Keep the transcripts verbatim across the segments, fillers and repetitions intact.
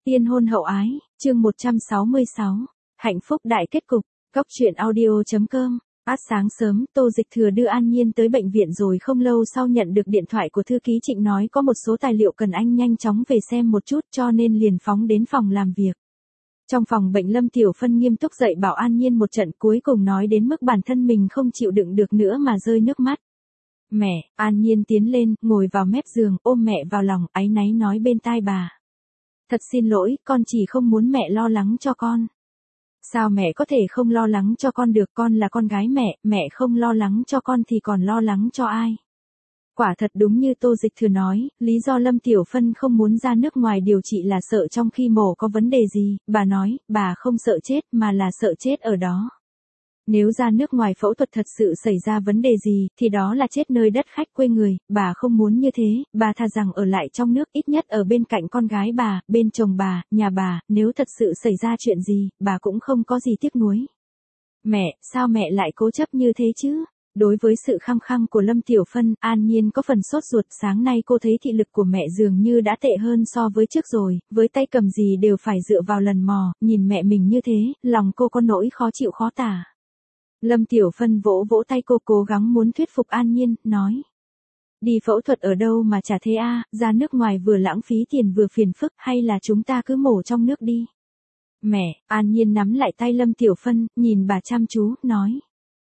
Tiên hôn hậu ái, chương một trăm sáu mươi sáu, hạnh phúc đại kết cục, cóc truyện audio chấm com. Phát sáng sớm, Tô Dịch Thừa đưa An Nhiên tới bệnh viện rồi không lâu sau nhận được điện thoại của thư ký Trịnh nói có một số tài liệu cần anh nhanh chóng về xem một chút cho nên liền phóng đến phòng làm việc. Trong phòng bệnh Lâm Tiểu Phân nghiêm túc dạy bảo An Nhiên một trận, cuối cùng nói đến mức bản thân mình không chịu đựng được nữa mà rơi nước mắt. Mẹ, An Nhiên tiến lên, ngồi vào mép giường, ôm mẹ vào lòng, áy náy nói bên tai bà. Thật xin lỗi, con chỉ không muốn mẹ lo lắng cho con. Sao mẹ có thể không lo lắng cho con được, con là con gái mẹ, mẹ không lo lắng cho con thì còn lo lắng cho ai. Quả thật đúng như Tô Dịch Thừa nói, lý do Lâm Tiểu Phân không muốn ra nước ngoài điều trị là sợ trong khi mổ có vấn đề gì, bà nói, bà không sợ chết mà là sợ chết ở đó. Nếu ra nước ngoài phẫu thuật thật sự xảy ra vấn đề gì, thì đó là chết nơi đất khách quê người, bà không muốn như thế, bà thà rằng ở lại trong nước, ít nhất ở bên cạnh con gái bà, bên chồng bà, nhà bà, nếu thật sự xảy ra chuyện gì, bà cũng không có gì tiếc nuối. Mẹ, sao mẹ lại cố chấp như thế chứ? Đối với sự khăng khăng của Lâm Tiểu Phân, An Nhiên có phần sốt ruột, sáng nay cô thấy thị lực của mẹ dường như đã tệ hơn so với trước rồi, với tay cầm gì đều phải dựa vào lần mò, nhìn mẹ mình như thế, lòng cô có nỗi khó chịu khó tả. Lâm Tiểu Phân vỗ vỗ tay cô, cố gắng muốn thuyết phục An Nhiên, nói. Đi phẫu thuật ở đâu mà chả thế a, ra nước ngoài vừa lãng phí tiền vừa phiền phức, hay là chúng ta cứ mổ trong nước đi. Mẹ, An Nhiên nắm lại tay Lâm Tiểu Phân, nhìn bà chăm chú, nói.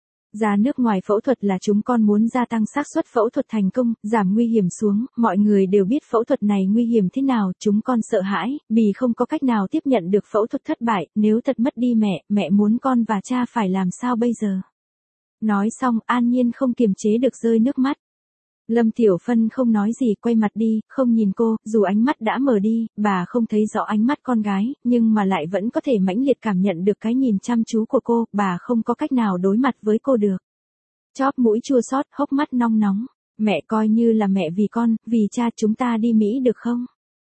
Ra nước ngoài phẫu thuật là chúng con muốn gia tăng xác suất phẫu thuật thành công, giảm nguy hiểm xuống, mọi người đều biết phẫu thuật này nguy hiểm thế nào, chúng con sợ hãi, vì không có cách nào tiếp nhận được phẫu thuật thất bại, nếu thật mất đi mẹ, mẹ muốn con và cha phải làm sao bây giờ. Nói xong, An Nhiên không kiềm chế được rơi nước mắt. Lâm Tiểu Phân không nói gì, quay mặt đi, không nhìn cô, dù ánh mắt đã mở đi, bà không thấy rõ ánh mắt con gái, nhưng mà lại vẫn có thể mãnh liệt cảm nhận được cái nhìn chăm chú của cô, bà không có cách nào đối mặt với cô được. Chóp mũi chua xót, hốc mắt nong nóng, mẹ coi như là mẹ vì con, vì cha chúng ta đi Mỹ được không?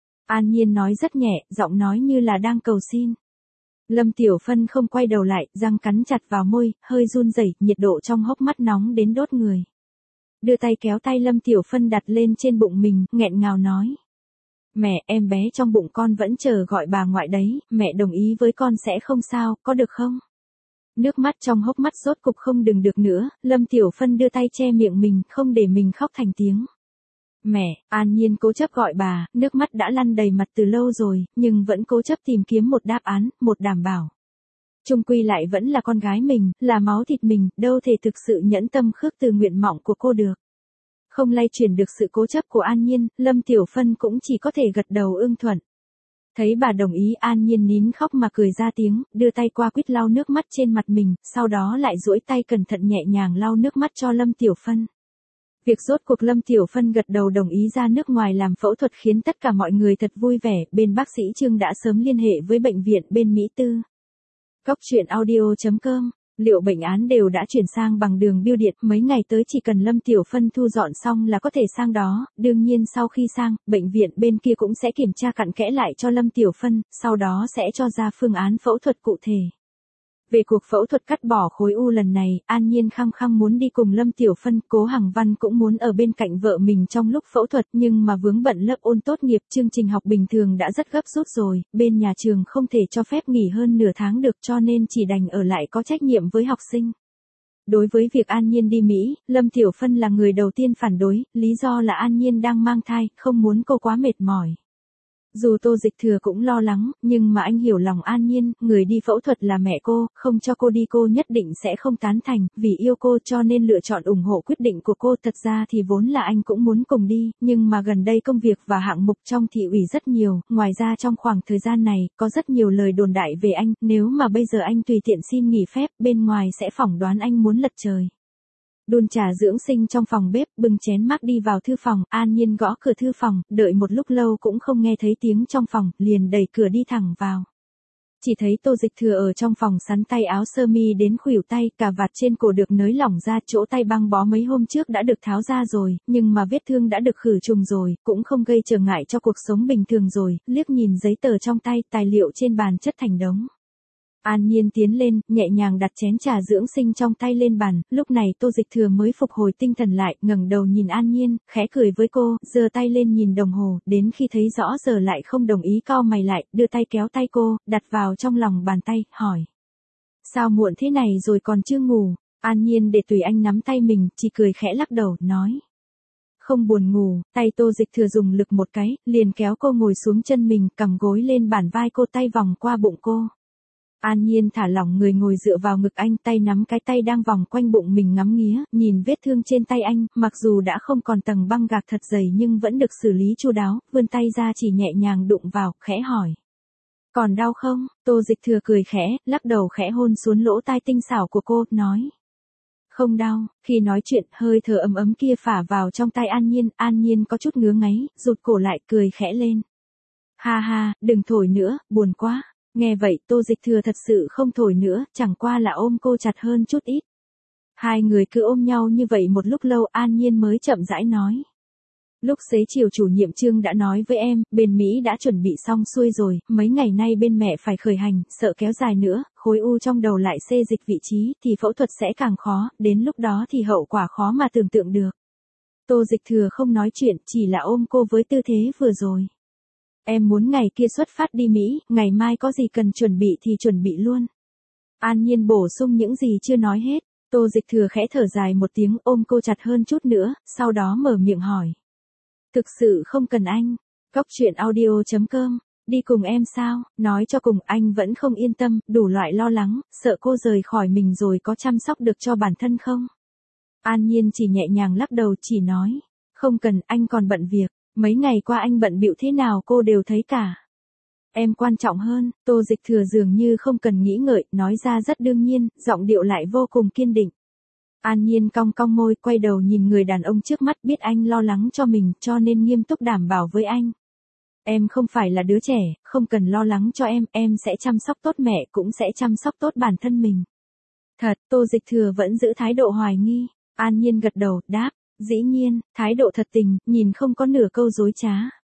An Nhiên nói rất nhẹ, giọng nói như là đang cầu xin. Lâm Tiểu Phân không quay đầu lại, răng cắn chặt vào môi, hơi run rẩy, nhiệt độ trong hốc mắt nóng đến đốt người. Đưa tay kéo tay Lâm Tiểu Phân đặt lên trên bụng mình, nghẹn ngào nói. Mẹ, em bé trong bụng con vẫn chờ gọi bà ngoại đấy, mẹ đồng ý với con sẽ không sao, có được không? Nước mắt trong hốc mắt rốt cục không đừng được nữa, Lâm Tiểu Phân đưa tay che miệng mình, không để mình khóc thành tiếng. Mẹ, An Nhiên cố chấp gọi bà, nước mắt đã lăn đầy mặt từ lâu rồi, nhưng vẫn cố chấp tìm kiếm một đáp án, một đảm bảo. Chung quy lại vẫn là con gái mình, là máu thịt mình, đâu thể thực sự nhẫn tâm khước từ nguyện vọng của cô được. Không lay chuyển được sự cố chấp của An Nhiên, Lâm Tiểu Phân cũng chỉ có thể gật đầu ưng thuận. Thấy bà đồng ý, An Nhiên nín khóc mà cười ra tiếng, đưa tay qua quýt lau nước mắt trên mặt mình, sau đó lại duỗi tay cẩn thận nhẹ nhàng lau nước mắt cho Lâm Tiểu Phân. Việc rốt cuộc Lâm Tiểu Phân gật đầu đồng ý ra nước ngoài làm phẫu thuật khiến tất cả mọi người thật vui vẻ, bên bác sĩ Trương đã sớm liên hệ với bệnh viện bên Mỹ Tư. Cóc truyện audio chấm com, liệu bệnh án đều đã chuyển sang bằng đường bưu điện, mấy ngày tới chỉ cần Lâm Tiểu Phân thu dọn xong là có thể sang đó, đương nhiên sau khi sang, bệnh viện bên kia cũng sẽ kiểm tra cặn kẽ lại cho Lâm Tiểu Phân, sau đó sẽ cho ra phương án phẫu thuật cụ thể. Về cuộc phẫu thuật cắt bỏ khối u lần này, An Nhiên khăng khăng muốn đi cùng Lâm Tiểu Phân, Cố Hằng Văn cũng muốn ở bên cạnh vợ mình trong lúc phẫu thuật nhưng mà vướng bận lớp ôn tốt nghiệp, chương trình học bình thường đã rất gấp rút rồi, bên nhà trường không thể cho phép nghỉ hơn nửa tháng được cho nên chỉ đành ở lại có trách nhiệm với học sinh. Đối với việc An Nhiên đi Mỹ, Lâm Tiểu Phân là người đầu tiên phản đối, lý do là An Nhiên đang mang thai, không muốn cô quá mệt mỏi. Dù Tô Dịch Thừa cũng lo lắng, nhưng mà anh hiểu lòng An Nhiên, người đi phẫu thuật là mẹ cô, không cho cô đi cô nhất định sẽ không tán thành, vì yêu cô cho nên lựa chọn ủng hộ quyết định của cô. Thật ra thì vốn là anh cũng muốn cùng đi, nhưng mà gần đây công việc và hạng mục trong thị ủy rất nhiều, ngoài ra trong khoảng thời gian này, có rất nhiều lời đồn đại về anh, nếu mà bây giờ anh tùy tiện xin nghỉ phép, bên ngoài sẽ phỏng đoán anh muốn lật trời. Đun trà dưỡng sinh trong phòng bếp, bưng chén mác đi vào thư phòng, An Nhiên gõ cửa thư phòng, đợi một lúc lâu cũng không nghe thấy tiếng trong phòng, liền đẩy cửa đi thẳng vào. Chỉ thấy Tô Dịch Thừa ở trong phòng sắn tay áo sơ mi đến khuỷu tay, cà vạt trên cổ được nới lỏng ra, chỗ tay băng bó mấy hôm trước đã được tháo ra rồi, nhưng mà vết thương đã được khử trùng rồi, cũng không gây trở ngại cho cuộc sống bình thường rồi, liếc nhìn giấy tờ trong tay, tài liệu trên bàn chất thành đống. An Nhiên tiến lên, nhẹ nhàng đặt chén trà dưỡng sinh trong tay lên bàn, lúc này Tô Dịch Thừa mới phục hồi tinh thần lại, ngẩng đầu nhìn An Nhiên, khẽ cười với cô, giơ tay lên nhìn đồng hồ, đến khi thấy rõ giờ lại không đồng ý cau mày lại, đưa tay kéo tay cô, đặt vào trong lòng bàn tay, hỏi. Sao muộn thế này rồi còn chưa ngủ? An Nhiên để tùy anh nắm tay mình, chỉ cười khẽ lắc đầu, nói. Không buồn ngủ, tay Tô Dịch Thừa dùng lực một cái, liền kéo cô ngồi xuống chân mình, cầm gối lên bàn vai cô, tay vòng qua bụng cô. An Nhiên thả lỏng người ngồi dựa vào ngực anh, tay nắm cái tay đang vòng quanh bụng mình ngắm nghía, nhìn vết thương trên tay anh, mặc dù đã không còn tầng băng gạc thật dày nhưng vẫn được xử lý chu đáo, vươn tay ra chỉ nhẹ nhàng đụng vào, khẽ hỏi. Còn đau không? Tô Dịch Thừa cười khẽ, lắc đầu khẽ hôn xuống lỗ tai tinh xảo của cô, nói. Không đau, khi nói chuyện, hơi thở ấm ấm kia phả vào trong tai An Nhiên, An Nhiên có chút ngứa ngáy, rụt cổ lại, cười khẽ lên. Ha ha, đừng thổi nữa, buồn quá. Nghe vậy, Tô Dịch Thừa thật sự không thổi nữa, chẳng qua là ôm cô chặt hơn chút ít. Hai người cứ ôm nhau như vậy một lúc lâu, An Nhiên mới chậm rãi nói. Lúc xế chiều chủ nhiệm Trương đã nói với em, bên Mỹ đã chuẩn bị xong xuôi rồi, mấy ngày nay bên mẹ phải khởi hành, sợ kéo dài nữa, khối u trong đầu lại xê dịch vị trí, thì phẫu thuật sẽ càng khó, đến lúc đó thì hậu quả khó mà tưởng tượng được. Tô Dịch Thừa không nói chuyện, chỉ là ôm cô với tư thế vừa rồi. Em muốn ngày kia xuất phát đi Mỹ, ngày mai có gì cần chuẩn bị thì chuẩn bị luôn. An Nhiên bổ sung những gì chưa nói hết, Tô Dịch Thừa khẽ thở dài một tiếng, ôm cô chặt hơn chút nữa, sau đó mở miệng hỏi. Thực sự không cần anh. Cóc truyện audio chấm com, đi cùng em sao? Nói cho cùng anh vẫn không yên tâm, đủ loại lo lắng, sợ cô rời khỏi mình rồi có chăm sóc được cho bản thân không? An Nhiên chỉ nhẹ nhàng lắc đầu, chỉ nói. Không cần, anh còn bận việc. Mấy ngày qua anh bận bịu thế nào cô đều thấy cả. Em quan trọng hơn. Tô Dịch Thừa dường như không cần nghĩ ngợi, nói ra rất đương nhiên, giọng điệu lại vô cùng kiên định. An Nhiên cong cong môi, quay đầu nhìn người đàn ông trước mắt, biết anh lo lắng cho mình, cho nên nghiêm túc đảm bảo với anh. Em không phải là đứa trẻ, không cần lo lắng cho em, em sẽ chăm sóc tốt mẹ, cũng sẽ chăm sóc tốt bản thân mình. Thật, Tô Dịch Thừa vẫn giữ thái độ hoài nghi. An Nhiên gật đầu, đáp. Dĩ nhiên, thái độ thật tình, nhìn không có nửa câu dối trá.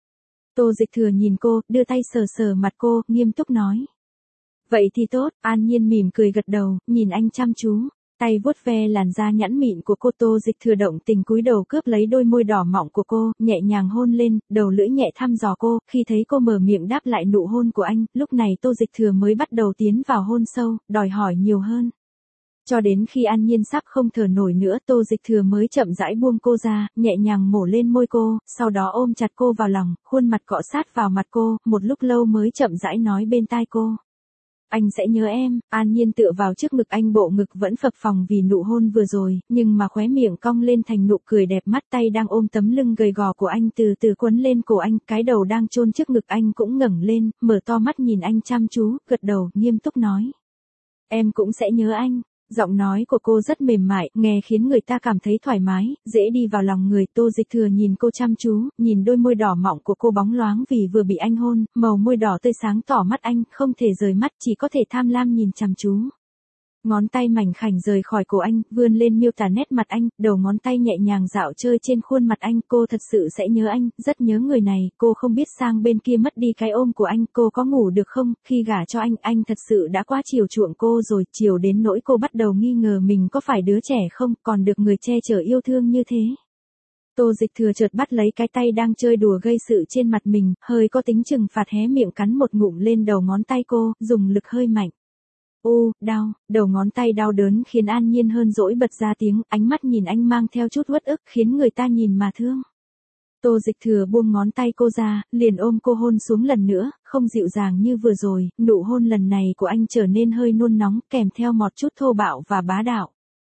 Tô Dịch Thừa nhìn cô, đưa tay sờ sờ mặt cô, nghiêm túc nói. Vậy thì tốt, An Nhiên mỉm cười gật đầu, nhìn anh chăm chú. Tay vuốt ve làn da nhẵn mịn của cô, Tô Dịch Thừa động tình cúi đầu cướp lấy đôi môi đỏ mọng của cô, nhẹ nhàng hôn lên, đầu lưỡi nhẹ thăm dò cô, khi thấy cô mở miệng đáp lại nụ hôn của anh, lúc này Tô Dịch Thừa mới bắt đầu tiến vào hôn sâu, đòi hỏi nhiều hơn. Cho đến khi An Nhiên sắp không thở nổi nữa, Tô Dịch Thừa mới chậm rãi buông cô ra, nhẹ nhàng mổ lên môi cô, sau đó ôm chặt cô vào lòng, khuôn mặt cọ sát vào mặt cô, một lúc lâu mới chậm rãi nói bên tai cô. Anh sẽ nhớ em. An Nhiên tựa vào trước ngực anh, bộ ngực vẫn phập phồng vì nụ hôn vừa rồi, nhưng mà khóe miệng cong lên thành nụ cười đẹp, mắt tay đang ôm tấm lưng gầy gò của anh từ từ quấn lên cổ anh, cái đầu đang chôn trước ngực anh cũng ngẩng lên, mở to mắt nhìn anh chăm chú, gật đầu, nghiêm túc nói. Em cũng sẽ nhớ anh. Giọng nói của cô rất mềm mại, nghe khiến người ta cảm thấy thoải mái, dễ đi vào lòng người. Tô Dịch Thừa nhìn cô chăm chú, nhìn đôi môi đỏ mọng của cô bóng loáng vì vừa bị anh hôn, màu môi đỏ tươi sáng tỏ mắt anh, không thể rời mắt, chỉ có thể tham lam nhìn chăm chú. Ngón tay mảnh khảnh rời khỏi cổ anh, vươn lên miêu tả nét mặt anh, đầu ngón tay nhẹ nhàng dạo chơi trên khuôn mặt anh. Cô thật sự sẽ nhớ anh, rất nhớ người này, cô không biết sang bên kia mất đi cái ôm của anh, cô có ngủ được không, khi gả cho anh, anh thật sự đã quá chiều chuộng cô rồi, chiều đến nỗi cô bắt đầu nghi ngờ mình có phải đứa trẻ không, còn được người che chở yêu thương như thế. Tô Dịch Thừa chợt bắt lấy cái tay đang chơi đùa gây sự trên mặt mình, hơi có tính trừng phạt hé miệng cắn một ngụm lên đầu ngón tay cô, dùng lực hơi mạnh. U, đau, đầu ngón tay đau đớn khiến An Nhiên hơn dỗi bật ra tiếng, ánh mắt nhìn anh mang theo chút uất ức, khiến người ta nhìn mà thương. Tô Dịch Thừa buông ngón tay cô ra, liền ôm cô hôn xuống lần nữa, không dịu dàng như vừa rồi, nụ hôn lần này của anh trở nên hơi nôn nóng, kèm theo một chút thô bạo và bá đạo.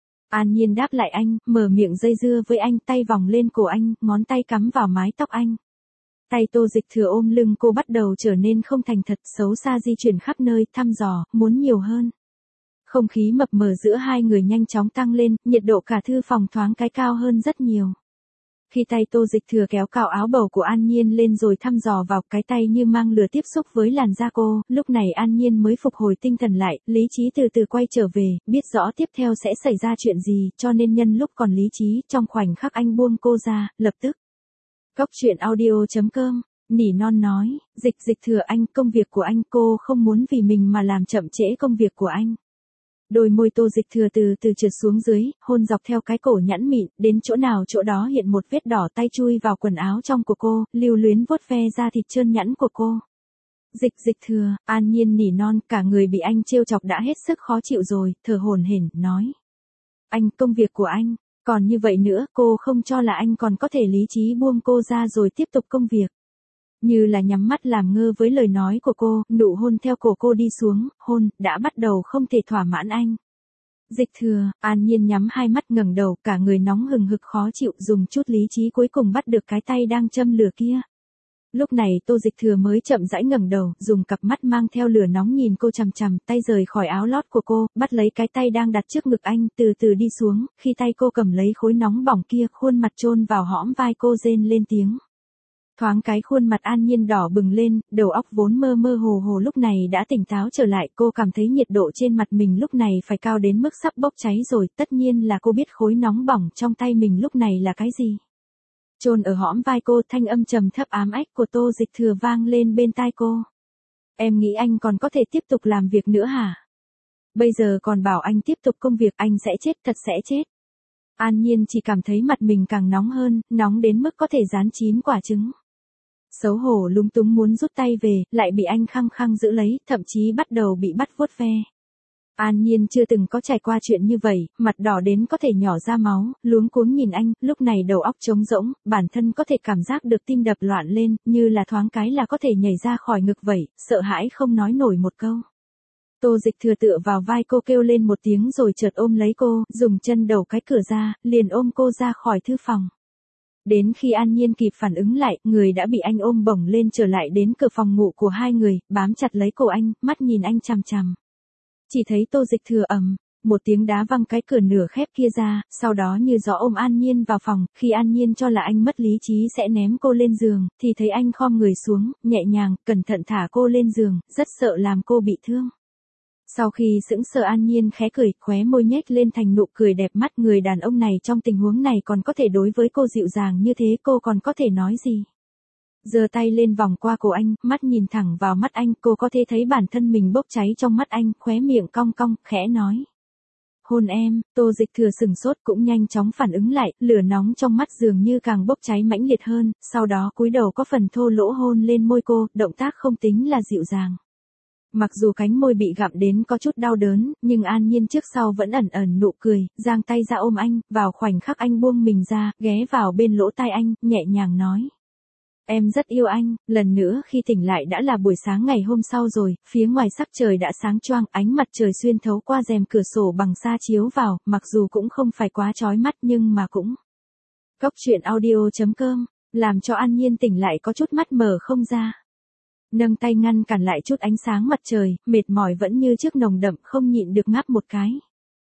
An Nhiên đáp lại anh, mở miệng dây dưa với anh, tay vòng lên cổ anh, ngón tay cắm vào mái tóc anh. Tay Tô Dịch Thừa ôm lưng cô bắt đầu trở nên không thành thật, xấu xa di chuyển khắp nơi, thăm dò, muốn nhiều hơn. Không khí mập mờ giữa hai người nhanh chóng tăng lên, nhiệt độ cả thư phòng thoáng cái cao hơn rất nhiều. Khi tay Tô Dịch Thừa kéo cào áo bầu của An Nhiên lên rồi thăm dò vào, cái tay như mang lửa tiếp xúc với làn da cô, lúc này An Nhiên mới phục hồi tinh thần lại, lý trí từ từ quay trở về, biết rõ tiếp theo sẽ xảy ra chuyện gì, cho nên nhân lúc còn lý trí, trong khoảnh khắc anh buông cô ra, lập tức. Cóc truyện audio chấm com nỉ non nói, dịch dịch thừa anh, công việc của anh, cô không muốn vì mình mà làm chậm trễ công việc của anh. Đôi môi Tô Dịch Thừa từ từ trượt xuống dưới, hôn dọc theo cái cổ nhẵn mịn, đến chỗ nào chỗ đó hiện một vết đỏ, tay chui vào quần áo trong của cô, lưu luyến vuốt ve da thịt trơn nhẵn của cô. Dịch dịch thừa, An Nhiên nỉ non, cả người bị anh trêu chọc đã hết sức khó chịu rồi, thở hổn hển, nói. Anh, công việc của anh, còn như vậy nữa, cô không cho là anh còn có thể lý trí buông cô ra rồi tiếp tục công việc. Như là nhắm mắt làm ngơ với lời nói của cô, nụ hôn theo cổ cô đi xuống, hôn, đã bắt đầu không thể thỏa mãn anh. Dịch thừa, An Nhiên nhắm hai mắt ngẩng đầu, cả người nóng hừng hực khó chịu, dùng chút lý trí cuối cùng bắt được cái tay đang châm lửa kia. Lúc này Tô Dịch Thừa mới chậm rãi ngẩng đầu, dùng cặp mắt mang theo lửa nóng nhìn cô chằm chằm, tay rời khỏi áo lót của cô, bắt lấy cái tay đang đặt trước ngực anh, từ từ đi xuống, khi tay cô cầm lấy khối nóng bỏng kia, khuôn mặt chôn vào hõm vai cô rên lên tiếng. Thoáng cái khuôn mặt An Nhiên đỏ bừng lên, đầu óc vốn mơ mơ hồ hồ lúc này đã tỉnh táo trở lại, cô cảm thấy nhiệt độ trên mặt mình lúc này phải cao đến mức sắp bốc cháy rồi, tất nhiên là cô biết khối nóng bỏng trong tay mình lúc này là cái gì. Chôn ở hõm vai cô, thanh âm trầm thấp ám ách của Tô Dịch Thừa vang lên bên tai cô. Em nghĩ anh còn có thể tiếp tục làm việc nữa hả? Bây giờ còn bảo anh tiếp tục công việc, anh sẽ chết, thật sẽ chết. An Nhiên chỉ cảm thấy mặt mình càng nóng hơn, nóng đến mức có thể rán chín quả trứng. Xấu hổ lúng túng muốn rút tay về, lại bị anh khăng khăng giữ lấy, thậm chí bắt đầu bị bắt vuốt ve. An Nhiên chưa từng có trải qua chuyện như vậy, mặt đỏ đến có thể nhỏ ra máu, luống cuống nhìn anh, lúc này đầu óc trống rỗng, bản thân có thể cảm giác được tim đập loạn lên, như là thoáng cái là có thể nhảy ra khỏi ngực vậy, sợ hãi không nói nổi một câu. Tô Dịch Thừa tựa vào vai cô kêu lên một tiếng rồi chợt ôm lấy cô, dùng chân đầu cái cửa ra, liền ôm cô ra khỏi thư phòng. Đến khi An Nhiên kịp phản ứng lại, người đã bị anh ôm bổng lên trở lại đến cửa phòng ngủ của hai người, bám chặt lấy cổ anh, mắt nhìn anh chằm chằm. Chỉ thấy Tô Dịch Thừa ầm, một tiếng đá văng cái cửa nửa khép kia ra, sau đó như gió ôm An Nhiên vào phòng, khi An Nhiên cho là anh mất lý trí sẽ ném cô lên giường, thì thấy anh khom người xuống, nhẹ nhàng, cẩn thận thả cô lên giường, rất sợ làm cô bị thương. Sau khi sững sờ An Nhiên khẽ cười, khóe môi nhếch lên thành nụ cười đẹp mắt, người đàn ông này trong tình huống này còn có thể đối với cô dịu dàng như thế, cô còn có thể nói gì? Giơ tay lên vòng qua cổ anh, mắt nhìn thẳng vào mắt anh, cô có thể thấy bản thân mình bốc cháy trong mắt anh, khóe miệng cong cong, khẽ nói. Hôn em, Tô Dịch Thừa sừng sốt cũng nhanh chóng phản ứng lại, lửa nóng trong mắt dường như càng bốc cháy mãnh liệt hơn, sau đó cúi đầu có phần thô lỗ hôn lên môi cô, động tác không tính là dịu dàng. Mặc dù cánh môi bị gặm đến có chút đau đớn, nhưng An Nhiên trước sau vẫn ẩn ẩn nụ cười, giang tay ra ôm anh, vào khoảnh khắc anh buông mình ra, ghé vào bên lỗ tai anh, nhẹ nhàng nói. Em rất yêu anh, lần nữa khi tỉnh lại đã là buổi sáng ngày hôm sau rồi, phía ngoài sắc trời đã sáng choang, ánh mặt trời xuyên thấu qua rèm cửa sổ bằng sa chiếu vào, mặc dù cũng không phải quá chói mắt nhưng mà cũng. Cốc truyện audio chấm com, làm cho An Nhiên tỉnh lại có chút mắt mở không ra. Nâng tay ngăn cản lại chút ánh sáng mặt trời, mệt mỏi vẫn như trước nồng đậm, không nhịn được ngáp một cái.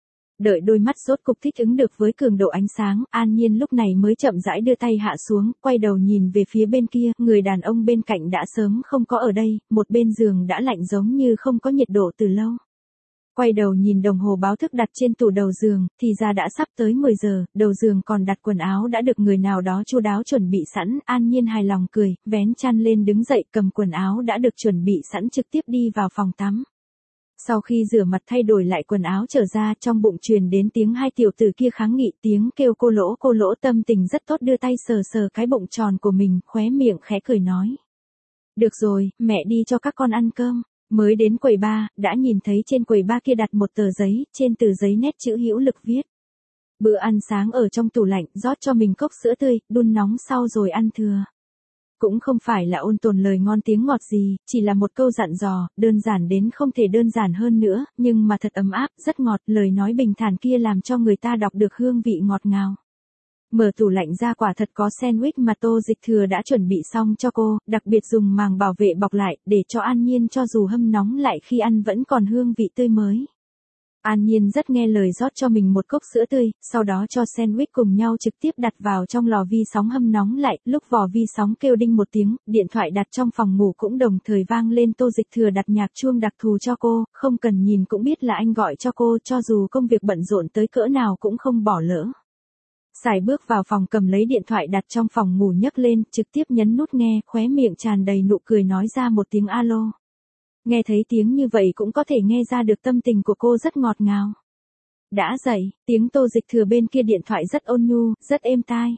Đợi đôi mắt rốt cục thích ứng được với cường độ ánh sáng, An Nhiên lúc này mới chậm rãi đưa tay hạ xuống, quay đầu nhìn về phía bên kia, người đàn ông bên cạnh đã sớm không có ở đây, một bên giường đã lạnh giống như không có nhiệt độ từ lâu. Quay đầu nhìn đồng hồ báo thức đặt trên tủ đầu giường, thì ra đã sắp tới mười giờ, đầu giường còn đặt quần áo đã được người nào đó chu đáo chuẩn bị sẵn, An Nhiên hài lòng cười, vén chăn lên đứng dậy cầm quần áo đã được chuẩn bị sẵn trực tiếp đi vào phòng tắm. Sau khi rửa mặt thay đổi lại quần áo trở ra, trong bụng truyền đến tiếng hai tiểu tử kia kháng nghị, tiếng kêu cô lỗ cô lỗ, tâm tình rất tốt đưa tay sờ sờ cái bụng tròn của mình, khóe miệng khẽ cười nói. Được rồi, mẹ đi cho các con ăn cơm. Mới đến quầy bar, đã nhìn thấy trên quầy bar kia đặt một tờ giấy, trên tờ giấy nét chữ hữu lực viết. Bữa ăn sáng ở trong tủ lạnh, rót cho mình cốc sữa tươi, đun nóng sau rồi ăn thừa. Cũng không phải là ôn tồn lời ngon tiếng ngọt gì, chỉ là một câu dặn dò, đơn giản đến không thể đơn giản hơn nữa, nhưng mà thật ấm áp, rất ngọt, lời nói bình thản kia làm cho người ta đọc được hương vị ngọt ngào. Mở tủ lạnh ra quả thật có sandwich mà Tô Dịch Thừa đã chuẩn bị xong cho cô, đặc biệt dùng màng bảo vệ bọc lại, để cho An Nhiên cho dù hâm nóng lại khi ăn vẫn còn hương vị tươi mới. An Nhiên rất nghe lời rót cho mình một cốc sữa tươi, sau đó cho sandwich cùng nhau trực tiếp đặt vào trong lò vi sóng hâm nóng lại, lúc vò vi sóng kêu đinh một tiếng, điện thoại đặt trong phòng ngủ cũng đồng thời vang lên. Tô Dịch Thừa đặt nhạc chuông đặc thù cho cô, không cần nhìn cũng biết là anh gọi cho cô, cho dù công việc bận rộn tới cỡ nào cũng không bỏ lỡ. Sải bước vào phòng cầm lấy điện thoại đặt trong phòng ngủ nhấc lên, trực tiếp nhấn nút nghe, khóe miệng tràn đầy nụ cười nói ra một tiếng alo. Nghe thấy tiếng như vậy cũng có thể nghe ra được tâm tình của cô rất ngọt ngào. Đã dậy, tiếng Tô Dịch Thừa bên kia điện thoại rất ôn nhu, rất êm tai.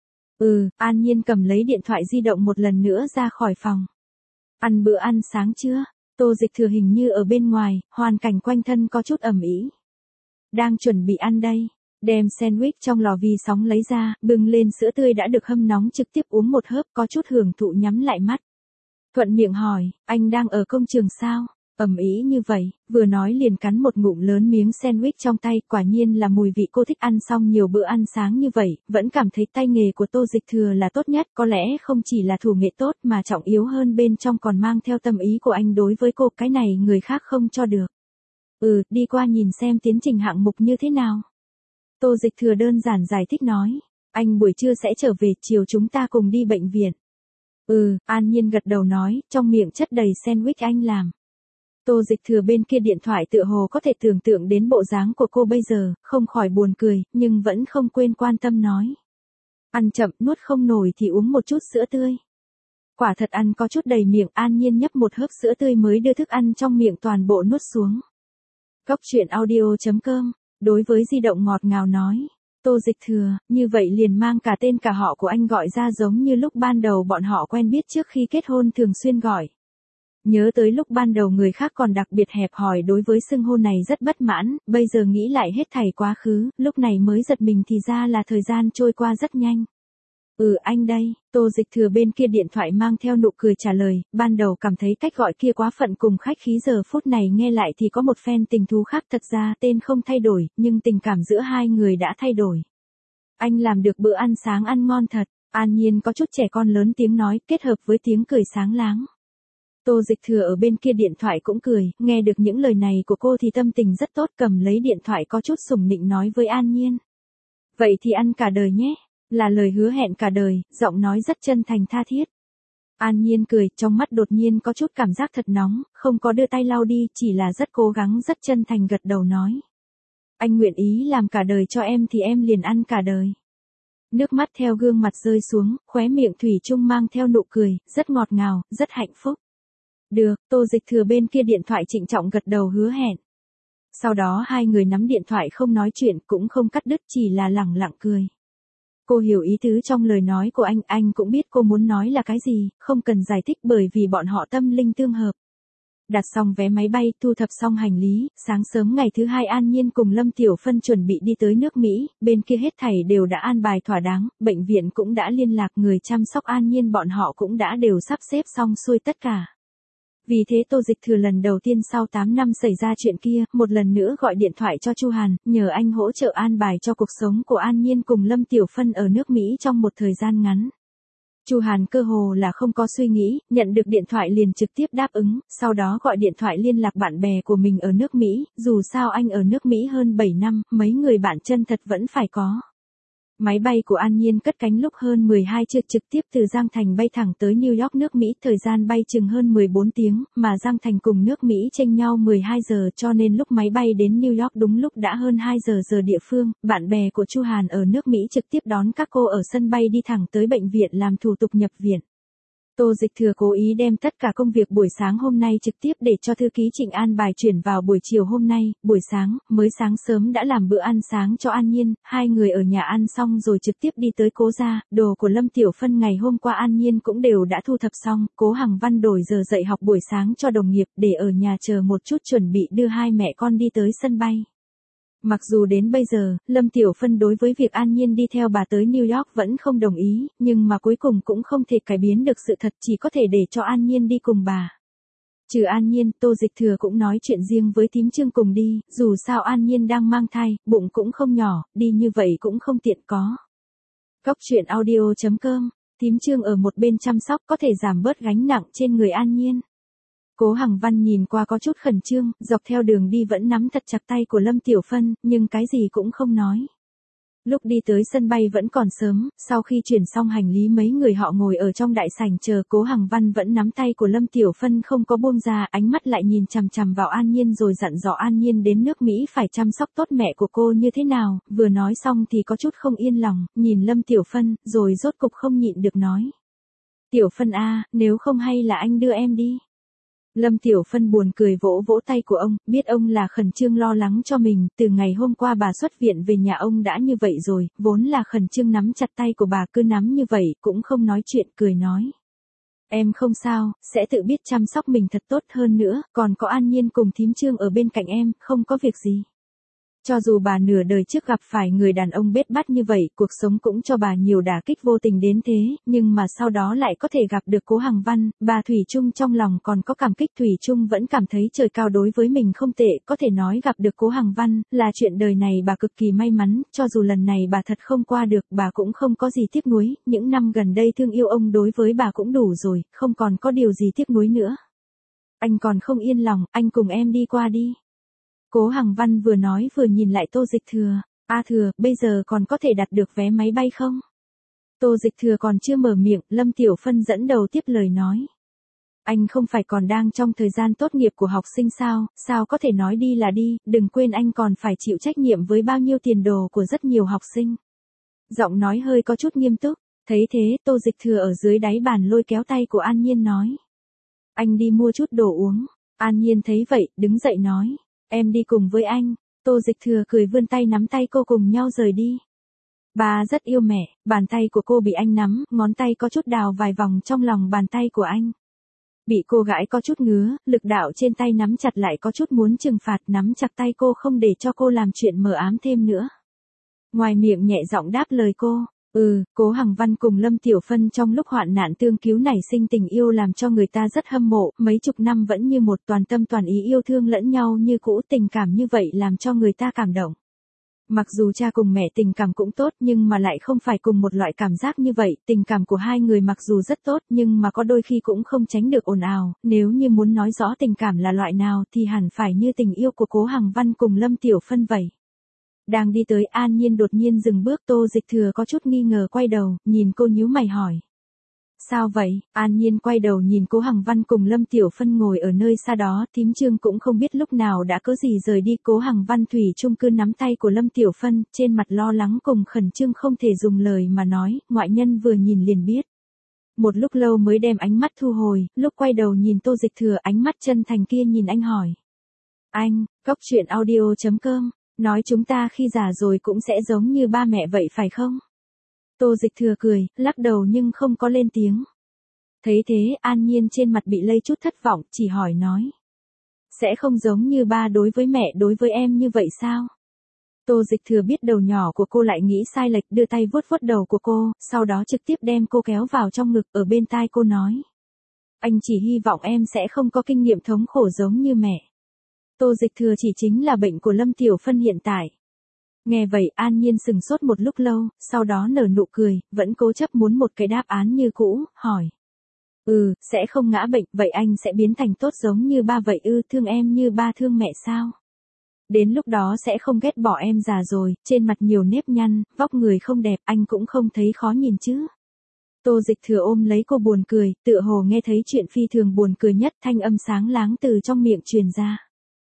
Ừ, An Nhiên cầm lấy điện thoại di động một lần nữa ra khỏi phòng. Ăn bữa ăn sáng chưa? Tô Dịch Thừa hình như ở bên ngoài, hoàn cảnh quanh thân có chút ầm ĩ. Đang chuẩn bị ăn đây. Đem sandwich trong lò vi sóng lấy ra, bưng lên sữa tươi đã được hâm nóng trực tiếp uống một hớp, có chút hưởng thụ nhắm lại mắt. Thuận miệng hỏi, anh đang ở công trường sao? Ầm ĩ như vậy, vừa nói liền cắn một ngụm lớn miếng sandwich trong tay, quả nhiên là mùi vị cô thích ăn xong nhiều bữa ăn sáng như vậy, vẫn cảm thấy tay nghề của Tô Dịch Thừa là tốt nhất, có lẽ không chỉ là thủ nghệ tốt mà trọng yếu hơn bên trong còn mang theo tâm ý của anh đối với cô, cái này người khác không cho được. Ừ, đi qua nhìn xem tiến trình hạng mục như thế nào. Tô Dịch Thừa đơn giản giải thích nói, anh buổi trưa sẽ trở về, chiều chúng ta cùng đi bệnh viện. Ừ, An Nhiên gật đầu nói, trong miệng chất đầy sandwich anh làm. Tô Dịch Thừa bên kia điện thoại tựa hồ có thể tưởng tượng đến bộ dáng của cô bây giờ, không khỏi buồn cười, nhưng vẫn không quên quan tâm nói. Ăn chậm, nuốt không nổi thì uống một chút sữa tươi. Quả thật ăn có chút đầy miệng, An Nhiên nhấp một hớp sữa tươi mới đưa thức ăn trong miệng toàn bộ nuốt xuống. Cốc truyện audio chấm com, đối với di động ngọt ngào nói. Tô Dịch Thừa, như vậy liền mang cả tên cả họ của anh gọi ra giống như lúc ban đầu bọn họ quen biết trước khi kết hôn thường xuyên gọi. Nhớ tới lúc ban đầu người khác còn đặc biệt hẹp hòi đối với xưng hô này rất bất mãn, bây giờ nghĩ lại hết thảy quá khứ, lúc này mới giật mình thì ra là thời gian trôi qua rất nhanh. Ừ anh đây, Tô Dịch Thừa bên kia điện thoại mang theo nụ cười trả lời, ban đầu cảm thấy cách gọi kia quá phận cùng khách khí, giờ phút này nghe lại thì có một phen tình thú khác, thật ra tên không thay đổi, nhưng tình cảm giữa hai người đã thay đổi. Anh làm được bữa ăn sáng ăn ngon thật, An Nhiên có chút trẻ con lớn tiếng nói, kết hợp với tiếng cười sáng láng. Tô Dịch Thừa ở bên kia điện thoại cũng cười, nghe được những lời này của cô thì tâm tình rất tốt, cầm lấy điện thoại có chút sủng nịnh nói với An Nhiên. Vậy thì ăn cả đời nhé, là lời hứa hẹn cả đời, giọng nói rất chân thành tha thiết. An Nhiên cười, trong mắt đột nhiên có chút cảm giác thật nóng, không có đưa tay lau đi, chỉ là rất cố gắng rất chân thành gật đầu nói. Anh nguyện ý làm cả đời cho em thì em liền ăn cả đời. Nước mắt theo gương mặt rơi xuống, khóe miệng thủy chung mang theo nụ cười, rất ngọt ngào, rất hạnh phúc. Được, Tô Dịch Thừa bên kia điện thoại trịnh trọng gật đầu hứa hẹn. Sau đó hai người nắm điện thoại không nói chuyện cũng không cắt đứt, chỉ là lẳng lặng cười. Cô hiểu ý tứ trong lời nói của anh, anh cũng biết cô muốn nói là cái gì, không cần giải thích bởi vì bọn họ tâm linh tương hợp. Đặt xong vé máy bay, thu thập xong hành lý, sáng sớm ngày thứ hai An Nhiên cùng Lâm Tiểu Phân chuẩn bị đi tới nước Mỹ, bên kia hết thảy đều đã an bài thỏa đáng, bệnh viện cũng đã liên lạc, người chăm sóc An Nhiên bọn họ cũng đã đều sắp xếp xong xuôi tất cả. Vì thế Tô Dịch Thừa lần đầu tiên sau tám năm xảy ra chuyện kia, một lần nữa gọi điện thoại cho Chu Hàn, nhờ anh hỗ trợ an bài cho cuộc sống của An Nhiên cùng Lâm Tiểu Phân ở nước Mỹ trong một thời gian ngắn. Chu Hàn cơ hồ là không có suy nghĩ, nhận được điện thoại liền trực tiếp đáp ứng, sau đó gọi điện thoại liên lạc bạn bè của mình ở nước Mỹ, dù sao anh ở nước Mỹ hơn bảy năm, mấy người bạn chân thật vẫn phải có. Máy bay của An Nhiên cất cánh lúc hơn mười hai giờ trực tiếp từ Giang Thành bay thẳng tới New York nước Mỹ, thời gian bay chừng hơn mười bốn tiếng, mà Giang Thành cùng nước Mỹ chênh nhau mười hai giờ cho nên lúc máy bay đến New York đúng lúc đã hơn hai giờ giờ địa phương, bạn bè của Chu Hàn ở nước Mỹ trực tiếp đón các cô ở sân bay đi thẳng tới bệnh viện làm thủ tục nhập viện. Tô Dịch Thừa cố ý đem tất cả công việc buổi sáng hôm nay trực tiếp để cho thư ký Trịnh an bài chuyển vào buổi chiều hôm nay, buổi sáng, mới sáng sớm đã làm bữa ăn sáng cho An Nhiên, hai người ở nhà ăn xong rồi trực tiếp đi tới Cố gia, đồ của Lâm Tiểu Phân ngày hôm qua An Nhiên cũng đều đã thu thập xong, Cố Hằng Văn đổi giờ dạy học buổi sáng cho đồng nghiệp để ở nhà chờ một chút chuẩn bị đưa hai mẹ con đi tới sân bay. Mặc dù đến bây giờ, Lâm Tiểu Phân đối với việc An Nhiên đi theo bà tới New York vẫn không đồng ý, nhưng mà cuối cùng cũng không thể cải biến được sự thật, chỉ có thể để cho An Nhiên đi cùng bà. Trừ An Nhiên, Tô Dịch Thừa cũng nói chuyện riêng với thím Trương cùng đi, dù sao An Nhiên đang mang thai, bụng cũng không nhỏ, đi như vậy cũng không tiện có. Cốc truyện audio chấm com, thím Trương ở một bên chăm sóc có thể giảm bớt gánh nặng trên người An Nhiên. Cố Hằng Văn nhìn qua có chút khẩn trương, dọc theo đường đi vẫn nắm thật chặt tay của Lâm Tiểu Phân, nhưng cái gì cũng không nói. Lúc đi tới sân bay vẫn còn sớm, sau khi chuyển xong hành lý mấy người họ ngồi ở trong đại sảnh chờ. Cố Hằng Văn vẫn nắm tay của Lâm Tiểu Phân không có buông ra, ánh mắt lại nhìn chằm chằm vào An Nhiên rồi dặn dò An Nhiên đến nước Mỹ phải chăm sóc tốt mẹ của cô như thế nào. Vừa nói xong thì có chút không yên lòng, nhìn Lâm Tiểu Phân, rồi rốt cục không nhịn được nói. Tiểu Phân a, nếu không hay là anh đưa em đi. Lâm Tiểu Phân buồn cười vỗ vỗ tay của ông, biết ông là khẩn trương lo lắng cho mình, từ ngày hôm qua bà xuất viện về nhà ông đã như vậy rồi, vốn là khẩn trương nắm chặt tay của bà cứ nắm như vậy, cũng không nói chuyện, cười nói. Em không sao, sẽ tự biết chăm sóc mình thật tốt hơn nữa, còn có An Nhiên cùng thím Trương ở bên cạnh em, không có việc gì. Cho dù bà nửa đời trước gặp phải người đàn ông bết bát như vậy, cuộc sống cũng cho bà nhiều đả kích vô tình đến thế, nhưng mà sau đó lại có thể gặp được Cố Hằng Văn, bà Thủy Chung trong lòng còn có cảm kích. Thủy Chung vẫn cảm thấy trời cao đối với mình không tệ, có thể nói gặp được Cố Hằng Văn, là chuyện đời này bà cực kỳ may mắn, cho dù lần này bà thật không qua được, bà cũng không có gì tiếc nuối, những năm gần đây thương yêu ông đối với bà cũng đủ rồi, không còn có điều gì tiếc nuối nữa. Anh còn không yên lòng, anh cùng em đi qua đi. Cố Hằng Văn vừa nói vừa nhìn lại Tô Dịch Thừa. A Thừa, bây giờ còn có thể đặt được vé máy bay không? Tô Dịch Thừa còn chưa mở miệng, Lâm Tiểu Phân dẫn đầu tiếp lời nói. Anh không phải còn đang trong thời gian tốt nghiệp của học sinh sao, sao có thể nói đi là đi, đừng quên anh còn phải chịu trách nhiệm với bao nhiêu tiền đồ của rất nhiều học sinh. Giọng nói hơi có chút nghiêm túc, thấy thế Tô Dịch Thừa ở dưới đáy bàn lôi kéo tay của An Nhiên nói. Anh đi mua chút đồ uống. An Nhiên thấy vậy, đứng dậy nói. Em đi cùng với anh. Tô Dịch Thừa cười vươn tay nắm tay cô cùng nhau rời đi. Bà rất yêu mẹ, bàn tay của cô bị anh nắm, ngón tay có chút đào vài vòng trong lòng bàn tay của anh. Bị cô gãi có chút ngứa, lực đạo trên tay nắm chặt lại có chút muốn trừng phạt, nắm chặt tay cô không để cho cô làm chuyện mờ ám thêm nữa. Ngoài miệng nhẹ giọng đáp lời cô. Ừ, Cố Hằng Văn cùng Lâm Tiểu Phân trong lúc hoạn nạn tương cứu nảy sinh tình yêu làm cho người ta rất hâm mộ, mấy chục năm vẫn như một toàn tâm toàn ý yêu thương lẫn nhau như cũ, tình cảm như vậy làm cho người ta cảm động. Mặc dù cha cùng mẹ tình cảm cũng tốt nhưng mà lại không phải cùng một loại cảm giác như vậy, tình cảm của hai người mặc dù rất tốt nhưng mà có đôi khi cũng không tránh được ồn ào, nếu như muốn nói rõ tình cảm là loại nào thì hẳn phải như tình yêu của Cố Hằng Văn cùng Lâm Tiểu Phân vậy. Đang đi tới An Nhiên đột nhiên dừng bước, Tô Dịch Thừa có chút nghi ngờ quay đầu, nhìn cô nhíu mày hỏi. Sao vậy? An Nhiên quay đầu nhìn Cố Hằng Văn cùng Lâm Tiểu Phân ngồi ở nơi xa đó, thím Trương cũng không biết lúc nào đã có gì rời đi. Cố Hằng Văn Thủy chung cứ nắm tay của Lâm Tiểu Phân, trên mặt lo lắng cùng khẩn trương không thể dùng lời mà nói, ngoại nhân vừa nhìn liền biết. Một lúc lâu mới đem ánh mắt thu hồi, lúc quay đầu nhìn Tô Dịch Thừa ánh mắt chân thành kia nhìn anh hỏi. Anh, Cốc Truyện Audio chấm com. Nói chúng ta khi già rồi cũng sẽ giống như ba mẹ vậy phải không? Tô Dịch Thừa cười, lắc đầu nhưng không có lên tiếng. Thấy thế, An Nhiên trên mặt bị lây chút thất vọng, chỉ hỏi nói. Sẽ không giống như ba đối với mẹ đối với em như vậy sao? Tô Dịch Thừa biết đầu nhỏ của cô lại nghĩ sai lệch, đưa tay vuốt vuốt đầu của cô, sau đó trực tiếp đem cô kéo vào trong ngực, ở bên tai cô nói. Anh chỉ hy vọng em sẽ không có kinh nghiệm thống khổ giống như mẹ. Tô Dịch Thừa chỉ chính là bệnh của Lâm Tiểu Phân hiện tại. Nghe vậy An Nhiên sừng sốt một lúc lâu, sau đó nở nụ cười, vẫn cố chấp muốn một cái đáp án như cũ, hỏi. Ừ, sẽ không ngã bệnh, vậy anh sẽ biến thành tốt giống như ba vậy ư, thương em như ba thương mẹ sao? Đến lúc đó sẽ không ghét bỏ em già rồi, trên mặt nhiều nếp nhăn, vóc người không đẹp, anh cũng không thấy khó nhìn chứ. Tô Dịch Thừa ôm lấy cô buồn cười, tựa hồ nghe thấy chuyện phi thường buồn cười nhất, thanh âm sáng láng từ trong miệng truyền ra.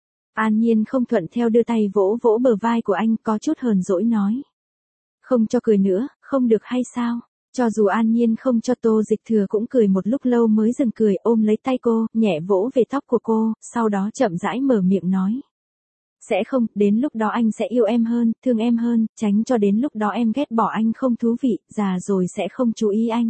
An Nhiên không thuận theo đưa tay vỗ vỗ bờ vai của anh, có chút hờn dỗi nói. Không cho cười nữa, không được hay sao? Cho dù An Nhiên không cho Tô Dịch Thừa cũng cười một lúc lâu mới dừng cười, ôm lấy tay cô, nhẹ vỗ về tóc của cô, sau đó chậm rãi mở miệng nói. Sẽ không, đến lúc đó anh sẽ yêu em hơn, thương em hơn, tránh cho đến lúc đó em ghét bỏ anh không thú vị, già rồi sẽ không chú ý anh.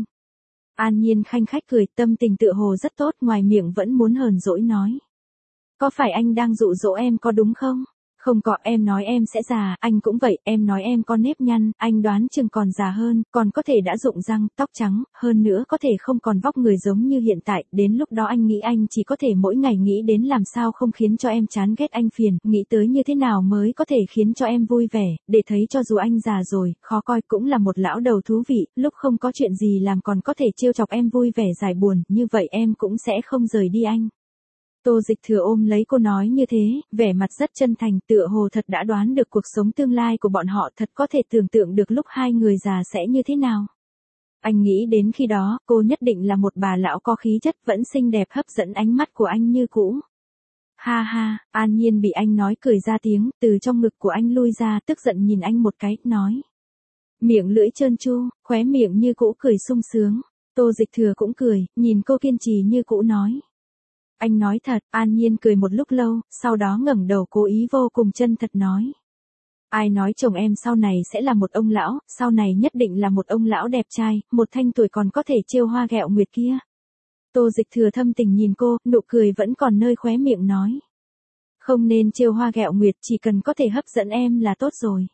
An Nhiên khanh khách cười, tâm tình tựa hồ rất tốt, ngoài miệng vẫn muốn hờn dỗi nói. Có phải anh đang dụ dỗ em có đúng không? Không có, em nói em sẽ già, anh cũng vậy, em nói em có nếp nhăn, anh đoán chừng còn già hơn, còn có thể đã rụng răng, tóc trắng, hơn nữa có thể không còn vóc người giống như hiện tại, đến lúc đó anh nghĩ anh chỉ có thể mỗi ngày nghĩ đến làm sao không khiến cho em chán ghét anh phiền, nghĩ tới như thế nào mới có thể khiến cho em vui vẻ, để thấy cho dù anh già rồi, khó coi cũng là một lão đầu thú vị, lúc không có chuyện gì làm còn có thể trêu chọc em vui vẻ giải buồn, như vậy em cũng sẽ không rời đi anh. Tô Dịch Thừa ôm lấy cô nói như thế, vẻ mặt rất chân thành, tựa hồ thật đã đoán được cuộc sống tương lai của bọn họ, thật có thể tưởng tượng được lúc hai người già sẽ như thế nào. Anh nghĩ đến khi đó, cô nhất định là một bà lão có khí chất vẫn xinh đẹp hấp dẫn ánh mắt của anh như cũ. Ha ha, An Nhiên bị anh nói cười ra tiếng, từ trong ngực của anh lui ra, tức giận nhìn anh một cái, nói. Miệng lưỡi trơn tru, khóe miệng như cũ cười sung sướng. Tô Dịch Thừa cũng cười, nhìn cô kiên trì như cũ nói. Anh nói thật, An Nhiên cười một lúc lâu, sau đó ngẩng đầu cố ý vô cùng chân thật nói. Ai nói chồng em sau này sẽ là một ông lão, sau này nhất định là một ông lão đẹp trai, một thanh tuổi còn có thể trêu hoa ghẹo nguyệt kia. Tô Dịch Thừa thâm tình nhìn cô, nụ cười vẫn còn nơi khóe miệng nói. Không nên trêu hoa ghẹo nguyệt, chỉ cần có thể hấp dẫn em là tốt rồi.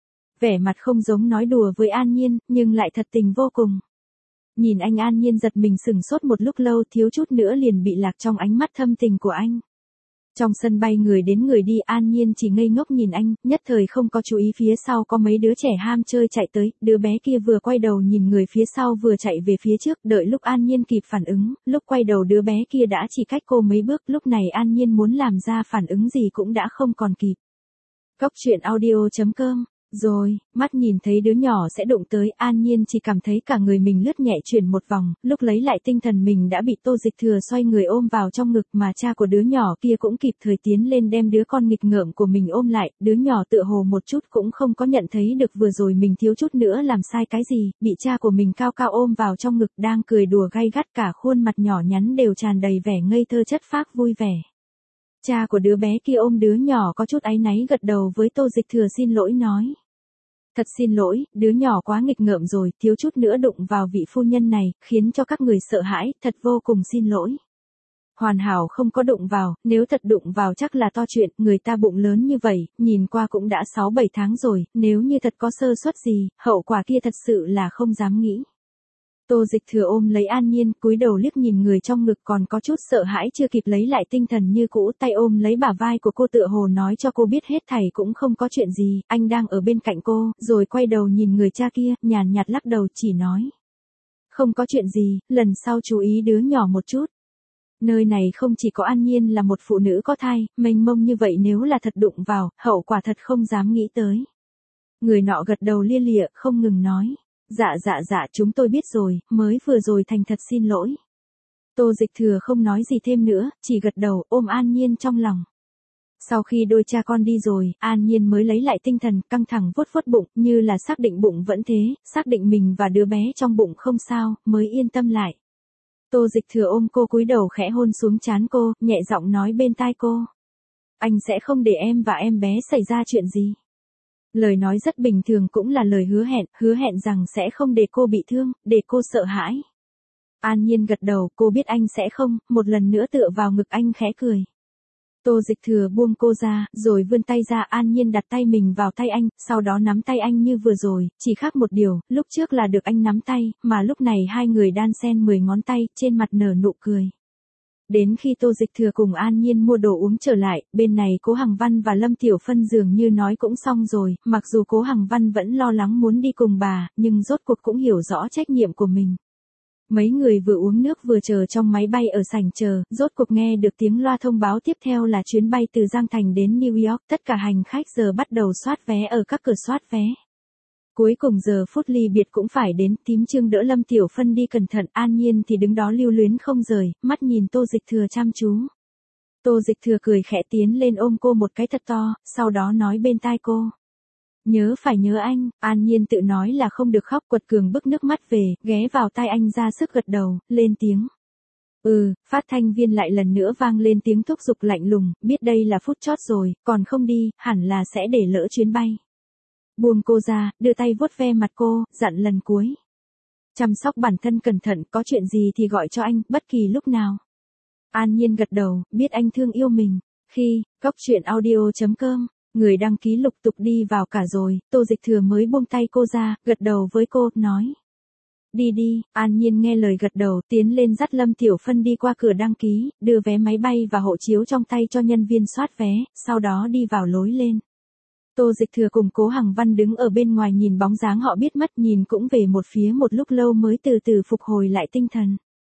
Vẻ mặt không giống nói đùa với An Nhiên, nhưng lại thật tình vô cùng. Nhìn anh, An Nhiên giật mình sừng sốt một lúc lâu, thiếu chút nữa liền bị lạc trong ánh mắt thâm tình của anh. Trong sân bay người đến người đi, An Nhiên chỉ ngây ngốc nhìn anh, nhất thời không có chú ý phía sau có mấy đứa trẻ ham chơi chạy tới, đứa bé kia vừa quay đầu nhìn người phía sau vừa chạy về phía trước, đợi lúc An Nhiên kịp phản ứng, lúc quay đầu đứa bé kia đã chỉ cách cô mấy bước, lúc này An Nhiên muốn làm ra phản ứng gì cũng đã không còn kịp. Cốc truyện audio chấm com. Rồi, mắt nhìn thấy đứa nhỏ sẽ đụng tới, An Nhiên chỉ cảm thấy cả người mình lướt nhẹ chuyển một vòng, lúc lấy lại tinh thần mình đã bị Tô Dịch Thừa xoay người ôm vào trong ngực, mà cha của đứa nhỏ kia cũng kịp thời tiến lên đem đứa con nghịch ngợm của mình ôm lại, đứa nhỏ tựa hồ một chút cũng không có nhận thấy được vừa rồi mình thiếu chút nữa làm sai cái gì, bị cha của mình cao cao ôm vào trong ngực đang cười đùa gay gắt, cả khuôn mặt nhỏ nhắn đều tràn đầy vẻ ngây thơ chất phác vui vẻ. Cha của đứa bé kia ôm đứa nhỏ có chút áy náy gật đầu với Tô Dịch Thừa xin lỗi nói. Thật xin lỗi, đứa nhỏ quá nghịch ngợm rồi, thiếu chút nữa đụng vào vị phu nhân này, khiến cho các người sợ hãi, thật vô cùng xin lỗi. Hoàn hảo không có đụng vào, nếu thật đụng vào chắc là to chuyện, người ta bụng lớn như vậy, nhìn qua cũng đã sáu bảy tháng rồi, nếu như thật có sơ suất gì, hậu quả kia thật sự là không dám nghĩ. Tô Dịch Thừa ôm lấy An Nhiên, cúi đầu liếc nhìn người trong ngực còn có chút sợ hãi chưa kịp lấy lại tinh thần như cũ, tay ôm lấy bả vai của cô tựa hồ nói cho cô biết hết thảy cũng không có chuyện gì, anh đang ở bên cạnh cô, rồi quay đầu nhìn người cha kia, nhàn nhạt lắc đầu chỉ nói. Không có chuyện gì, lần sau chú ý đứa nhỏ một chút. Nơi này không chỉ có An Nhiên là một phụ nữ có thai, mênh mông như vậy nếu là thật đụng vào, hậu quả thật không dám nghĩ tới. Người nọ gật đầu lia lịa, không ngừng nói. Dạ dạ dạ chúng tôi biết rồi, mới vừa rồi thành thật xin lỗi. Tô Dịch Thừa không nói gì thêm nữa, chỉ gật đầu ôm An Nhiên trong lòng. Sau khi đôi cha con đi rồi, An Nhiên mới lấy lại tinh thần, căng thẳng vuốt vuốt bụng, như là xác định bụng vẫn thế, xác định mình và đứa bé trong bụng không sao, mới yên tâm lại. Tô Dịch Thừa ôm cô cúi đầu khẽ hôn xuống trán cô, nhẹ giọng nói bên tai cô. Anh sẽ không để em và em bé xảy ra chuyện gì. Lời nói rất bình thường cũng là lời hứa hẹn, hứa hẹn rằng sẽ không để cô bị thương, để cô sợ hãi. An Nhiên gật đầu, cô biết anh sẽ không, một lần nữa tựa vào ngực anh khẽ cười. Tô Dịch Thừa buông cô ra, rồi vươn tay ra, An Nhiên đặt tay mình vào tay anh, sau đó nắm tay anh như vừa rồi, chỉ khác một điều, lúc trước là được anh nắm tay, mà lúc này hai người đan xen mười ngón tay, trên mặt nở nụ cười. Đến khi Tô Dịch Thừa cùng An Nhiên mua đồ uống trở lại, bên này Cố Hằng Văn và Lâm Tiểu Phân dường như nói cũng xong rồi, mặc dù Cố Hằng Văn vẫn lo lắng muốn đi cùng bà, nhưng rốt cuộc cũng hiểu rõ trách nhiệm của mình. Mấy người vừa uống nước vừa chờ trong máy bay ở sảnh chờ, rốt cuộc nghe được tiếng loa thông báo tiếp theo là chuyến bay từ Giang Thành đến New York, tất cả hành khách giờ bắt đầu soát vé ở các cửa soát vé. Cuối cùng giờ phút ly biệt cũng phải đến, Tím Trương đỡ Lâm Tiểu Phân đi cẩn thận, An Nhiên thì đứng đó lưu luyến không rời, mắt nhìn Tô Dịch Thừa chăm chú. Tô Dịch Thừa cười khẽ tiến lên ôm cô một cái thật to, sau đó nói bên tai cô. Nhớ phải nhớ anh, An Nhiên tự nói là không được khóc, quật cường bức nước mắt về, ghé vào tai anh ra sức gật đầu, lên tiếng. Ừ, phát thanh viên lại lần nữa vang lên tiếng thúc giục lạnh lùng, biết đây là phút chót rồi, còn không đi, hẳn là sẽ để lỡ chuyến bay. Buông cô ra, đưa tay vuốt ve mặt cô, dặn lần cuối. Chăm sóc bản thân cẩn thận, có chuyện gì thì gọi cho anh, bất kỳ lúc nào. An Nhiên gật đầu, biết anh thương yêu mình. Khi, cốc truyện audio chấm com, người đăng ký lục tục đi vào cả rồi, Tô Dịch Thừa mới buông tay cô ra, gật đầu với cô, nói. Đi đi, An Nhiên nghe lời gật đầu, tiến lên dắt Lâm Tiểu Phân đi qua cửa đăng ký, đưa vé máy bay và hộ chiếu trong tay cho nhân viên soát vé, sau đó đi vào lối lên. Tô Dịch Thừa cùng Cố Hằng Văn đứng ở bên ngoài nhìn bóng dáng họ biết mất, nhìn cũng về một phía một lúc lâu mới từ từ phục hồi lại tinh thần.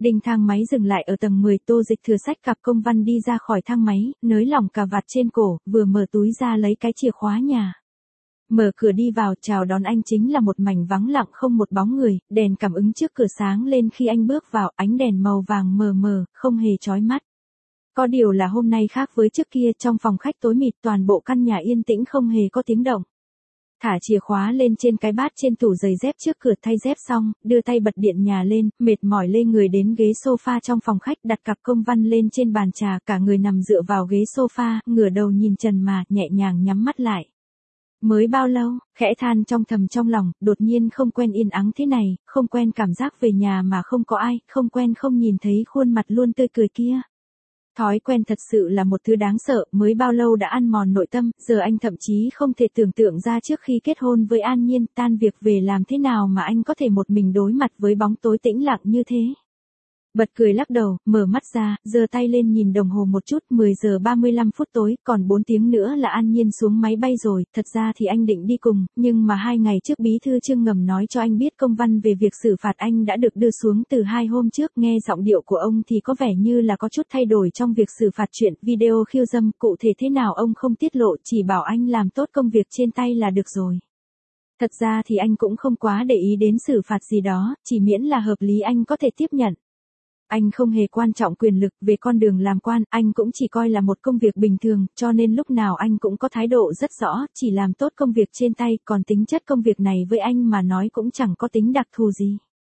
Đinh thang máy dừng lại ở tầng mười, Tô Dịch Thừa xách cặp công văn đi ra khỏi thang máy, nới lỏng cà vạt trên cổ, vừa mở túi ra lấy cái chìa khóa nhà. Mở cửa đi vào, chào đón anh chính là một mảnh vắng lặng không một bóng người, đèn cảm ứng trước cửa sáng lên khi anh bước vào, ánh đèn màu vàng mờ mờ, không hề chói mắt. Có điều là hôm nay khác với trước kia, trong phòng khách tối mịt, toàn bộ căn nhà yên tĩnh không hề có tiếng động. Thả chìa khóa lên trên cái bát trên tủ giày dép trước cửa, thay dép xong, đưa tay bật điện nhà lên, mệt mỏi lê người đến ghế sofa trong phòng khách, đặt cặp công văn lên trên bàn trà, cả người nằm dựa vào ghế sofa, ngửa đầu nhìn trần mà, nhẹ nhàng nhắm mắt lại. Mới bao lâu, khẽ than trong thầm trong lòng, đột nhiên không quen yên ắng thế này, không quen cảm giác về nhà mà không có ai, không quen không nhìn thấy khuôn mặt luôn tươi cười kia. Thói quen thật sự là một thứ đáng sợ, mới bao lâu đã ăn mòn nội tâm, giờ anh thậm chí không thể tưởng tượng ra trước khi kết hôn với An Nhiên, tan việc về làm thế nào mà anh có thể một mình đối mặt với bóng tối tĩnh lặng như thế. Bật cười lắc đầu, mở mắt ra, giơ tay lên nhìn đồng hồ một chút, mười giờ ba mươi lăm phút tối, còn bốn tiếng nữa là An Nhiên xuống máy bay rồi, thật ra thì anh định đi cùng, nhưng mà hai ngày trước bí thư Trương ngầm nói cho anh biết công văn về việc xử phạt anh đã được đưa xuống từ hai hôm trước, nghe giọng điệu của ông thì có vẻ như là có chút thay đổi trong việc xử phạt chuyện video khiêu dâm, cụ thể thế nào ông không tiết lộ, chỉ bảo anh làm tốt công việc trên tay là được rồi. Thật ra thì anh cũng không quá để ý đến xử phạt gì đó, chỉ miễn là hợp lý anh có thể tiếp nhận. Anh không hề quan trọng quyền lực, về con đường làm quan, anh cũng chỉ coi là một công việc bình thường, cho nên lúc nào anh cũng có thái độ rất rõ, chỉ làm tốt công việc trên tay, còn tính chất công việc này với anh mà nói cũng chẳng có tính đặc thù gì.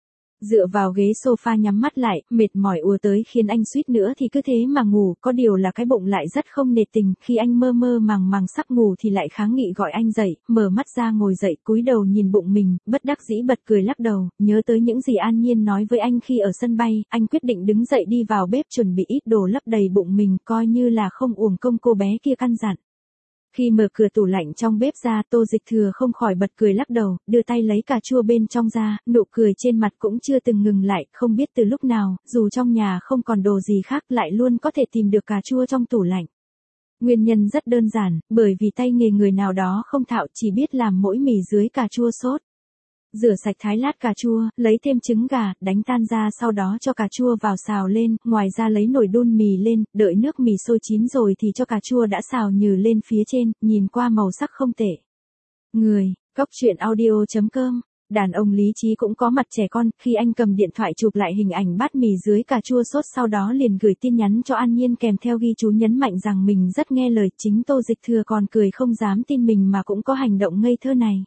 Dựa vào ghế sofa nhắm mắt lại, mệt mỏi ùa tới khiến anh suýt nữa thì cứ thế mà ngủ, có điều là cái bụng lại rất không nề tình, khi anh mơ mơ màng màng sắp ngủ thì lại kháng nghị gọi anh dậy, mở mắt ra ngồi dậy, cúi đầu nhìn bụng mình, bất đắc dĩ bật cười lắc đầu, nhớ tới những gì An Nhiên nói với anh khi ở sân bay, anh quyết định đứng dậy đi vào bếp chuẩn bị ít đồ lấp đầy bụng mình, coi như là không uổng công cô bé kia căn dặn. Khi mở cửa tủ lạnh trong bếp ra, Tô Dịch Thừa không khỏi bật cười lắc đầu, đưa tay lấy cà chua bên trong ra, nụ cười trên mặt cũng chưa từng ngừng lại, không biết từ lúc nào, dù trong nhà không còn đồ gì khác lại luôn có thể tìm được cà chua trong tủ lạnh. Nguyên nhân rất đơn giản, bởi vì tay nghề người nào đó không thạo, chỉ biết làm mỗi mì dưới cà chua sốt. Rửa sạch thái lát cà chua, lấy thêm trứng gà, đánh tan ra, sau đó cho cà chua vào xào lên, ngoài ra lấy nồi đun mì lên, đợi nước mì sôi chín rồi thì cho cà chua đã xào nhừ lên phía trên, nhìn qua màu sắc không tệ. Người, Cóc Truyện Audio chấm com, đàn ông lý trí cũng có mặt trẻ con, khi anh cầm điện thoại chụp lại hình ảnh bát mì dưới cà chua sốt, sau đó liền gửi tin nhắn cho An Nhiên kèm theo ghi chú nhấn mạnh rằng mình rất nghe lời, chính Tô Dịch Thừa còn cười không dám tin mình mà cũng có hành động ngây thơ này.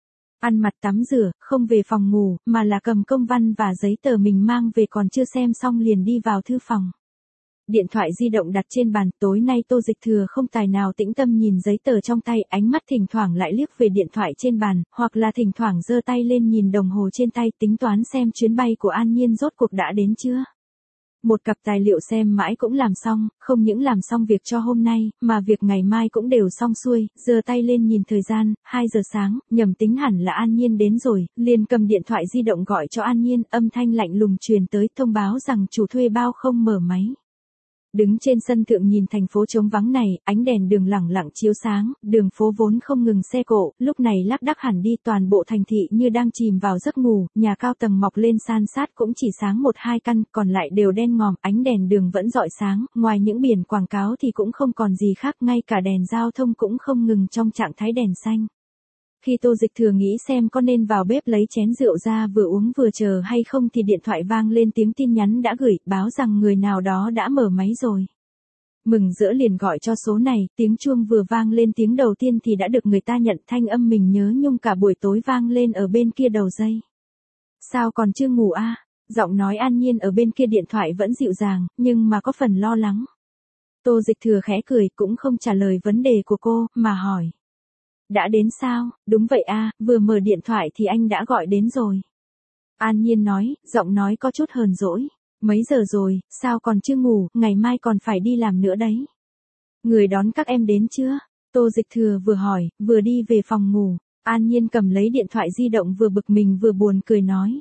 Ăn mặt tắm rửa, không về phòng ngủ, mà là cầm công văn và giấy tờ mình mang về còn chưa xem xong liền đi vào thư phòng. Điện thoại di động đặt trên bàn, tối nay Tô Dịch Thừa không tài nào tĩnh tâm nhìn giấy tờ trong tay, ánh mắt thỉnh thoảng lại liếc về điện thoại trên bàn, hoặc là thỉnh thoảng giơ tay lên nhìn đồng hồ trên tay, tính toán xem chuyến bay của An Nhiên rốt cuộc đã đến chưa. Một cặp tài liệu xem mãi cũng làm xong, không những làm xong việc cho hôm nay, mà việc ngày mai cũng đều xong xuôi, giơ tay lên nhìn thời gian, hai giờ sáng, nhầm tính hẳn là An Nhiên đến rồi, liền cầm điện thoại di động gọi cho An Nhiên, âm thanh lạnh lùng truyền tới thông báo rằng chủ thuê bao không mở máy. Đứng trên sân thượng nhìn thành phố trống vắng này, ánh đèn đường lẳng lặng chiếu sáng, đường phố vốn không ngừng xe cộ, lúc này lác đác hẳn đi, toàn bộ thành thị như đang chìm vào giấc ngủ, nhà cao tầng mọc lên san sát cũng chỉ sáng một hai căn, còn lại đều đen ngòm, ánh đèn đường vẫn rọi sáng, ngoài những biển quảng cáo thì cũng không còn gì khác, ngay cả đèn giao thông cũng không ngừng trong trạng thái đèn xanh. Khi Tô Dịch Thừa nghĩ xem có nên vào bếp lấy chén rượu ra vừa uống vừa chờ hay không thì điện thoại vang lên tiếng tin nhắn đã gửi, báo rằng người nào đó đã mở máy rồi. Mừng rỡ liền gọi cho số này, tiếng chuông vừa vang lên tiếng đầu tiên thì đã được người ta nhận, thanh âm mình nhớ nhung cả buổi tối vang lên ở bên kia đầu dây. Sao còn chưa ngủ à? Giọng nói An Nhiên ở bên kia điện thoại vẫn dịu dàng, nhưng mà có phần lo lắng. Tô Dịch Thừa khẽ cười, cũng không trả lời vấn đề của cô, mà hỏi. Đã đến sao? Đúng vậy a, vừa mở điện thoại thì anh đã gọi đến rồi. An Nhiên nói, giọng nói có chút hờn dỗi. Mấy giờ rồi, sao còn chưa ngủ, ngày mai còn phải đi làm nữa đấy. Người đón các em đến chưa? Tô Dịch Thừa vừa hỏi, vừa đi về phòng ngủ. An Nhiên cầm lấy điện thoại di động vừa bực mình vừa buồn cười nói.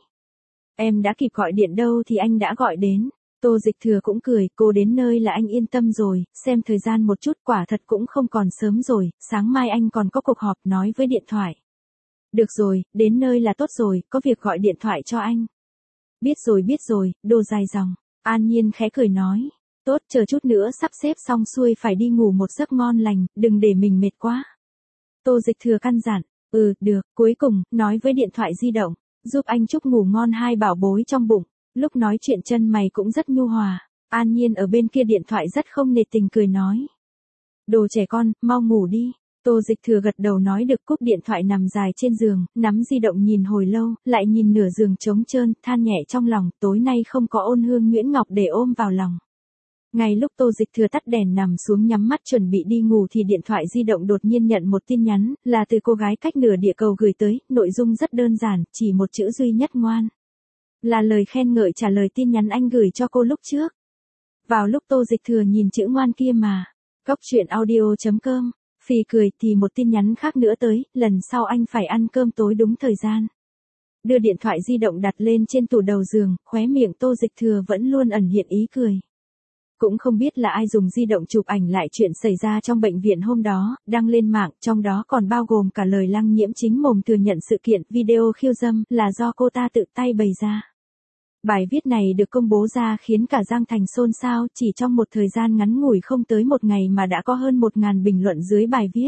Em đã kịp gọi điện đâu thì anh đã gọi đến. Tô Dịch Thừa cũng cười, cô đến nơi là anh yên tâm rồi, xem thời gian một chút, quả thật cũng không còn sớm rồi, sáng mai anh còn có cuộc họp, nói với điện thoại. Được rồi, đến nơi là tốt rồi, có việc gọi điện thoại cho anh. Biết rồi biết rồi, đồ dài dòng. An Nhiên khẽ cười nói. Tốt, chờ chút nữa sắp xếp xong xuôi phải đi ngủ một giấc ngon lành, đừng để mình mệt quá. Tô Dịch Thừa căn dặn. Ừ, được, cuối cùng, nói với điện thoại di động. Giúp anh Trúc ngủ ngon hai bảo bối trong bụng. Lúc nói chuyện chân mày cũng rất nhu hòa. An Nhiên ở bên kia điện thoại rất không nề tình cười nói. Đồ trẻ con, mau ngủ đi. Tô Dịch Thừa gật đầu nói được cúp điện thoại nằm dài trên giường, nắm di động nhìn hồi lâu, lại nhìn nửa giường trống trơn, than nhẹ trong lòng, tối nay không có Ôn Hương Nguyễn Ngọc để ôm vào lòng. Ngay lúc Tô Dịch Thừa tắt đèn nằm xuống nhắm mắt chuẩn bị đi ngủ thì điện thoại di động đột nhiên nhận một tin nhắn, là từ cô gái cách nửa địa cầu gửi tới, nội dung rất đơn giản, chỉ một chữ duy nhất ngoan. Là lời khen ngợi trả lời tin nhắn anh gửi cho cô lúc trước. Vào lúc Tô Dịch Thừa nhìn chữ ngoan kia mà, Cóc truyện audio chấm com, phì cười thì một tin nhắn khác nữa tới, lần sau anh phải ăn cơm tối đúng thời gian. Đưa điện thoại di động đặt lên trên tủ đầu giường, khóe miệng Tô Dịch Thừa vẫn luôn ẩn hiện ý cười. Cũng không biết là ai dùng di động chụp ảnh lại chuyện xảy ra trong bệnh viện hôm đó, đăng lên mạng, trong đó còn bao gồm cả lời Lăng Nhiễm chính mồm thừa nhận sự kiện video khiêu dâm là do cô ta tự tay bày ra. Bài viết này được công bố ra khiến cả Giang Thành xôn xao, chỉ trong một thời gian ngắn ngủi không tới một ngày mà đã có hơn một ngàn bình luận dưới bài viết.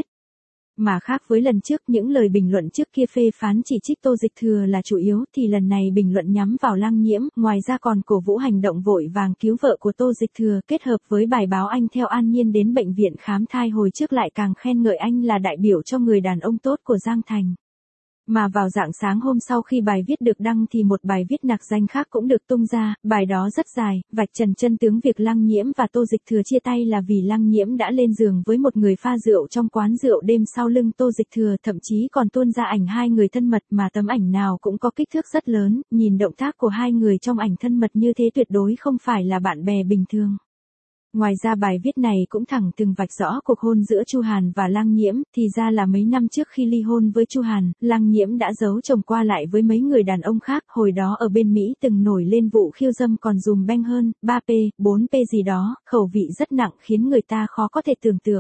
Mà khác với lần trước, những lời bình luận trước kia phê phán chỉ trích Tô Dịch Thừa là chủ yếu thì lần này bình luận nhắm vào Lăng Nhiễm, ngoài ra còn cổ vũ hành động vội vàng cứu vợ của Tô Dịch Thừa, kết hợp với bài báo anh theo An Nhiên đến bệnh viện khám thai hồi trước lại càng khen ngợi anh là đại biểu cho người đàn ông tốt của Giang Thành. Mà vào rạng sáng hôm sau khi bài viết được đăng thì một bài viết nặc danh khác cũng được tung ra, bài đó rất dài, vạch trần chân tướng việc Lăng Nhiễm và Tô Dịch Thừa chia tay là vì Lăng Nhiễm đã lên giường với một người pha rượu trong quán rượu đêm sau lưng Tô Dịch Thừa, thậm chí còn tuôn ra ảnh hai người thân mật mà tấm ảnh nào cũng có kích thước rất lớn, nhìn động tác của hai người trong ảnh thân mật như thế tuyệt đối không phải là bạn bè bình thường. Ngoài ra bài viết này cũng thẳng thừng vạch rõ cuộc hôn giữa Chu Hàn và Lăng Nhiễm, thì ra là mấy năm trước khi ly hôn với Chu Hàn, Lăng Nhiễm đã giấu chồng qua lại với mấy người đàn ông khác, hồi đó ở bên Mỹ từng nổi lên vụ khiêu dâm còn dùm beng hơn, ba P, bốn P gì đó, khẩu vị rất nặng khiến người ta khó có thể tưởng tượng.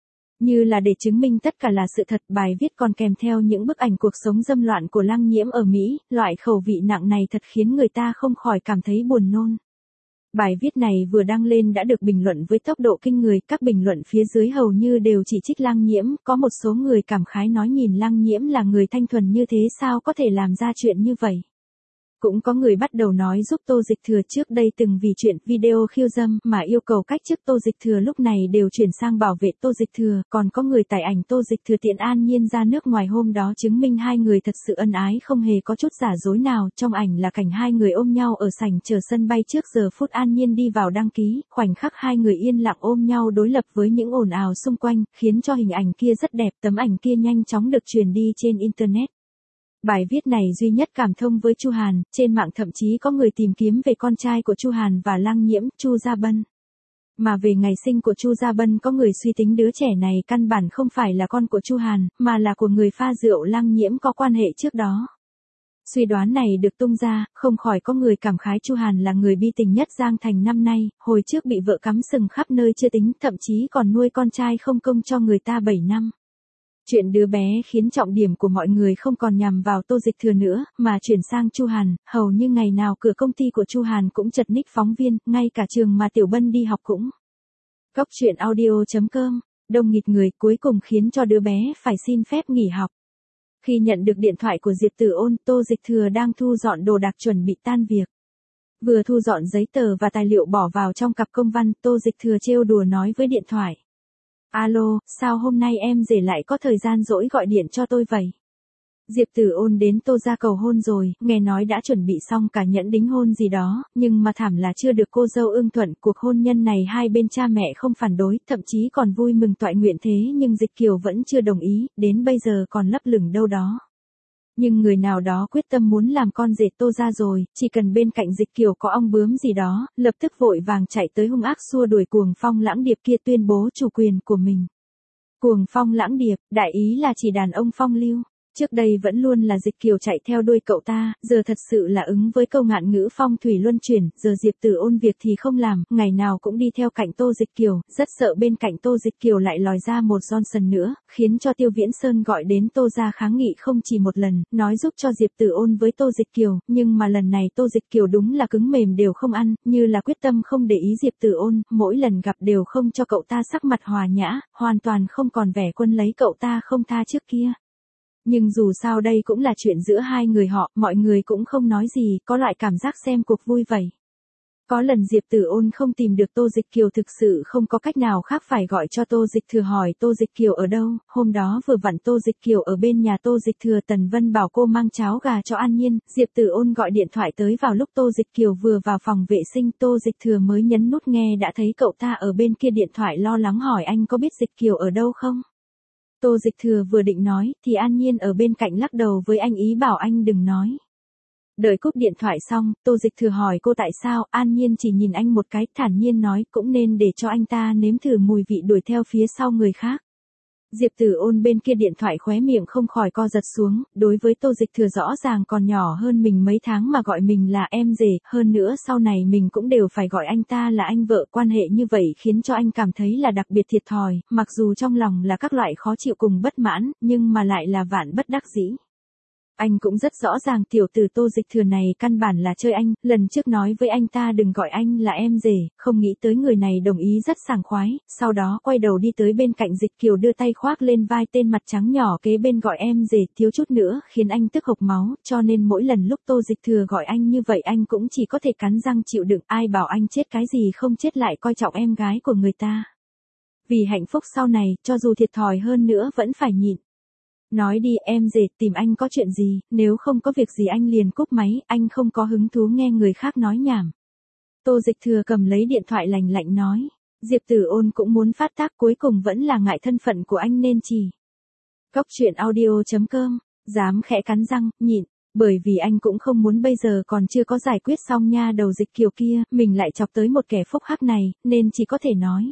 Như là để chứng minh tất cả là sự thật, bài viết còn kèm theo những bức ảnh cuộc sống dâm loạn của Lăng Nhiễm ở Mỹ, loại khẩu vị nặng này thật khiến người ta không khỏi cảm thấy buồn nôn. Bài viết này vừa đăng lên đã được bình luận với tốc độ kinh người, các bình luận phía dưới hầu như đều chỉ trích Lăng Nhiễm, có một số người cảm khái nói nhìn Lăng Nhiễm là người thanh thuần như thế sao có thể làm ra chuyện như vậy. Cũng có người bắt đầu nói giúp Tô Dịch Thừa trước đây từng vì chuyện video khiêu dâm mà yêu cầu cách chức Tô Dịch Thừa lúc này đều chuyển sang bảo vệ Tô Dịch Thừa, còn có người tải ảnh Tô Dịch Thừa tiện An Nhiên ra nước ngoài hôm đó chứng minh hai người thật sự ân ái không hề có chút giả dối nào, trong ảnh là cảnh hai người ôm nhau ở sảnh chờ sân bay trước giờ phút An Nhiên đi vào đăng ký, khoảnh khắc hai người yên lặng ôm nhau đối lập với những ồn ào xung quanh, khiến cho hình ảnh kia rất đẹp, tấm ảnh kia nhanh chóng được truyền đi trên Internet. Bài viết này duy nhất cảm thông với Chu Hàn, trên mạng thậm chí có người tìm kiếm về con trai của Chu Hàn và Lăng Nhiễm, Chu Gia Bân. Mà về ngày sinh của Chu Gia Bân có người suy tính đứa trẻ này căn bản không phải là con của Chu Hàn, mà là của người pha rượu Lăng Nhiễm có quan hệ trước đó. Suy đoán này được tung ra, không khỏi có người cảm khái Chu Hàn là người bi tình nhất Giang Thành năm nay, hồi trước bị vợ cắm sừng khắp nơi chưa tính, thậm chí còn nuôi con trai không công cho người ta bảy năm. Chuyện đứa bé khiến trọng điểm của mọi người không còn nhằm vào Tô Dịch Thừa nữa, mà chuyển sang Chu Hàn, hầu như ngày nào cửa công ty của Chu Hàn cũng chật ních phóng viên, ngay cả trường mà Tiểu Bân đi học cũng. Cóc truyện audio chấm com, đông nghịt người cuối cùng khiến cho đứa bé phải xin phép nghỉ học. Khi nhận được điện thoại của Diệp Tử Ôn, Tô Dịch Thừa đang thu dọn đồ đạc chuẩn bị tan việc. Vừa thu dọn giấy tờ và tài liệu bỏ vào trong cặp công văn, Tô Dịch Thừa trêu đùa nói với điện thoại. Alo, sao hôm nay em rể lại có thời gian rỗi gọi điện cho tôi vậy? Diệp Tử Ôn đến Tô gia cầu hôn rồi, nghe nói đã chuẩn bị xong cả nhẫn đính hôn gì đó, nhưng mà thảm là chưa được cô dâu ưng thuận, cuộc hôn nhân này hai bên cha mẹ không phản đối, thậm chí còn vui mừng toại nguyện thế nhưng Dịch Kiều vẫn chưa đồng ý, đến bây giờ còn lấp lửng đâu đó. Nhưng người nào đó quyết tâm muốn làm con rể Tô gia rồi, chỉ cần bên cạnh Dịch Kiều có ong bướm gì đó, lập tức vội vàng chạy tới hung ác xua đuổi Cuồng Phong Lãng Điệp kia tuyên bố chủ quyền của mình. Cuồng Phong Lãng Điệp, đại ý là chỉ đàn ông phong lưu. Trước đây vẫn luôn là Dịch Kiều chạy theo đuôi cậu ta, giờ thật sự là ứng với câu ngạn ngữ phong thủy luân chuyển, giờ Diệp Tử Ôn việc thì không làm, ngày nào cũng đi theo cạnh Tô Dịch Kiều, rất sợ bên cạnh Tô Dịch Kiều lại lòi ra một Johnson nữa, khiến cho Tiêu Viễn Sơn gọi đến Tô gia kháng nghị không chỉ một lần, nói giúp cho Diệp Tử Ôn với Tô Dịch Kiều, nhưng mà lần này Tô Dịch Kiều đúng là cứng mềm đều không ăn, như là quyết tâm không để ý Diệp Tử Ôn, mỗi lần gặp đều không cho cậu ta sắc mặt hòa nhã, hoàn toàn không còn vẻ quân lấy cậu ta không tha trước kia. Nhưng dù sao đây cũng là chuyện giữa hai người họ, mọi người cũng không nói gì, có loại cảm giác xem cuộc vui vậy. Có lần Diệp Tử Ôn không tìm được Tô Dịch Kiều thực sự không có cách nào khác phải gọi cho Tô Dịch Thừa hỏi Tô Dịch Kiều ở đâu, hôm đó vừa vặn Tô Dịch Kiều ở bên nhà Tô Dịch Thừa, Tần Vân bảo cô mang cháo gà cho An Nhiên, Diệp Tử Ôn gọi điện thoại tới vào lúc Tô Dịch Kiều vừa vào phòng vệ sinh, Tô Dịch Thừa mới nhấn nút nghe đã thấy cậu ta ở bên kia điện thoại lo lắng hỏi anh có biết Dịch Kiều ở đâu không? Tô Dịch Thừa vừa định nói, thì An Nhiên ở bên cạnh lắc đầu với anh ý bảo anh đừng nói. Đợi cúp điện thoại xong, Tô Dịch Thừa hỏi cô tại sao, An Nhiên chỉ nhìn anh một cái, thản nhiên nói cũng nên để cho anh ta nếm thử mùi vị đuổi theo phía sau người khác. Diệp Tử Ôn bên kia điện thoại khóe miệng không khỏi co giật xuống, đối với Tô Dịch Thừa rõ ràng còn nhỏ hơn mình mấy tháng mà gọi mình là em rể, hơn nữa sau này mình cũng đều phải gọi anh ta là anh vợ, quan hệ như vậy khiến cho anh cảm thấy là đặc biệt thiệt thòi, mặc dù trong lòng là các loại khó chịu cùng bất mãn, nhưng mà lại là vạn bất đắc dĩ. Anh cũng rất rõ ràng tiểu tử Tô Dịch Thừa này căn bản là chơi anh, lần trước nói với anh ta đừng gọi anh là em rể, không nghĩ tới người này đồng ý rất sảng khoái, sau đó quay đầu đi tới bên cạnh Dịch Kiều đưa tay khoác lên vai tên mặt trắng nhỏ kế bên gọi em rể, thiếu chút nữa khiến anh tức hộc máu, cho nên mỗi lần lúc Tô Dịch Thừa gọi anh như vậy anh cũng chỉ có thể cắn răng chịu đựng, ai bảo anh chết cái gì không chết lại coi trọng em gái của người ta. Vì hạnh phúc sau này, cho dù thiệt thòi hơn nữa vẫn phải nhịn. Nói đi em rể, tìm anh có chuyện gì, nếu không có việc gì anh liền cúp máy, anh không có hứng thú nghe người khác nói nhảm. Tô Dịch Thừa cầm lấy điện thoại lạnh lạnh nói, Diệp Tử Ôn cũng muốn phát tác cuối cùng vẫn là ngại thân phận của anh nên chỉ. Cóc truyện audio chấm com, dám khẽ cắn răng, nhịn, bởi vì anh cũng không muốn bây giờ còn chưa có giải quyết xong nha đầu Dịch Kiều kia, mình lại chọc tới một kẻ phúc hắc này, nên chỉ có thể nói.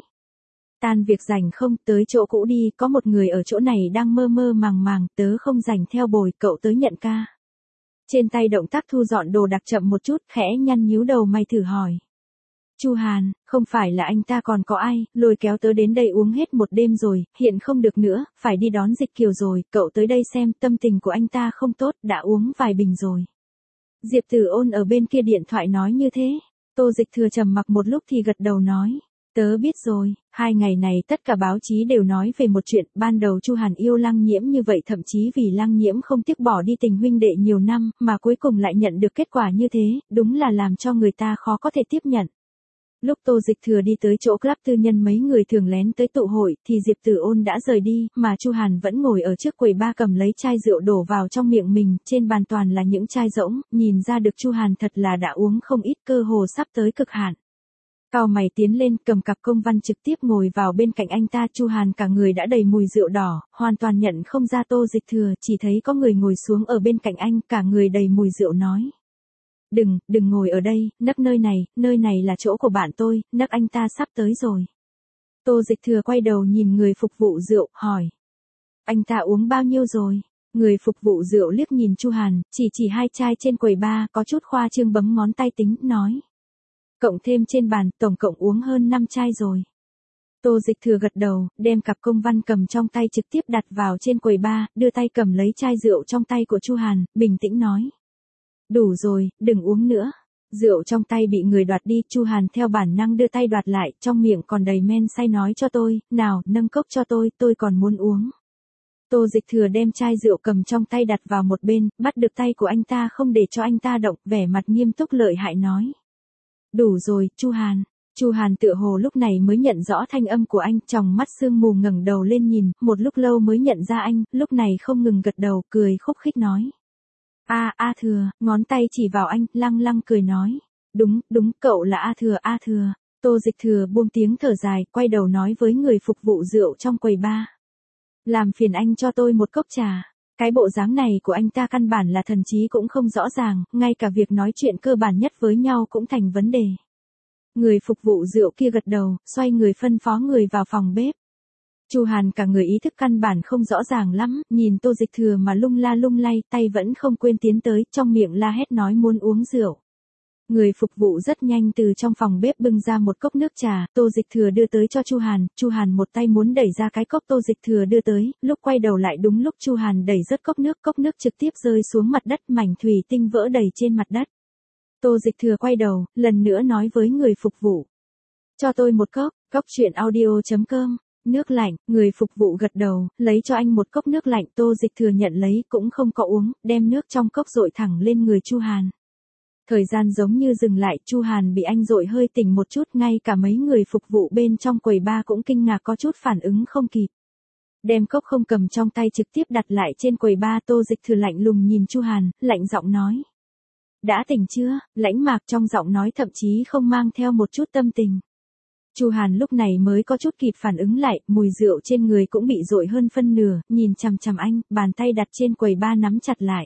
Tan việc rảnh không, tới chỗ cũ đi, có một người ở chỗ này đang mơ mơ màng màng, tớ không rảnh theo bồi, cậu tới nhận ca. Trên tay động tác thu dọn đồ đặc chậm một chút, khẽ nhăn nhíu đầu mày thử hỏi. Chu Hàn, không phải là anh ta còn có ai, lôi kéo tớ đến đây uống hết một đêm rồi, hiện không được nữa, phải đi đón Dịch Kiều rồi, cậu tới đây xem, tâm tình của anh ta không tốt, đã uống vài bình rồi. Diệp Tử Ôn ở bên kia điện thoại nói như thế, Tô Dịch Thừa trầm mặc một lúc thì gật đầu nói. Tớ biết rồi, hai ngày này tất cả báo chí đều nói về một chuyện, ban đầu Chu Hàn yêu Lăng Nhiễm như vậy thậm chí vì Lăng Nhiễm không tiếc bỏ đi tình huynh đệ nhiều năm, mà cuối cùng lại nhận được kết quả như thế, đúng là làm cho người ta khó có thể tiếp nhận. Lúc Tô Dịch Thừa đi tới chỗ club tư nhân mấy người thường lén tới tụ hội, thì Diệp Tử Ôn đã rời đi, mà Chu Hàn vẫn ngồi ở trước quầy bar cầm lấy chai rượu đổ vào trong miệng mình, trên bàn toàn là những chai rỗng, nhìn ra được Chu Hàn thật là đã uống không ít, cơ hồ sắp tới cực hạn. Cao mày tiến lên, cầm cặp công văn trực tiếp ngồi vào bên cạnh anh ta, Chu Hàn cả người đã đầy mùi rượu đỏ, hoàn toàn nhận không ra Tô Dịch Thừa, chỉ thấy có người ngồi xuống ở bên cạnh anh, cả người đầy mùi rượu nói. Đừng, đừng ngồi ở đây, nấc nơi này, nơi này là chỗ của bạn tôi, nấc anh ta sắp tới rồi. Tô Dịch Thừa quay đầu nhìn người phục vụ rượu, hỏi. Anh ta uống bao nhiêu rồi? Người phục vụ rượu liếc nhìn Chu Hàn, chỉ chỉ hai chai trên quầy bar, có chút khoa trương bấm ngón tay tính, nói. Cộng thêm trên bàn, tổng cộng uống hơn năm chai rồi. Tô Dịch Thừa gật đầu, đem cặp công văn cầm trong tay trực tiếp đặt vào trên quầy bar, đưa tay cầm lấy chai rượu trong tay của Chu Hàn, bình tĩnh nói. Đủ rồi, đừng uống nữa. Rượu trong tay bị người đoạt đi, Chu Hàn theo bản năng đưa tay đoạt lại, trong miệng còn đầy men say nói cho tôi, nào, nâng cốc cho tôi, tôi còn muốn uống. Tô Dịch Thừa đem chai rượu cầm trong tay đặt vào một bên, bắt được tay của anh ta không để cho anh ta động, vẻ mặt nghiêm túc lợi hại nói. Đủ rồi, Chu Hàn. Chu Hàn tựa hồ lúc này mới nhận rõ thanh âm của anh, tròng mắt sương mù ngẩng đầu lên nhìn, một lúc lâu mới nhận ra anh, lúc này không ngừng gật đầu, cười khúc khích nói. A A Thừa, ngón tay chỉ vào anh, lăng lăng cười nói. Đúng, đúng, cậu là A Thừa, A Thừa. Tô Dịch Thừa buông tiếng thở dài, quay đầu nói với người phục vụ rượu trong quầy bar. Làm phiền anh cho tôi một cốc trà. Cái bộ dáng này của anh ta căn bản là thần trí cũng không rõ ràng, ngay cả việc nói chuyện cơ bản nhất với nhau cũng thành vấn đề. Người phục vụ rượu kia gật đầu, xoay người phân phó người vào phòng bếp. Chu Hàn cả người ý thức căn bản không rõ ràng lắm, nhìn Tô Dịch Thừa mà lung la lung lay, tay vẫn không quên tiến tới, trong miệng la hét nói muốn uống rượu. Người phục vụ rất nhanh từ trong phòng bếp bưng ra một cốc nước trà, Tô Dịch Thừa đưa tới cho Chu Hàn, Chu Hàn một tay muốn đẩy ra cái cốc Tô Dịch Thừa đưa tới, lúc quay đầu lại đúng lúc Chu Hàn đẩy rớt cốc nước, cốc nước trực tiếp rơi xuống mặt đất, mảnh thủy tinh vỡ đầy trên mặt đất. Tô Dịch Thừa quay đầu, lần nữa nói với người phục vụ. Cho tôi một cốc, cốc truyện audio chấm com. Nước lạnh, người phục vụ gật đầu, lấy cho anh một cốc nước lạnh, Tô Dịch Thừa nhận lấy, cũng không có uống, đem nước trong cốc dội thẳng lên người Chu Hàn. Thời gian giống như dừng lại, Chu Hàn bị anh dội hơi tỉnh một chút, ngay cả mấy người phục vụ bên trong quầy bar cũng kinh ngạc có chút phản ứng không kịp. Đem cốc không cầm trong tay trực tiếp đặt lại trên quầy bar, Tô Dịch Thừa lạnh lùng nhìn Chu Hàn, lạnh giọng nói. Đã tỉnh chưa? Lãnh mạc trong giọng nói thậm chí không mang theo một chút tâm tình. Chu Hàn lúc này mới có chút kịp phản ứng lại, mùi rượu trên người cũng bị dội hơn phân nửa, nhìn chằm chằm anh, bàn tay đặt trên quầy bar nắm chặt lại.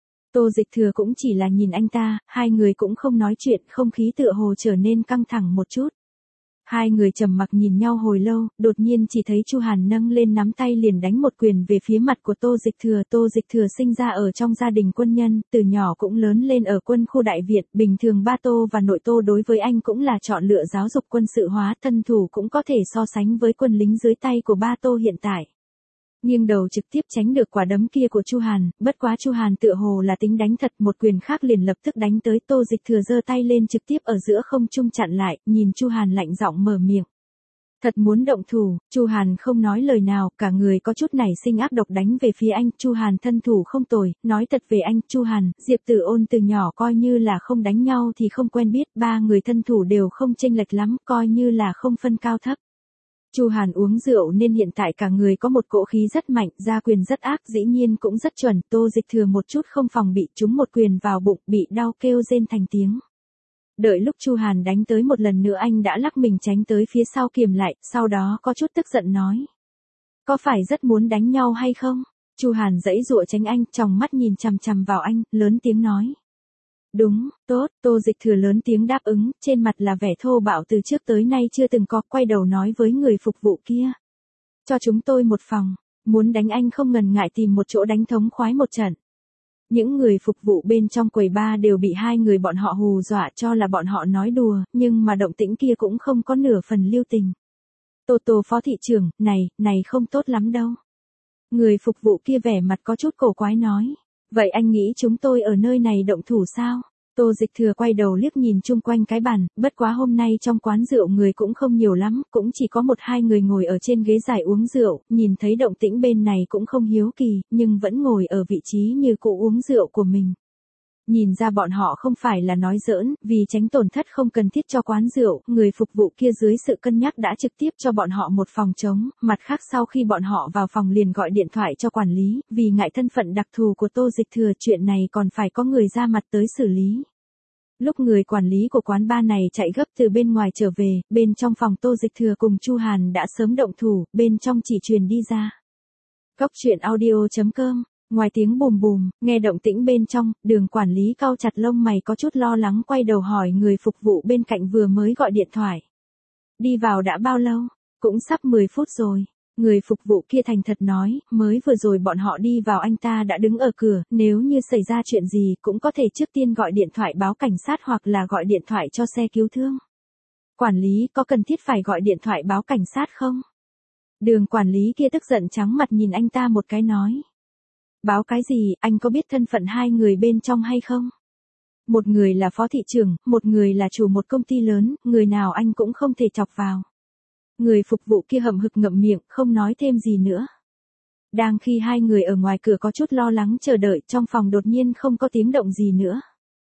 Tô Dịch Thừa cũng chỉ là nhìn anh ta, hai người cũng không nói chuyện, không khí tựa hồ trở nên căng thẳng một chút. Hai người trầm mặc nhìn nhau hồi lâu, đột nhiên chỉ thấy Chu Hàn nâng lên nắm tay liền đánh một quyền về phía mặt của Tô Dịch Thừa. Tô Dịch Thừa sinh ra ở trong gia đình quân nhân, từ nhỏ cũng lớn lên ở quân khu Đại Việt, bình thường ba Tô và nội Tô đối với anh cũng là chọn lựa giáo dục quân sự hóa, thân thủ cũng có thể so sánh với quân lính dưới tay của ba Tô hiện tại. Nghiêng đầu trực tiếp tránh được quả đấm kia của Chu Hàn, bất quá Chu Hàn tựa hồ là tính đánh thật, một quyền khác liền lập tức đánh tới, Tô Dịch Thừa giơ tay lên trực tiếp ở giữa không trung chặn lại, nhìn Chu Hàn lạnh giọng mở miệng. Thật muốn động thủ, Chu Hàn không nói lời nào, cả người có chút nảy sinh ác độc đánh về phía anh, Chu Hàn thân thủ không tồi, nói thật về anh, Chu Hàn, Diệp Tử Ôn từ nhỏ coi như là không đánh nhau thì không quen biết, ba người thân thủ đều không chênh lệch lắm, coi như là không phân cao thấp. Chu Hàn uống rượu nên hiện tại cả người có một cỗ khí rất mạnh, ra quyền rất ác, dĩ nhiên cũng rất chuẩn, Tô Dịch Thừa một chút không phòng bị, trúng một quyền vào bụng, bị đau kêu rên thành tiếng. Đợi lúc Chu Hàn đánh tới một lần nữa anh đã lắc mình tránh tới phía sau kiềm lại, sau đó có chút tức giận nói. Có phải rất muốn đánh nhau hay không? Chu Hàn giãy giụa tránh anh, tròng mắt nhìn chằm chằm vào anh, lớn tiếng nói. Đúng, tốt, Tô Dịch Thừa lớn tiếng đáp ứng, trên mặt là vẻ thô bạo từ trước tới nay chưa từng có, quay đầu nói với người phục vụ kia. Cho chúng tôi một phòng, muốn đánh anh không ngần ngại tìm một chỗ đánh thống khoái một trận. Những người phục vụ bên trong quầy bar đều bị hai người bọn họ hù dọa cho là bọn họ nói đùa, nhưng mà động tĩnh kia cũng không có nửa phần lưu tình. Tô Tô phó thị trưởng, này, này không tốt lắm đâu. Người phục vụ kia vẻ mặt có chút cổ quái nói. Vậy anh nghĩ chúng tôi ở nơi này động thủ sao? Tô Dịch Thừa quay đầu liếc nhìn chung quanh cái bàn, bất quá hôm nay trong quán rượu người cũng không nhiều lắm, cũng chỉ có một hai người ngồi ở trên ghế dài uống rượu, nhìn thấy động tĩnh bên này cũng không hiếu kỳ, nhưng vẫn ngồi ở vị trí như cũ uống rượu của mình. Nhìn ra bọn họ không phải là nói giỡn, vì tránh tổn thất không cần thiết cho quán rượu, người phục vụ kia dưới sự cân nhắc đã trực tiếp cho bọn họ một phòng trống, mặt khác sau khi bọn họ vào phòng liền gọi điện thoại cho quản lý, vì ngại thân phận đặc thù của Tô Dịch Thừa chuyện này còn phải có người ra mặt tới xử lý. Lúc người quản lý của quán bar này chạy gấp từ bên ngoài trở về, bên trong phòng Tô Dịch Thừa cùng Chu Hàn đã sớm động thủ, bên trong chỉ truyền đi ra. Cốc truyện audio chấm com. Ngoài tiếng bùm bùm, nghe động tĩnh bên trong, Đường quản lý cau chặt lông mày có chút lo lắng quay đầu hỏi người phục vụ bên cạnh vừa mới gọi điện thoại. Đi vào đã bao lâu? Cũng sắp mười phút rồi. Người phục vụ kia thành thật nói, mới vừa rồi bọn họ đi vào anh ta đã đứng ở cửa, nếu như xảy ra chuyện gì cũng có thể trước tiên gọi điện thoại báo cảnh sát hoặc là gọi điện thoại cho xe cứu thương. Quản lý có cần thiết phải gọi điện thoại báo cảnh sát không? Đường quản lý kia tức giận trắng mặt nhìn anh ta một cái nói. Báo cái gì, anh có biết thân phận hai người bên trong hay không? Một người là phó thị trưởng, một người là chủ một công ty lớn, người nào anh cũng không thể chọc vào. Người phục vụ kia hậm hực ngậm miệng, không nói thêm gì nữa. Đang khi hai người ở ngoài cửa có chút lo lắng chờ đợi, trong phòng đột nhiên không có tiếng động gì nữa.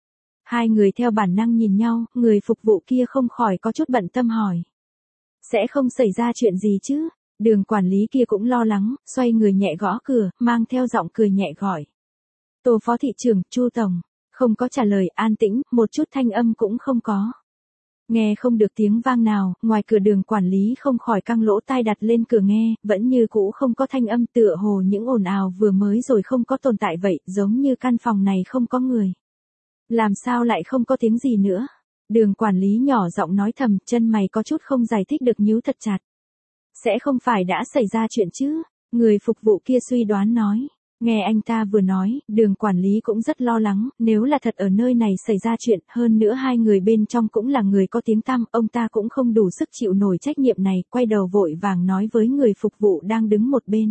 Hai người theo bản năng nhìn nhau, người phục vụ kia không khỏi có chút bận tâm hỏi. Sẽ không xảy ra chuyện gì chứ? Đường quản lý kia cũng lo lắng, xoay người nhẹ gõ cửa, mang theo giọng cười nhẹ gọi. Tô phó thị trưởng, Chu tổng, không có trả lời, an tĩnh, một chút thanh âm cũng không có. Nghe không được tiếng vang nào, ngoài cửa Đường quản lý không khỏi căng lỗ tai đặt lên cửa nghe, vẫn như cũ không có thanh âm, tựa hồ những ồn ào vừa mới rồi không có tồn tại vậy, giống như căn phòng này không có người. Làm sao lại không có tiếng gì nữa? Đường quản lý nhỏ giọng nói thầm, chân mày có chút không giải thích được nhíu thật chặt. Sẽ không phải đã xảy ra chuyện chứ? Người phục vụ kia suy đoán nói. Nghe anh ta vừa nói, Đường quản lý cũng rất lo lắng, nếu là thật ở nơi này xảy ra chuyện, hơn nữa hai người bên trong cũng là người có tiếng tăm, ông ta cũng không đủ sức chịu nổi trách nhiệm này, quay đầu vội vàng nói với người phục vụ đang đứng một bên.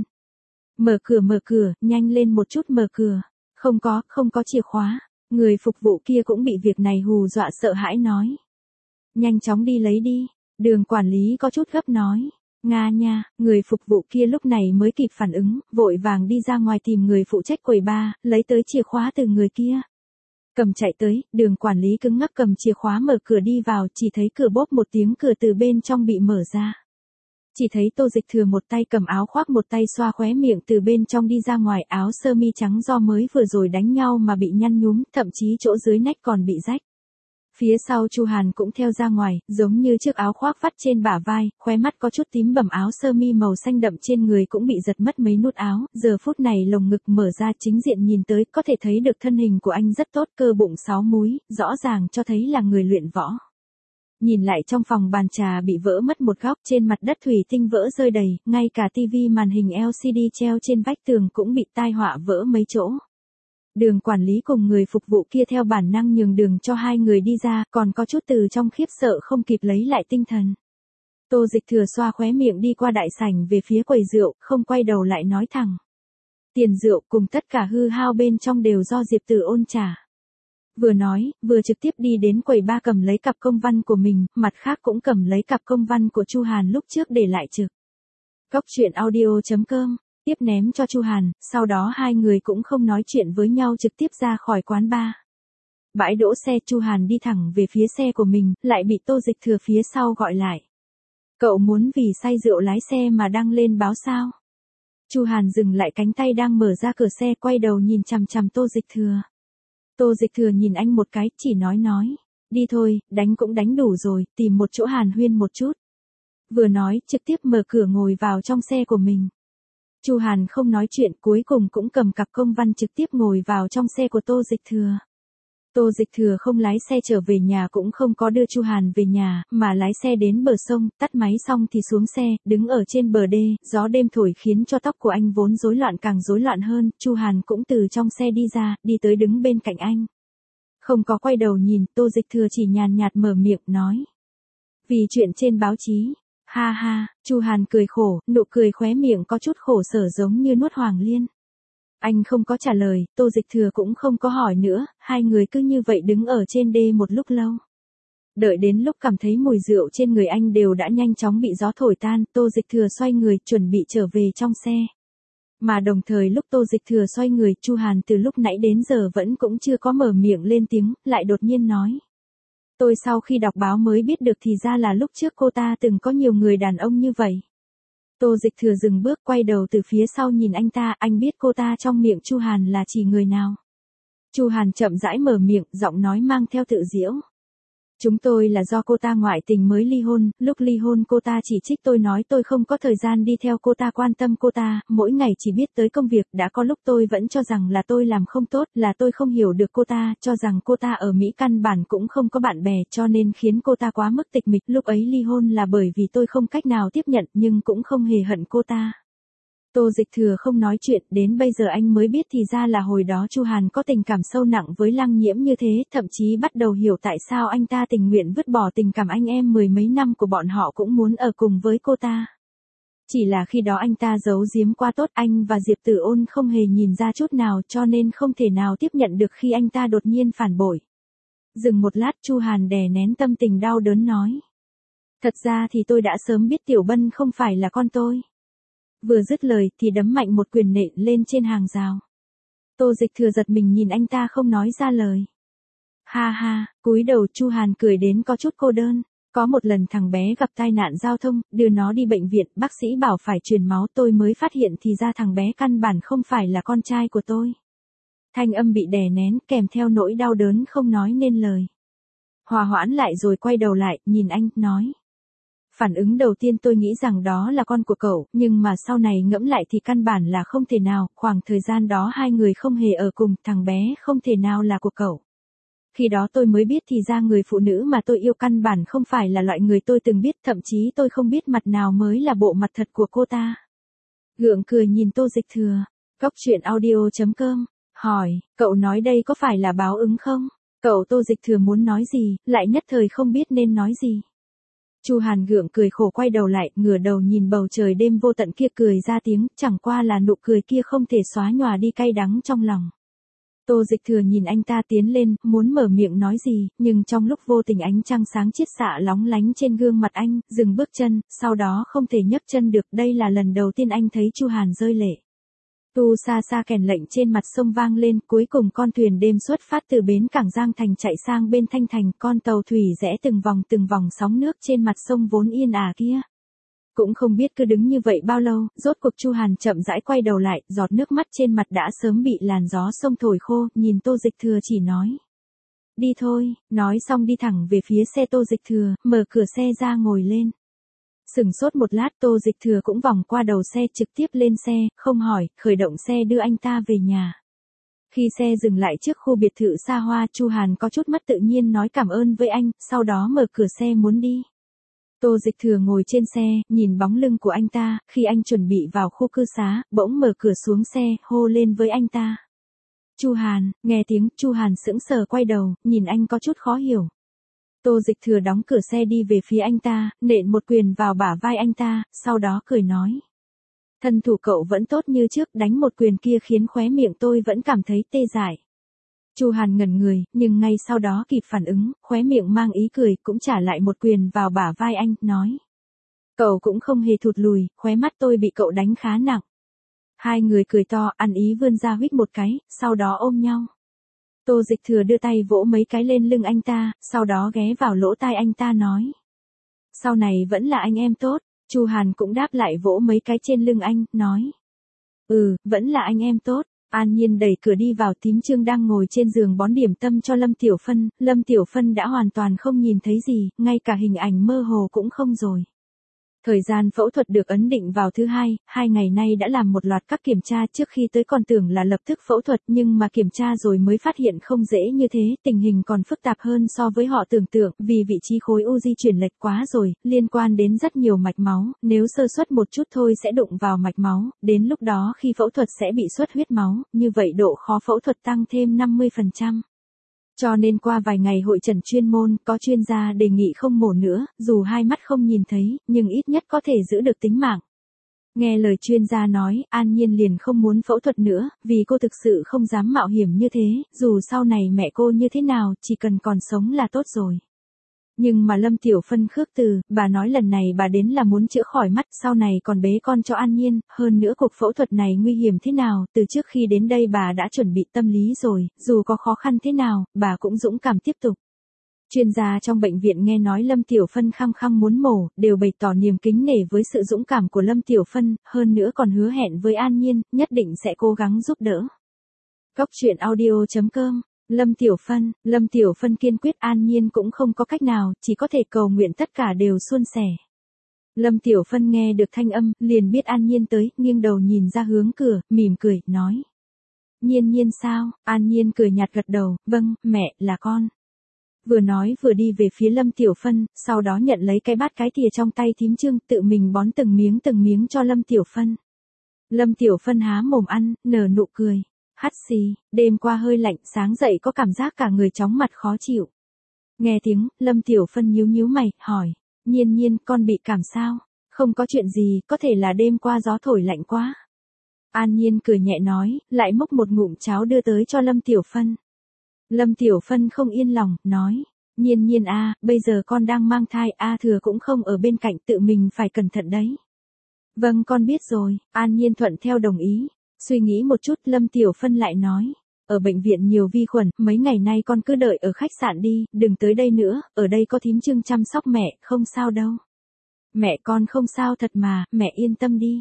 Mở cửa mở cửa, nhanh lên một chút mở cửa. Không có, không có chìa khóa. Người phục vụ kia cũng bị việc này hù dọa sợ hãi nói. Nhanh chóng đi lấy đi. Đường quản lý có chút gấp nói. Nga nha, người phục vụ kia lúc này mới kịp phản ứng, vội vàng đi ra ngoài tìm người phụ trách quầy bar, lấy tới chìa khóa từ người kia. Cầm chạy tới, đường quản lý cứng ngắc cầm chìa khóa mở cửa đi vào, chỉ thấy cửa bốp một tiếng cửa từ bên trong bị mở ra. Chỉ thấy Tô Dịch Thừa một tay cầm áo khoác một tay xoa khóe miệng từ bên trong đi ra ngoài, áo sơ mi trắng do mới vừa rồi đánh nhau mà bị nhăn nhúm, thậm chí chỗ dưới nách còn bị rách. Phía sau Chu Hàn cũng theo ra ngoài, giống như chiếc áo khoác vắt trên bả vai, khóe mắt có chút tím bầm, áo sơ mi màu xanh đậm trên người cũng bị giật mất mấy nút áo, giờ phút này lồng ngực mở ra, chính diện nhìn tới có thể thấy được thân hình của anh rất tốt, cơ bụng sáu múi, rõ ràng cho thấy là người luyện võ. Nhìn lại trong phòng, bàn trà bị vỡ mất một góc, trên mặt đất thủy tinh vỡ rơi đầy, ngay cả tivi màn hình lờ xê đê treo trên vách tường cũng bị tai họa vỡ mấy chỗ. Đường quản lý cùng người phục vụ kia theo bản năng nhường đường cho hai người đi ra, còn có chút từ trong khiếp sợ không kịp lấy lại tinh thần. Tô Dịch Thừa xoa khóe miệng đi qua đại sảnh về phía quầy rượu, không quay đầu lại nói thẳng. Tiền rượu cùng tất cả hư hao bên trong đều do Diệp Tử Ôn trả. Vừa nói, vừa trực tiếp đi đến quầy ba cầm lấy cặp công văn của mình, mặt khác cũng cầm lấy cặp công văn của Chu Hàn lúc trước để lại trực. Cóc truyện audio chấm com, tiếp ném cho Chu Hàn, sau đó hai người cũng không nói chuyện với nhau trực tiếp ra khỏi quán bar. Bãi đỗ xe, Chu Hàn đi thẳng về phía xe của mình, lại bị Tô Dịch Thừa phía sau gọi lại. Cậu muốn vì say rượu lái xe mà đăng lên báo sao? Chu Hàn dừng lại cánh tay đang mở ra cửa xe, quay đầu nhìn chằm chằm Tô Dịch Thừa. Tô Dịch Thừa nhìn anh một cái, chỉ nói nói, đi thôi, đánh cũng đánh đủ rồi, tìm một chỗ hàn huyên một chút. Vừa nói, trực tiếp mở cửa ngồi vào trong xe của mình. Chu Hàn không nói chuyện, cuối cùng cũng cầm cặp công văn trực tiếp ngồi vào trong xe của Tô Dịch Thừa. Tô Dịch Thừa không lái xe trở về nhà, cũng không có đưa Chu Hàn về nhà, mà lái xe đến bờ sông, tắt máy xong thì xuống xe, đứng ở trên bờ đê, gió đêm thổi khiến cho tóc của anh vốn rối loạn càng rối loạn hơn, Chu Hàn cũng từ trong xe đi ra, đi tới đứng bên cạnh anh. Không có quay đầu nhìn, Tô Dịch Thừa chỉ nhàn nhạt mở miệng nói. Vì chuyện trên báo chí, ha ha, Chu Hàn cười khổ, nụ cười khóe miệng có chút khổ sở giống như nuốt hoàng liên. Anh không có trả lời, Tô Dịch Thừa cũng không có hỏi nữa, hai người cứ như vậy đứng ở trên đê một lúc lâu. Đợi đến lúc cảm thấy mùi rượu trên người anh đều đã nhanh chóng bị gió thổi tan, Tô Dịch Thừa xoay người chuẩn bị trở về trong xe. Mà đồng thời lúc Tô Dịch Thừa xoay người, Chu Hàn từ lúc nãy đến giờ vẫn cũng chưa có mở miệng lên tiếng, lại đột nhiên nói. Tôi sau khi đọc báo mới biết được thì ra là lúc trước cô ta từng có nhiều người đàn ông như vậy. Tô Dịch Thừa dừng bước, quay đầu từ phía sau nhìn anh ta, anh biết cô ta trong miệng Chu Hàn là chỉ người nào. Chu Hàn chậm rãi mở miệng, giọng nói mang theo tự giễu. Chúng tôi là do cô ta ngoại tình mới ly hôn, lúc ly hôn cô ta chỉ trích tôi, nói tôi không có thời gian đi theo cô ta, quan tâm cô ta, mỗi ngày chỉ biết tới công việc, đã có lúc tôi vẫn cho rằng là tôi làm không tốt, là tôi không hiểu được cô ta, cho rằng cô ta ở Mỹ căn bản cũng không có bạn bè, cho nên khiến cô ta quá mức tịch mịch, lúc ấy ly hôn là bởi vì tôi không cách nào tiếp nhận, nhưng cũng không hề hận cô ta. Tô Dịch Thừa không nói chuyện, đến bây giờ anh mới biết thì ra là hồi đó Chu Hàn có tình cảm sâu nặng với Lăng Nhiễm như thế, thậm chí bắt đầu hiểu tại sao anh ta tình nguyện vứt bỏ tình cảm anh em mười mấy năm của bọn họ cũng muốn ở cùng với cô ta. Chỉ là khi đó anh ta giấu giếm quá tốt, anh và Diệp Tử Ôn không hề nhìn ra chút nào, cho nên không thể nào tiếp nhận được khi anh ta đột nhiên phản bội. Dừng một lát, Chu Hàn đè nén tâm tình đau đớn nói. Thật ra thì tôi đã sớm biết Tiểu Bân không phải là con tôi. Vừa dứt lời thì đấm mạnh một quyền nện lên trên hàng rào. Tô Dịch Thừa giật mình nhìn anh ta không nói ra lời. Ha ha, cúi đầu, Chu Hàn cười đến có chút cô đơn. Có một lần thằng bé gặp tai nạn giao thông, đưa nó đi bệnh viện, bác sĩ bảo phải truyền máu, tôi mới phát hiện thì ra thằng bé căn bản không phải là con trai của tôi. Thanh âm bị đè nén, kèm theo nỗi đau đớn không nói nên lời. Hòa hoãn lại rồi quay đầu lại, nhìn anh, nói. Phản ứng đầu tiên tôi nghĩ rằng đó là con của cậu, nhưng mà sau này ngẫm lại thì căn bản là không thể nào, khoảng thời gian đó hai người không hề ở cùng, thằng bé không thể nào là của cậu. Khi đó tôi mới biết thì ra người phụ nữ mà tôi yêu căn bản không phải là loại người tôi từng biết, thậm chí tôi không biết mặt nào mới là bộ mặt thật của cô ta. Gượng cười nhìn Tô Dịch Thừa. Cóc truyện audio chấm com hỏi, cậu nói đây có phải là báo ứng không? Cậu Tô Dịch Thừa muốn nói gì, lại nhất thời không biết nên nói gì. Chu Hàn gượng cười khổ quay đầu lại, ngửa đầu nhìn bầu trời đêm vô tận kia cười ra tiếng, chẳng qua là nụ cười kia không thể xóa nhòa đi cay đắng trong lòng. Tô Dịch Thừa nhìn anh ta tiến lên, muốn mở miệng nói gì, nhưng trong lúc vô tình ánh trăng sáng chiết xạ lóng lánh trên gương mặt anh, dừng bước chân, sau đó không thể nhấc chân được, đây là lần đầu tiên anh thấy Chu Hàn rơi lệ. Tu xa xa kèn lệnh trên mặt sông vang lên, cuối cùng con thuyền đêm xuất phát từ bến cảng Giang Thành chạy sang bên Thanh Thành, con tàu thủy rẽ từng vòng từng vòng sóng nước trên mặt sông vốn yên ả kia. Cũng không biết cứ đứng như vậy bao lâu, rốt cuộc Chu Hàn chậm rãi quay đầu lại, giọt nước mắt trên mặt đã sớm bị làn gió sông thổi khô, nhìn Tô Dịch Thừa chỉ nói. Đi thôi, nói xong đi thẳng về phía xe Tô Dịch Thừa, mở cửa xe ra ngồi lên. Sừng sốt một lát Tô Dịch Thừa cũng vòng qua đầu xe trực tiếp lên xe, không hỏi, khởi động xe đưa anh ta về nhà. Khi xe dừng lại trước khu biệt thự xa hoa, Chu Hàn có chút mất tự nhiên nói cảm ơn với anh, sau đó mở cửa xe muốn đi. Tô Dịch Thừa ngồi trên xe, nhìn bóng lưng của anh ta, khi anh chuẩn bị vào khu cư xá, bỗng mở cửa xuống xe, hô lên với anh ta. Chu Hàn, nghe tiếng, Chu Hàn sững sờ quay đầu, nhìn anh có chút khó hiểu. Tô Dịch Thừa đóng cửa xe đi về phía anh ta, nện một quyền vào bả vai anh ta, sau đó cười nói. Thân thủ cậu vẫn tốt như trước, đánh một quyền kia khiến khóe miệng tôi vẫn cảm thấy tê dại. Chu Hàn ngẩn người, nhưng ngay sau đó kịp phản ứng, khóe miệng mang ý cười, cũng trả lại một quyền vào bả vai anh, nói. Cậu cũng không hề thụt lùi, khóe mắt tôi bị cậu đánh khá nặng. Hai người cười to, ăn ý vươn ra huých một cái, sau đó ôm nhau. Tô Dịch Thừa đưa tay vỗ mấy cái lên lưng anh ta, sau đó ghé vào lỗ tai anh ta nói. Sau này vẫn là anh em tốt. Chu Hàn cũng đáp lại vỗ mấy cái trên lưng anh, nói. Ừ, vẫn là anh em tốt. An Nhiên đẩy cửa đi vào, Tím Trương đang ngồi trên giường bón điểm tâm cho Lâm Tiểu Phân, Lâm Tiểu Phân đã hoàn toàn không nhìn thấy gì, ngay cả hình ảnh mơ hồ cũng không rồi. Thời gian phẫu thuật được ấn định vào thứ hai, hai ngày nay đã làm một loạt các kiểm tra, trước khi tới còn tưởng là lập tức phẫu thuật nhưng mà kiểm tra rồi mới phát hiện không dễ như thế, tình hình còn phức tạp hơn so với họ tưởng tượng, vì vị trí khối u di chuyển lệch quá rồi, liên quan đến rất nhiều mạch máu, nếu sơ suất một chút thôi sẽ đụng vào mạch máu, đến lúc đó khi phẫu thuật sẽ bị xuất huyết máu, như vậy độ khó phẫu thuật tăng thêm năm mươi phần trăm. Cho nên qua vài ngày hội trần chuyên môn, có chuyên gia đề nghị không mổ nữa, dù hai mắt không nhìn thấy, nhưng ít nhất có thể giữ được tính mạng. Nghe lời chuyên gia nói, An Nhiên liền không muốn phẫu thuật nữa, vì cô thực sự không dám mạo hiểm như thế, dù sau này mẹ cô như thế nào, chỉ cần còn sống là tốt rồi. Nhưng mà Lâm Tiểu Phân khước từ, bà nói lần này bà đến là muốn chữa khỏi mắt, sau này còn bế con cho An Nhiên, hơn nữa cuộc phẫu thuật này nguy hiểm thế nào, từ trước khi đến đây bà đã chuẩn bị tâm lý rồi, dù có khó khăn thế nào, bà cũng dũng cảm tiếp tục. Chuyên gia trong bệnh viện nghe nói Lâm Tiểu Phân khăng khăng muốn mổ, đều bày tỏ niềm kính nể với sự dũng cảm của Lâm Tiểu Phân, hơn nữa còn hứa hẹn với An Nhiên, nhất định sẽ cố gắng giúp đỡ. Cóc truyện audio chấm com Lâm Tiểu Phân, Lâm Tiểu Phân kiên quyết, An Nhiên cũng không có cách nào, chỉ có thể cầu nguyện tất cả đều suôn sẻ. Lâm Tiểu Phân nghe được thanh âm, liền biết An Nhiên tới, nghiêng đầu nhìn ra hướng cửa, mỉm cười, nói. Nhiên Nhiên sao? An Nhiên cười nhạt gật đầu, vâng, mẹ, là con. Vừa nói vừa đi về phía Lâm Tiểu Phân, sau đó nhận lấy cái bát cái thìa trong tay Thím Trương, tự mình bón từng miếng từng miếng cho Lâm Tiểu Phân. Lâm Tiểu Phân há mồm ăn, nở nụ cười. Hắt xì, đêm qua hơi lạnh, sáng dậy có cảm giác cả người chóng mặt khó chịu. Nghe tiếng, Lâm Tiểu Phân nhíu nhíu mày, hỏi, Nhiên Nhiên, con bị cảm sao? Không có chuyện gì, có thể là đêm qua gió thổi lạnh quá. An Nhiên cười nhẹ nói, lại múc một ngụm cháo đưa tới cho Lâm Tiểu Phân. Lâm Tiểu Phân không yên lòng, nói, Nhiên Nhiên a, bây giờ con đang mang thai, A Thừa cũng không ở bên cạnh, tự mình phải cẩn thận đấy. Vâng con biết rồi, An Nhiên thuận theo đồng ý. Suy nghĩ một chút, Lâm Tiểu Phân lại nói, ở bệnh viện nhiều vi khuẩn, mấy ngày nay con cứ đợi ở khách sạn đi, đừng tới đây nữa, ở đây có Thím Trương chăm sóc mẹ, không sao đâu. Mẹ con không sao thật mà, mẹ yên tâm đi.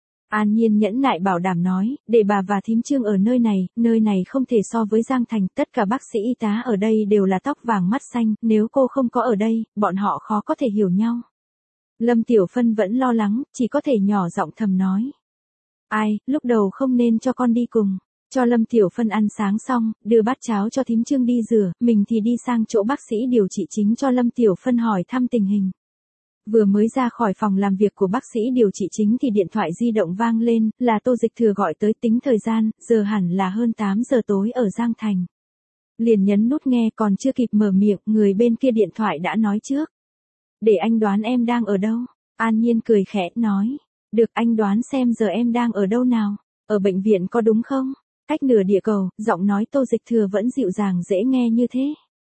An Nhiên nhẫn nại bảo đảm nói, để bà và Thím Trương ở nơi này, nơi này không thể so với Giang Thành, tất cả bác sĩ y tá ở đây đều là tóc vàng mắt xanh, nếu cô không có ở đây, bọn họ khó có thể hiểu nhau. Lâm Tiểu Phân vẫn lo lắng, chỉ có thể nhỏ giọng thầm nói. Ai, lúc đầu không nên cho con đi cùng. Cho Lâm Tiểu Phân ăn sáng xong, đưa bát cháo cho thím Trương đi rửa, mình thì đi sang chỗ bác sĩ điều trị chính cho Lâm Tiểu Phân hỏi thăm tình hình. Vừa mới ra khỏi phòng làm việc của bác sĩ điều trị chính thì điện thoại di động vang lên, là Tô Dịch Thừa gọi tới. Tính thời gian, giờ hẳn là hơn tám giờ tối ở Giang Thành. Liền nhấn nút nghe, còn chưa kịp mở miệng, người bên kia điện thoại đã nói trước. Để anh đoán em đang ở đâu? An Nhiên cười khẽ, nói. Được, anh đoán xem giờ em đang ở đâu nào? Ở bệnh viện có đúng không? Cách nửa địa cầu, giọng nói Tô Dịch Thừa vẫn dịu dàng dễ nghe như thế.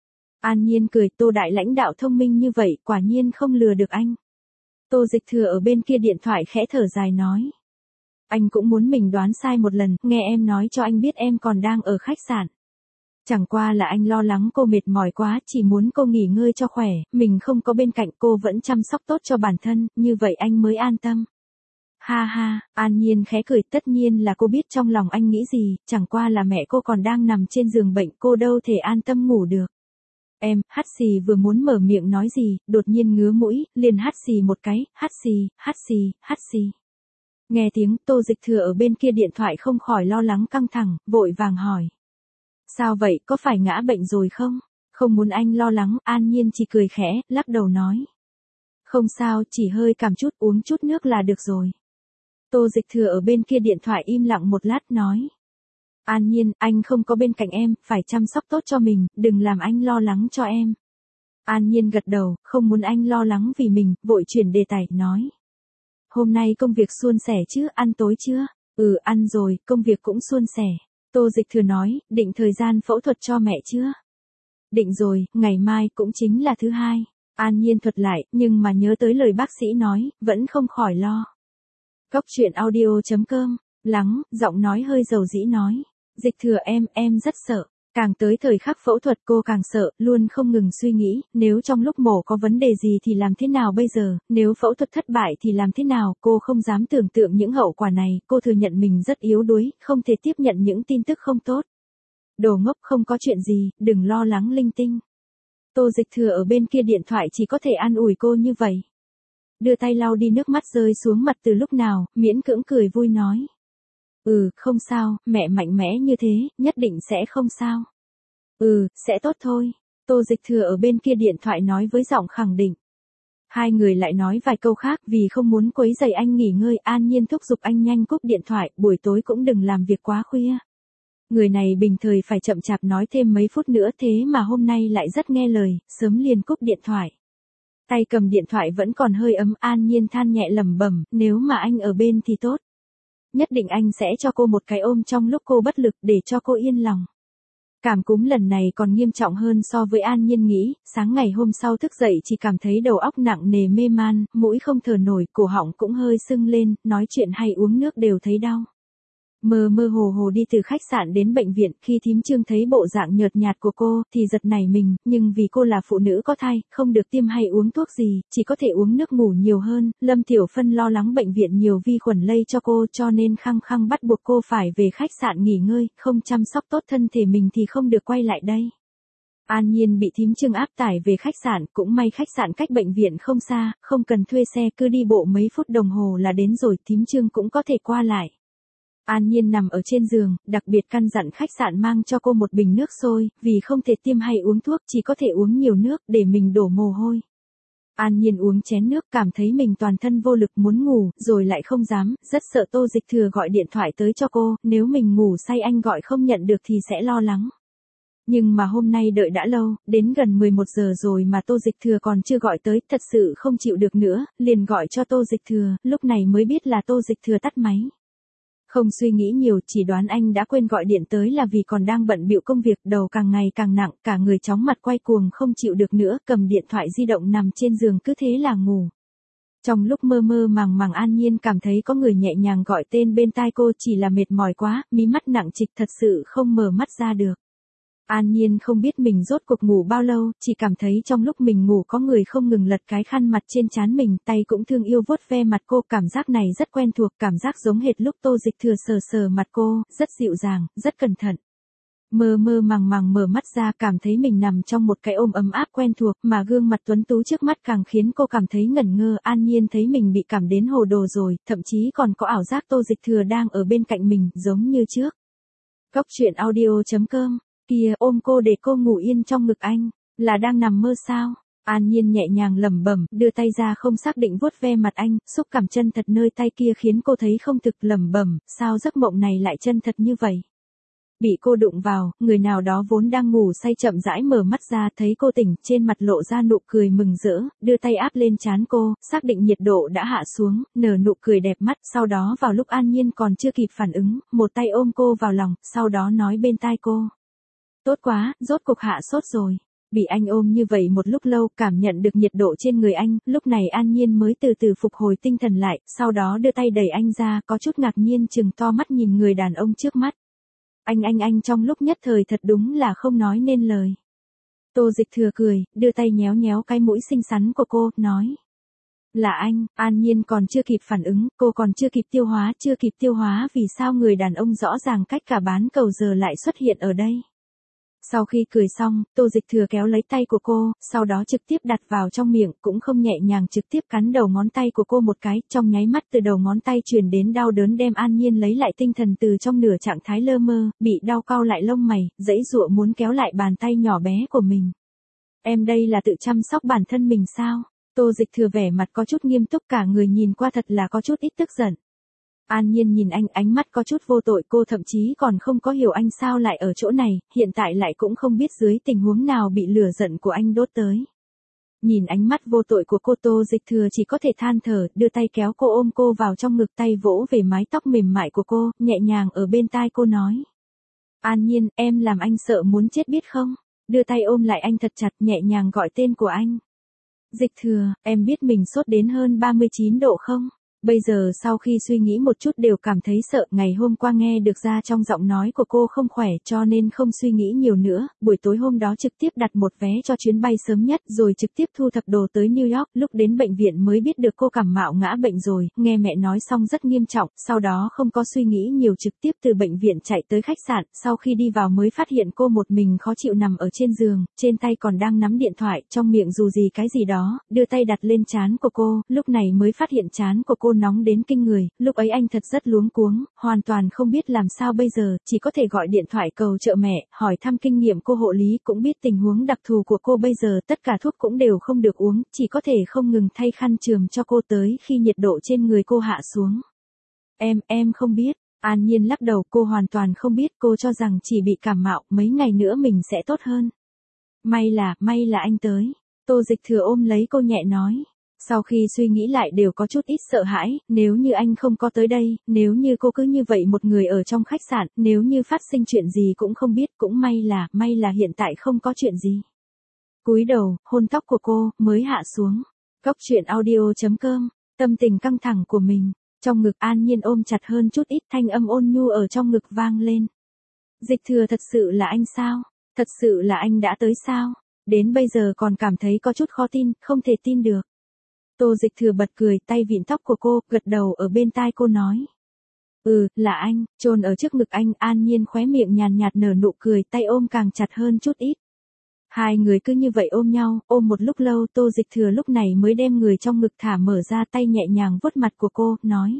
An Nhiên cười, Tô đại lãnh đạo thông minh như vậy, quả nhiên không lừa được anh. Tô Dịch Thừa ở bên kia điện thoại khẽ thở dài nói. Anh cũng muốn mình đoán sai một lần, nghe em nói cho anh biết em còn đang ở khách sạn. Chẳng qua là anh lo lắng cô mệt mỏi quá, chỉ muốn cô nghỉ ngơi cho khỏe, mình không có bên cạnh cô vẫn chăm sóc tốt cho bản thân, như vậy anh mới an tâm. Ha ha, An Nhiên khẽ cười, tất nhiên là cô biết trong lòng anh nghĩ gì, chẳng qua là mẹ cô còn đang nằm trên giường bệnh, cô đâu thể an tâm ngủ được. Em, hắt xì vừa muốn mở miệng nói gì, đột nhiên ngứa mũi, liền hắt xì một cái, hắt xì, hắt xì, hắt xì. Nghe tiếng Tô Dịch Thừa ở bên kia điện thoại không khỏi lo lắng căng thẳng, vội vàng hỏi. Sao vậy, có phải ngã bệnh rồi không? Không muốn anh lo lắng, An Nhiên chỉ cười khẽ, lắc đầu nói. Không sao, chỉ hơi cảm chút, uống chút nước là được rồi. Tô Dịch Thừa ở bên kia điện thoại im lặng một lát nói. An Nhiên, anh không có bên cạnh em, phải chăm sóc tốt cho mình, đừng làm anh lo lắng cho em. An Nhiên gật đầu, không muốn anh lo lắng vì mình, vội chuyển đề tài, nói. Hôm nay công việc suôn sẻ chứ, ăn tối chưa? Ừ, ăn rồi, công việc cũng suôn sẻ. Tô Dịch Thừa nói, định thời gian phẫu thuật cho mẹ chưa? Định rồi, ngày mai cũng chính là thứ hai. An Nhiên thuật lại, nhưng mà nhớ tới lời bác sĩ nói, vẫn không khỏi lo. Cóc truyện audio chấm com, lắng, giọng nói hơi dầu dĩ nói. Dịch Thừa em, em rất sợ. Càng tới thời khắc phẫu thuật cô càng sợ, luôn không ngừng suy nghĩ, nếu trong lúc mổ có vấn đề gì thì làm thế nào bây giờ, nếu phẫu thuật thất bại thì làm thế nào, cô không dám tưởng tượng những hậu quả này, cô thừa nhận mình rất yếu đuối, không thể tiếp nhận những tin tức không tốt. Đồ ngốc, không có chuyện gì, đừng lo lắng linh tinh. Tô Dịch Thừa ở bên kia điện thoại chỉ có thể an ủi cô như vậy. Đưa tay lau đi nước mắt rơi xuống mặt từ lúc nào, miễn cưỡng cười vui nói. Ừ, không sao, mẹ mạnh mẽ như thế, nhất định sẽ không sao. Ừ, sẽ tốt thôi. Tô Dịch Thừa ở bên kia điện thoại nói với giọng khẳng định. Hai người lại nói vài câu khác vì không muốn quấy rầy anh nghỉ ngơi, An Nhiên thúc giục anh nhanh cúp điện thoại, buổi tối cũng đừng làm việc quá khuya. Người này bình thời phải chậm chạp nói thêm mấy phút nữa thế mà hôm nay lại rất nghe lời, sớm liền cúp điện thoại. Tay cầm điện thoại vẫn còn hơi ấm, An Nhiên than nhẹ lẩm bẩm, nếu mà anh ở bên thì tốt. Nhất định anh sẽ cho cô một cái ôm trong lúc cô bất lực để cho cô yên lòng. Cảm cúm lần này còn nghiêm trọng hơn so với An Nhiên nghĩ, sáng ngày hôm sau thức dậy chỉ cảm thấy đầu óc nặng nề mê man, mũi không thở nổi, cổ họng cũng hơi sưng lên, nói chuyện hay uống nước đều thấy đau. Mơ mơ hồ hồ đi từ khách sạn đến bệnh viện, khi thím Trương thấy bộ dạng nhợt nhạt của cô, thì giật nảy mình, nhưng vì cô là phụ nữ có thai, không được tiêm hay uống thuốc gì, chỉ có thể uống nước ngủ nhiều hơn, Lâm Tiểu Phân lo lắng bệnh viện nhiều vi khuẩn lây cho cô cho nên khăng khăng bắt buộc cô phải về khách sạn nghỉ ngơi, không chăm sóc tốt thân thể mình thì không được quay lại đây. An Nhiên bị thím Trương áp tải về khách sạn, cũng may khách sạn cách bệnh viện không xa, không cần thuê xe, cứ đi bộ mấy phút đồng hồ là đến rồi, thím Trương cũng có thể qua lại. An Nhiên nằm ở trên giường, đặc biệt căn dặn khách sạn mang cho cô một bình nước sôi, vì không thể tiêm hay uống thuốc, chỉ có thể uống nhiều nước, để mình đổ mồ hôi. An Nhiên uống chén nước, cảm thấy mình toàn thân vô lực muốn ngủ, rồi lại không dám, rất sợ Tô Dịch Thừa gọi điện thoại tới cho cô, nếu mình ngủ say anh gọi không nhận được thì sẽ lo lắng. Nhưng mà hôm nay đợi đã lâu, đến gần mười một giờ rồi mà Tô Dịch Thừa còn chưa gọi tới, thật sự không chịu được nữa, liền gọi cho Tô Dịch Thừa, lúc này mới biết là Tô Dịch Thừa tắt máy. Không suy nghĩ nhiều, chỉ đoán anh đã quên gọi điện tới là vì còn đang bận bịu công việc, đầu càng ngày càng nặng, cả người chóng mặt quay cuồng không chịu được nữa, cầm điện thoại di động nằm trên giường cứ thế là ngủ. Trong lúc mơ mơ màng màng An Nhiên cảm thấy có người nhẹ nhàng gọi tên bên tai cô, chỉ là mệt mỏi quá, mí mắt nặng trịch thật sự không mở mắt ra được. An Nhiên không biết mình rốt cuộc ngủ bao lâu, chỉ cảm thấy trong lúc mình ngủ có người không ngừng lật cái khăn mặt trên trán mình, tay cũng thương yêu vuốt ve mặt cô, cảm giác này rất quen thuộc, cảm giác giống hệt lúc Tô Dịch Thừa sờ sờ mặt cô, rất dịu dàng, rất cẩn thận. Mơ mơ màng màng mở mắt ra, cảm thấy mình nằm trong một cái ôm ấm áp quen thuộc, mà gương mặt tuấn tú trước mắt càng khiến cô cảm thấy ngẩn ngơ. An Nhiên thấy mình bị cảm đến hồ đồ rồi, thậm chí còn có ảo giác Tô Dịch Thừa đang ở bên cạnh mình, giống như trước. Cốc truyện audio chấm com. Kìa, ôm cô để cô ngủ yên trong ngực anh, là đang nằm mơ sao? An Nhiên nhẹ nhàng lẩm bẩm, đưa tay ra không xác định vuốt ve mặt anh, xúc cảm chân thật nơi tay kia khiến cô thấy không thực, lẩm bẩm, sao giấc mộng này lại chân thật như vậy? Bị cô đụng vào, người nào đó vốn đang ngủ say chậm rãi mở mắt ra, thấy cô tỉnh, trên mặt lộ ra nụ cười mừng rỡ, đưa tay áp lên trán cô, xác định nhiệt độ đã hạ xuống, nở nụ cười đẹp mắt, sau đó vào lúc An Nhiên còn chưa kịp phản ứng, một tay ôm cô vào lòng, sau đó nói bên tai cô. Tốt quá, rốt cục hạ sốt rồi. Bị anh ôm như vậy một lúc lâu, cảm nhận được nhiệt độ trên người anh, lúc này An Nhiên mới từ từ phục hồi tinh thần lại, sau đó đưa tay đẩy anh ra, có chút ngạc nhiên chừng to mắt nhìn người đàn ông trước mắt. Anh anh anh trong lúc nhất thời thật đúng là không nói nên lời. Tô Dịch Thừa cười, đưa tay nhéo nhéo cái mũi xinh xắn của cô, nói. Là anh. An Nhiên còn chưa kịp phản ứng, cô còn chưa kịp tiêu hóa, chưa kịp tiêu hóa vì sao người đàn ông rõ ràng cách cả bán cầu giờ lại xuất hiện ở đây. Sau khi cười xong, Tô Dịch Thừa kéo lấy tay của cô, sau đó trực tiếp đặt vào trong miệng, cũng không nhẹ nhàng trực tiếp cắn đầu ngón tay của cô một cái, trong nháy mắt từ đầu ngón tay truyền đến đau đớn đem An Nhiên lấy lại tinh thần từ trong nửa trạng thái lơ mơ, bị đau cau lại lông mày, giãy giụa muốn kéo lại bàn tay nhỏ bé của mình. Em đây là tự chăm sóc bản thân mình sao? Tô Dịch Thừa vẻ mặt có chút nghiêm túc, cả người nhìn qua thật là có chút ít tức giận. An Nhiên nhìn anh, ánh mắt có chút vô tội, cô thậm chí còn không có hiểu anh sao lại ở chỗ này, hiện tại lại cũng không biết dưới tình huống nào bị lửa giận của anh đốt tới. Nhìn ánh mắt vô tội của cô, Tô Dịch Thừa chỉ có thể than thở, đưa tay kéo cô ôm cô vào trong ngực, tay vỗ về mái tóc mềm mại của cô, nhẹ nhàng ở bên tai cô nói. An Nhiên, em làm anh sợ muốn chết biết không? Đưa tay ôm lại anh thật chặt, nhẹ nhàng gọi tên của anh. Dịch Thừa, em biết mình sốt đến hơn ba mươi chín độ không? Bây giờ sau khi suy nghĩ một chút đều cảm thấy sợ, ngày hôm qua nghe được ra trong giọng nói của cô không khỏe cho nên không suy nghĩ nhiều nữa, buổi tối hôm đó trực tiếp đặt một vé cho chuyến bay sớm nhất rồi trực tiếp thu thập đồ tới New York, lúc đến bệnh viện mới biết được cô cảm mạo ngã bệnh rồi, nghe mẹ nói xong rất nghiêm trọng, sau đó không có suy nghĩ nhiều trực tiếp từ bệnh viện chạy tới khách sạn, sau khi đi vào mới phát hiện cô một mình khó chịu nằm ở trên giường, trên tay còn đang nắm điện thoại, trong miệng dù gì cái gì đó, đưa tay đặt lên trán của cô, lúc này mới phát hiện trán của cô nóng đến kinh người, lúc ấy anh thật rất luống cuống, hoàn toàn không biết làm sao bây giờ, chỉ có thể gọi điện thoại cầu trợ mẹ, hỏi thăm kinh nghiệm cô hộ lý, cũng biết tình huống đặc thù của cô bây giờ, tất cả thuốc cũng đều không được uống, chỉ có thể không ngừng thay khăn chườm cho cô tới khi nhiệt độ trên người cô hạ xuống. Em, em không biết. An Nhiên lắc đầu, cô hoàn toàn không biết, cô cho rằng chỉ bị cảm mạo, mấy ngày nữa mình sẽ tốt hơn. May là, may là anh tới. Tô Dịch Thừa ôm lấy cô nhẹ nói. Sau khi suy nghĩ lại đều có chút ít sợ hãi, nếu như anh không có tới đây, nếu như cô cứ như vậy một người ở trong khách sạn, nếu như phát sinh chuyện gì cũng không biết, cũng may là, may là hiện tại không có chuyện gì. Cúi đầu, hôn tóc của cô, mới hạ xuống. Cốc truyện audio chấm com, tâm tình căng thẳng của mình, trong ngực An Nhiên ôm chặt hơn chút ít, thanh âm ôn nhu ở trong ngực vang lên. Dịch Thừa, thật sự là anh sao? Thật sự là anh đã tới sao? Đến bây giờ còn cảm thấy có chút khó tin, không thể tin được. Tô Dịch Thừa bật cười, tay vịn tóc của cô, gật đầu ở bên tai cô nói. Ừ, là anh, chôn ở trước ngực anh. An Nhiên khóe miệng nhàn nhạt nở nụ cười, tay ôm càng chặt hơn chút ít. Hai người cứ như vậy ôm nhau, ôm một lúc lâu, Tô Dịch Thừa lúc này mới đem người trong ngực thả mở ra, tay nhẹ nhàng vuốt mặt của cô, nói.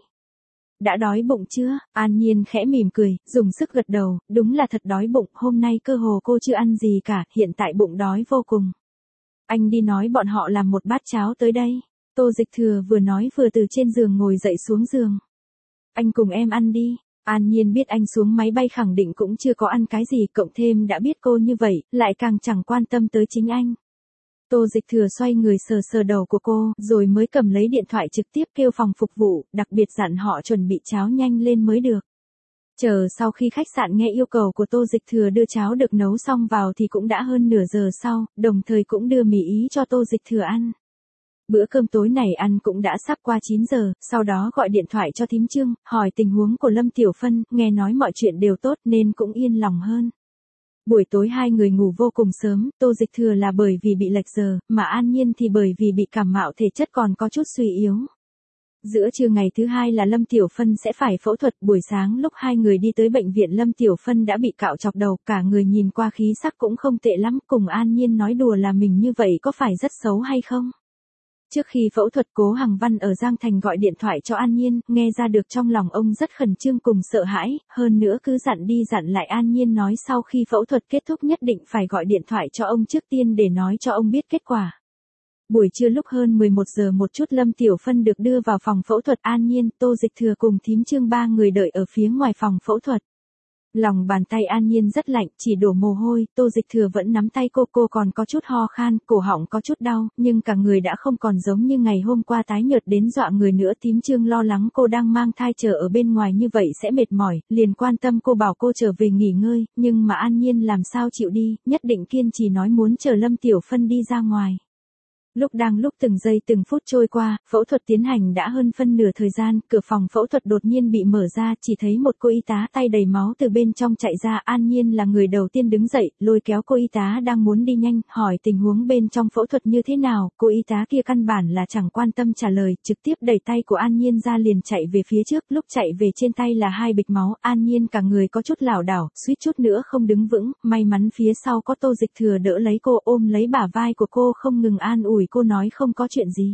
Đã đói bụng chưa? An Nhiên khẽ mỉm cười, dùng sức gật đầu, đúng là thật đói bụng, hôm nay cơ hồ cô chưa ăn gì cả, hiện tại bụng đói vô cùng. Anh đi nói bọn họ làm một bát cháo tới đây. Tô Dịch Thừa vừa nói vừa từ trên giường ngồi dậy xuống giường. Anh cùng em ăn đi. An Nhiên biết anh xuống máy bay khẳng định cũng chưa có ăn cái gì, cộng thêm đã biết cô như vậy, lại càng chẳng quan tâm tới chính anh. Tô Dịch Thừa xoay người sờ sờ đầu của cô, rồi mới cầm lấy điện thoại trực tiếp kêu phòng phục vụ, đặc biệt dặn họ chuẩn bị cháo nhanh lên mới được. Chờ sau khi khách sạn nghe yêu cầu của Tô Dịch Thừa đưa cháo được nấu xong vào thì cũng đã hơn nửa giờ sau, đồng thời cũng đưa mì ý cho Tô Dịch Thừa ăn. Bữa cơm tối này ăn cũng đã sắp qua chín giờ, sau đó gọi điện thoại cho thím Trương, hỏi tình huống của Lâm Tiểu Phân, nghe nói mọi chuyện đều tốt nên cũng yên lòng hơn. Buổi tối hai người ngủ vô cùng sớm, Tô Dịch Thừa là bởi vì bị lệch giờ, mà An Nhiên thì bởi vì bị cảm mạo thể chất còn có chút suy yếu. Giữa trưa ngày thứ hai là Lâm Tiểu Phân sẽ phải phẫu thuật, buổi sáng lúc hai người đi tới bệnh viện Lâm Tiểu Phân đã bị cạo chọc đầu, cả người nhìn qua khí sắc cũng không tệ lắm, cùng An Nhiên nói đùa là mình như vậy có phải rất xấu hay không? Trước khi phẫu thuật Cố Hằng Văn ở Giang Thành gọi điện thoại cho An Nhiên, nghe ra được trong lòng ông rất khẩn trương cùng sợ hãi, hơn nữa cứ dặn đi dặn lại An Nhiên nói sau khi phẫu thuật kết thúc nhất định phải gọi điện thoại cho ông trước tiên để nói cho ông biết kết quả. Buổi trưa lúc hơn mười một giờ một chút Lâm Tiểu Phân được đưa vào phòng phẫu thuật. An Nhiên, Tô Dịch Thừa cùng thím Trương ba người đợi ở phía ngoài phòng phẫu thuật. Lòng bàn tay An Nhiên rất lạnh, chỉ đổ mồ hôi, Tô Dịch Thừa vẫn nắm tay cô, cô còn có chút ho khan, cổ họng có chút đau, nhưng cả người đã không còn giống như ngày hôm qua tái nhợt đến dọa người nữa. Thím Trương lo lắng cô đang mang thai chờ ở bên ngoài như vậy sẽ mệt mỏi, liền quan tâm cô bảo cô trở về nghỉ ngơi, nhưng mà An Nhiên làm sao chịu đi, nhất định kiên trì nói muốn chờ Lâm Tiểu Phân đi ra ngoài. Lúc đang lúc từng giây từng phút trôi qua, phẫu thuật tiến hành đã hơn phân nửa thời gian, cửa phòng phẫu thuật đột nhiên bị mở ra, chỉ thấy một cô y tá tay đầy máu từ bên trong chạy ra. An Nhiên là người đầu tiên đứng dậy, lôi kéo cô y tá đang muốn đi nhanh, hỏi tình huống bên trong phẫu thuật như thế nào. Cô y tá kia căn bản là chẳng quan tâm trả lời, trực tiếp đẩy tay của An Nhiên ra liền chạy về phía trước, lúc chạy về trên tay là hai bịch máu. An Nhiên cả người có chút lảo đảo, suýt chút nữa không đứng vững, may mắn phía sau có Tô Dịch Thừa đỡ lấy cô, ôm lấy bả vai của cô không ngừng an ủi cô nói không có chuyện gì.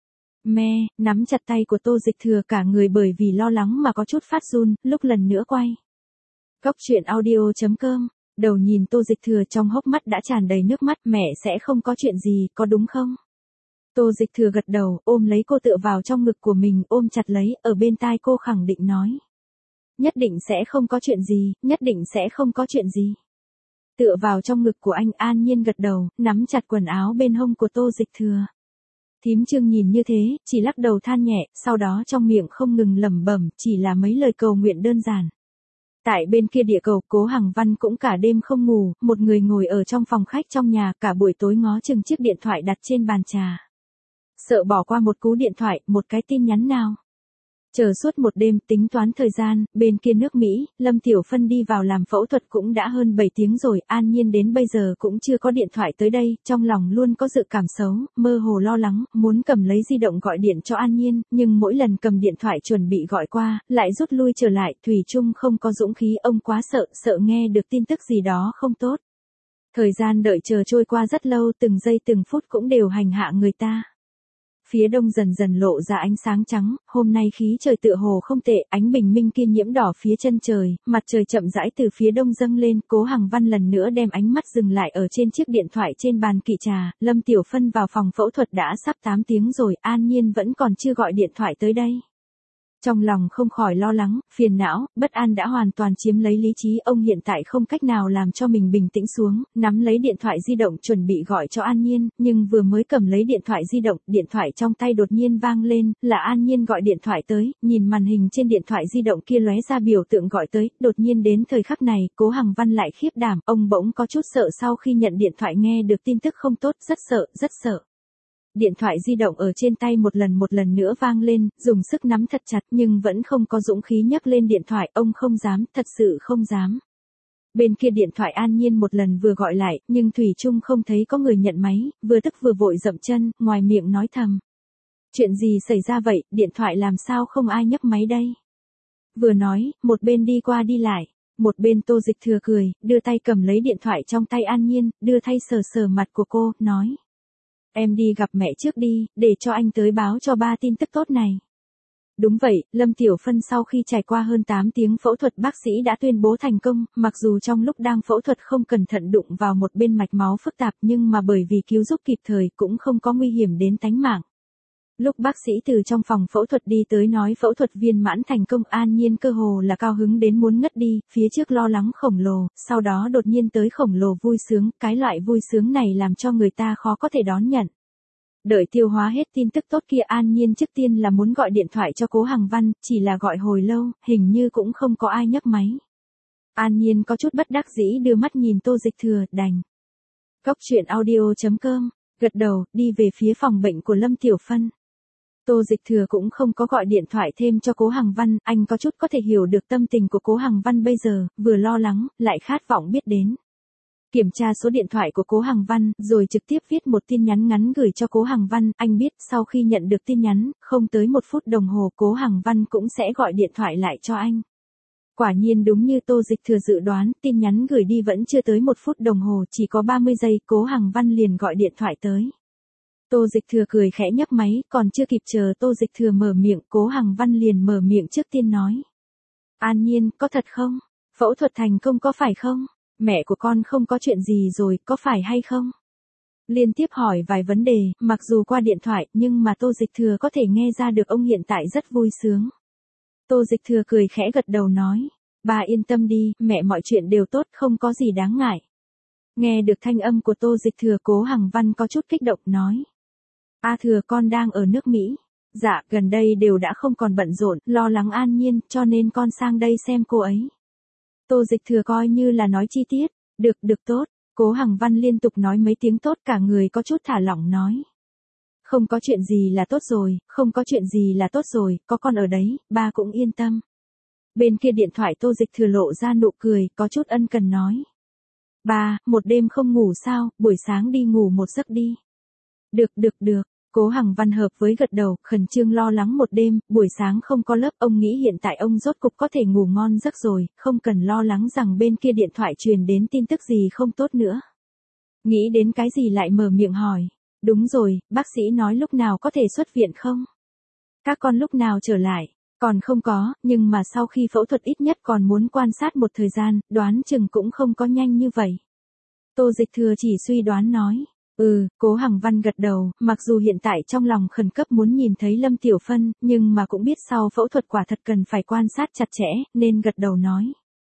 Me, nắm chặt tay của Tô Dịch Thừa cả người bởi vì lo lắng mà có chút phát run, lúc lần nữa quay. Góc truyện audio chấm com, đầu nhìn Tô Dịch Thừa trong hốc mắt đã tràn đầy nước mắt. Mẹ sẽ không có chuyện gì, có đúng không? Tô Dịch Thừa gật đầu, ôm lấy cô tựa vào trong ngực của mình, ôm chặt lấy, ở bên tai cô khẳng định nói. Nhất định sẽ không có chuyện gì, nhất định sẽ không có chuyện gì. Tựa vào trong ngực của anh. An Nhiên gật đầu, nắm chặt quần áo bên hông của Tô Dịch Thừa. Thím Trương nhìn như thế, chỉ lắc đầu than nhẹ, sau đó trong miệng không ngừng lẩm bẩm, chỉ là mấy lời cầu nguyện đơn giản. Tại bên kia địa cầu, Cố Hằng Văn cũng cả đêm không ngủ, một người ngồi ở trong phòng khách trong nhà, cả buổi tối ngó chừng chiếc điện thoại đặt trên bàn trà. Sợ bỏ qua một cú điện thoại, một cái tin nhắn nào. Chờ suốt một đêm, tính toán thời gian, bên kia nước Mỹ, Lâm Tiểu Phân đi vào làm phẫu thuật cũng đã hơn bảy tiếng rồi. An Nhiên đến bây giờ cũng chưa có điện thoại tới đây, trong lòng luôn có dự cảm xấu, mơ hồ lo lắng, muốn cầm lấy di động gọi điện cho An Nhiên, nhưng mỗi lần cầm điện thoại chuẩn bị gọi qua, lại rút lui trở lại, thủy chung không có dũng khí. Ông quá sợ, sợ nghe được tin tức gì đó không tốt. Thời gian đợi chờ trôi qua rất lâu, từng giây từng phút cũng đều hành hạ người ta. Phía đông dần dần lộ ra ánh sáng trắng, hôm nay khí trời tựa hồ không tệ, ánh bình minh kia nhiễm đỏ phía chân trời, mặt trời chậm rãi từ phía đông dâng lên. Cố Hằng Văn lần nữa đem ánh mắt dừng lại ở trên chiếc điện thoại trên bàn kỵ trà. Lâm Tiểu Phân vào phòng phẫu thuật đã sắp tám tiếng rồi, An Nhiên vẫn còn chưa gọi điện thoại tới đây. Trong lòng không khỏi lo lắng, phiền não, bất an đã hoàn toàn chiếm lấy lý trí. Ông hiện tại không cách nào làm cho mình bình tĩnh xuống, nắm lấy điện thoại di động chuẩn bị gọi cho An Nhiên, nhưng vừa mới cầm lấy điện thoại di động, điện thoại trong tay đột nhiên vang lên, là An Nhiên gọi điện thoại tới. Nhìn màn hình trên điện thoại di động kia lóe ra biểu tượng gọi tới, đột nhiên đến thời khắc này, Cố Hằng Văn lại khiếp đảm, ông bỗng có chút sợ sau khi nhận điện thoại nghe được tin tức không tốt, rất sợ, rất sợ. Điện thoại di động ở trên tay một lần một lần nữa vang lên, dùng sức nắm thật chặt nhưng vẫn không có dũng khí nhấc lên điện thoại, ông không dám, thật sự không dám. Bên kia điện thoại An Nhiên một lần vừa gọi lại, nhưng thủy chung không thấy có người nhận máy, vừa tức vừa vội dậm chân, ngoài miệng nói thầm. Chuyện gì xảy ra vậy, điện thoại làm sao không ai nhấc máy đây? Vừa nói, một bên đi qua đi lại, một bên Tô Dịch Thừa cười, đưa tay cầm lấy điện thoại trong tay An Nhiên, đưa tay sờ sờ mặt của cô, nói. Em đi gặp mẹ trước đi, để cho anh tới báo cho ba tin tức tốt này. Đúng vậy, Lâm Tiểu Phân sau khi trải qua hơn tám tiếng phẫu thuật bác sĩ đã tuyên bố thành công, mặc dù trong lúc đang phẫu thuật không cẩn thận đụng vào một bên mạch máu phức tạp nhưng mà bởi vì cứu giúp kịp thời cũng không có nguy hiểm đến tánh mạng. Lúc bác sĩ từ trong phòng phẫu thuật đi tới nói phẫu thuật viên mãn thành công, An Nhiên cơ hồ là cao hứng đến muốn ngất đi, phía trước lo lắng khổng lồ, sau đó đột nhiên tới khổng lồ vui sướng, cái loại vui sướng này làm cho người ta khó có thể đón nhận. Đợi tiêu hóa hết tin tức tốt kia, An Nhiên trước tiên là muốn gọi điện thoại cho Cố Hằng Văn, chỉ là gọi hồi lâu, hình như cũng không có ai nhấc máy. An Nhiên có chút bất đắc dĩ đưa mắt nhìn Tô Dịch Thừa, đành. Góc truyện audio chấm com, gật đầu, đi về phía phòng bệnh của Lâm Tiểu Phân. Tô Dịch Thừa cũng không có gọi điện thoại thêm cho Cố Hằng Văn, anh có chút có thể hiểu được tâm tình của Cố Hằng Văn bây giờ, vừa lo lắng, lại khát vọng biết đến. Kiểm tra số điện thoại của Cố Hằng Văn, rồi trực tiếp viết một tin nhắn ngắn gửi cho Cố Hằng Văn, anh biết, sau khi nhận được tin nhắn, không tới một phút đồng hồ Cố Hằng Văn cũng sẽ gọi điện thoại lại cho anh. Quả nhiên đúng như Tô Dịch Thừa dự đoán, tin nhắn gửi đi vẫn chưa tới một phút đồng hồ, chỉ có ba mươi giây, Cố Hằng Văn liền gọi điện thoại tới. Tô Dịch Thừa cười khẽ nhấc máy, còn chưa kịp chờ Tô Dịch Thừa mở miệng, Cố Hằng Văn liền mở miệng trước tiên nói. An Nhiên, có thật không? Phẫu thuật thành công có phải không? Mẹ của con không có chuyện gì rồi, có phải hay không? Liên tiếp hỏi vài vấn đề, mặc dù qua điện thoại, nhưng mà Tô Dịch Thừa có thể nghe ra được ông hiện tại rất vui sướng. Tô Dịch Thừa cười khẽ gật đầu nói. Bà yên tâm đi, mẹ mọi chuyện đều tốt, không có gì đáng ngại. Nghe được thanh âm của Tô Dịch Thừa, Cố Hằng Văn có chút kích động nói. A Thừa, con đang ở nước Mỹ. Dạ, gần đây đều đã không còn bận rộn, lo lắng An Nhiên, cho nên con sang đây xem cô ấy. Tô Dịch Thừa coi như là nói chi tiết. Được, được tốt. Cố Hằng Văn liên tục nói mấy tiếng tốt, cả người có chút thả lỏng nói. Không có chuyện gì là tốt rồi, không có chuyện gì là tốt rồi, có con ở đấy, ba cũng yên tâm. Bên kia điện thoại Tô Dịch Thừa lộ ra nụ cười, có chút ân cần nói. Ba, một đêm không ngủ sao, buổi sáng đi ngủ một giấc đi. Được, được, được. Cố Hằng Văn hợp với gật đầu, khẩn trương lo lắng một đêm, buổi sáng không có lớp, ông nghĩ hiện tại ông rốt cục có thể ngủ ngon giấc rồi, không cần lo lắng rằng bên kia điện thoại truyền đến tin tức gì không tốt nữa. Nghĩ đến cái gì lại mở miệng hỏi. Đúng rồi, bác sĩ nói lúc nào có thể xuất viện không? Các con lúc nào trở lại? Còn không có, nhưng mà sau khi phẫu thuật ít nhất còn muốn quan sát một thời gian, đoán chừng cũng không có nhanh như vậy. Tô Dịch Thừa chỉ suy đoán nói. Ừ, Cố Hằng Văn gật đầu, mặc dù hiện tại trong lòng khẩn cấp muốn nhìn thấy Lâm Tiểu Phân, nhưng mà cũng biết sau phẫu thuật quả thật cần phải quan sát chặt chẽ, nên gật đầu nói.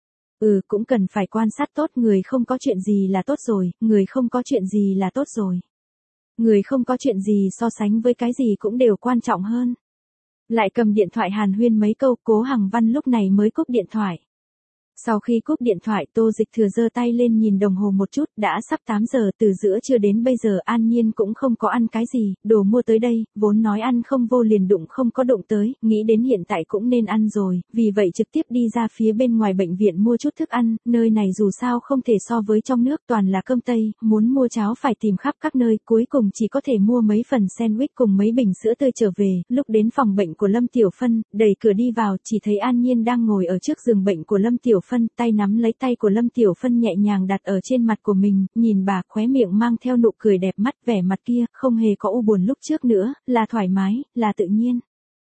Ừ, cũng cần phải quan sát tốt, người không có chuyện gì là tốt rồi, người không có chuyện gì là tốt rồi. Người không có chuyện gì so sánh với cái gì cũng đều quan trọng hơn. Lại cầm điện thoại hàn huyên mấy câu, Cố Hằng Văn lúc này mới cúp điện thoại. Sau khi cúp điện thoại, Tô Dịch Thừa giơ tay lên nhìn đồng hồ một chút, đã sắp tám giờ, từ giữa trưa đến bây giờ An Nhiên cũng không có ăn cái gì, đồ mua tới đây, vốn nói ăn không vô liền đụng không có đụng tới, nghĩ đến hiện tại cũng nên ăn rồi, vì vậy trực tiếp đi ra phía bên ngoài bệnh viện mua chút thức ăn, nơi này dù sao không thể so với trong nước, toàn là cơm tây, muốn mua cháo phải tìm khắp các nơi, cuối cùng chỉ có thể mua mấy phần sandwich cùng mấy bình sữa tươi trở về, lúc đến phòng bệnh của Lâm Tiểu Phân, đẩy cửa đi vào, chỉ thấy An Nhiên đang ngồi ở trước giường bệnh của Lâm Tiểu Phân, tay nắm lấy tay của Lâm Tiểu Phân nhẹ nhàng đặt ở trên mặt của mình, nhìn bà khóe miệng mang theo nụ cười đẹp mắt, vẻ mặt kia không hề có u buồn lúc trước nữa, là thoải mái, là tự nhiên.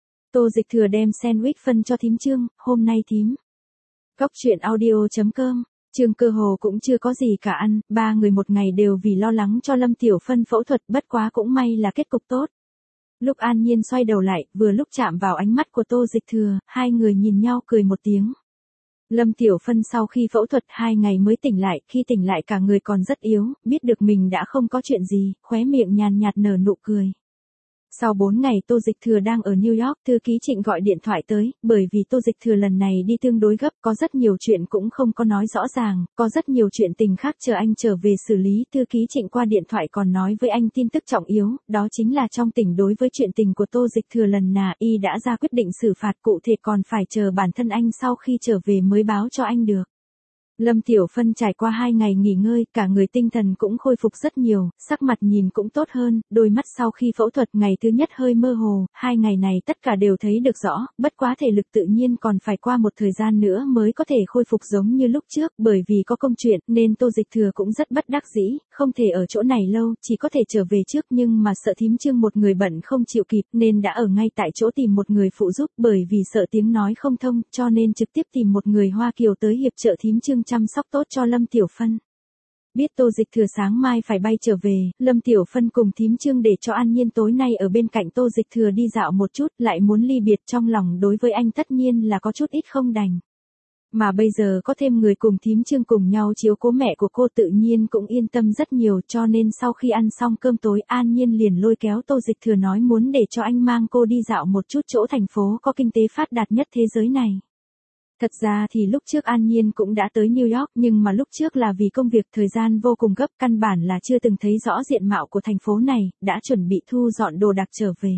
Tô Dịch Thừa đem sandwich phân cho thím Trương, hôm nay thím. Góc truyện audio chấm com, Trương cơ hồ cũng chưa có gì cả ăn, ba người một ngày đều vì lo lắng cho Lâm Tiểu Phân phẫu thuật, bất quá cũng may là kết cục tốt. Lúc An Nhiên xoay đầu lại, vừa lúc chạm vào ánh mắt của Tô Dịch Thừa, hai người nhìn nhau cười một tiếng. Lâm Tiểu Phân sau khi phẫu thuật hai ngày mới tỉnh lại, khi tỉnh lại cả người còn rất yếu, biết được mình đã không có chuyện gì, khóe miệng nhàn nhạt nở nụ cười. Sau bốn ngày Tô Dịch Thừa đang ở New York, thư ký Trịnh gọi điện thoại tới, bởi vì Tô Dịch Thừa lần này đi tương đối gấp, có rất nhiều chuyện cũng không có nói rõ ràng, có rất nhiều chuyện tình khác chờ anh trở về xử lý, thư ký Trịnh qua điện thoại còn nói với anh tin tức trọng yếu, đó chính là trong tỉnh đối với chuyện tình của Tô Dịch Thừa lần nà y đã ra quyết định xử phạt, cụ thể còn phải chờ bản thân anh sau khi trở về mới báo cho anh được. Lâm Tiểu Phân trải qua hai ngày nghỉ ngơi, cả người tinh thần cũng khôi phục rất nhiều, sắc mặt nhìn cũng tốt hơn, đôi mắt sau khi phẫu thuật ngày thứ nhất hơi mơ hồ, hai ngày này tất cả đều thấy được rõ, bất quá thể lực tự nhiên còn phải qua một thời gian nữa mới có thể khôi phục giống như lúc trước, bởi vì có công chuyện nên Tô Dịch Thừa cũng rất bất đắc dĩ, không thể ở chỗ này lâu, chỉ có thể trở về trước, nhưng mà sợ thím Trương một người bận không chịu kịp nên đã ở ngay tại chỗ tìm một người phụ giúp, bởi vì sợ tiếng nói không thông, cho nên trực tiếp tìm một người Hoa Kiều tới hiệp trợ thím Trương chăm sóc tốt cho Lâm Tiểu Phân. Biết Tô Dịch Thừa sáng mai phải bay trở về, Lâm Tiểu Phân cùng thím Trương để cho An Nhiên tối nay ở bên cạnh Tô Dịch Thừa đi dạo một chút, lại muốn ly biệt, trong lòng đối với anh tất nhiên là có chút ít không đành. Mà bây giờ có thêm người cùng thím Trương cùng nhau chiếu cố mẹ của cô tự nhiên cũng yên tâm rất nhiều, cho nên sau khi ăn xong cơm tối An Nhiên liền lôi kéo Tô Dịch Thừa nói muốn để cho anh mang cô đi dạo một chút chỗ thành phố có kinh tế phát đạt nhất thế giới này. Thật ra thì lúc trước An Nhiên cũng đã tới New York, nhưng mà lúc trước là vì công việc thời gian vô cùng gấp, căn bản là chưa từng thấy rõ diện mạo của thành phố này, đã chuẩn bị thu dọn đồ đạc trở về.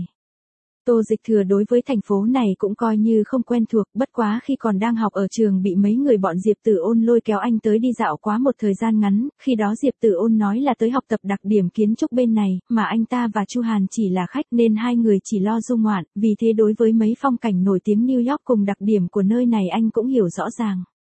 Tô Dịch Thừa đối với thành phố này cũng coi như không quen thuộc, bất quá khi còn đang học ở trường bị mấy người bọn Diệp Tử Ôn lôi kéo anh tới đi dạo quá một thời gian ngắn, khi đó Diệp Tử Ôn nói là tới học tập đặc điểm kiến trúc bên này, mà anh ta và Chu Hàn chỉ là khách nên hai người chỉ lo du ngoạn, vì thế đối với mấy phong cảnh nổi tiếng New York cùng đặc điểm của nơi này anh cũng hiểu rõ ràng.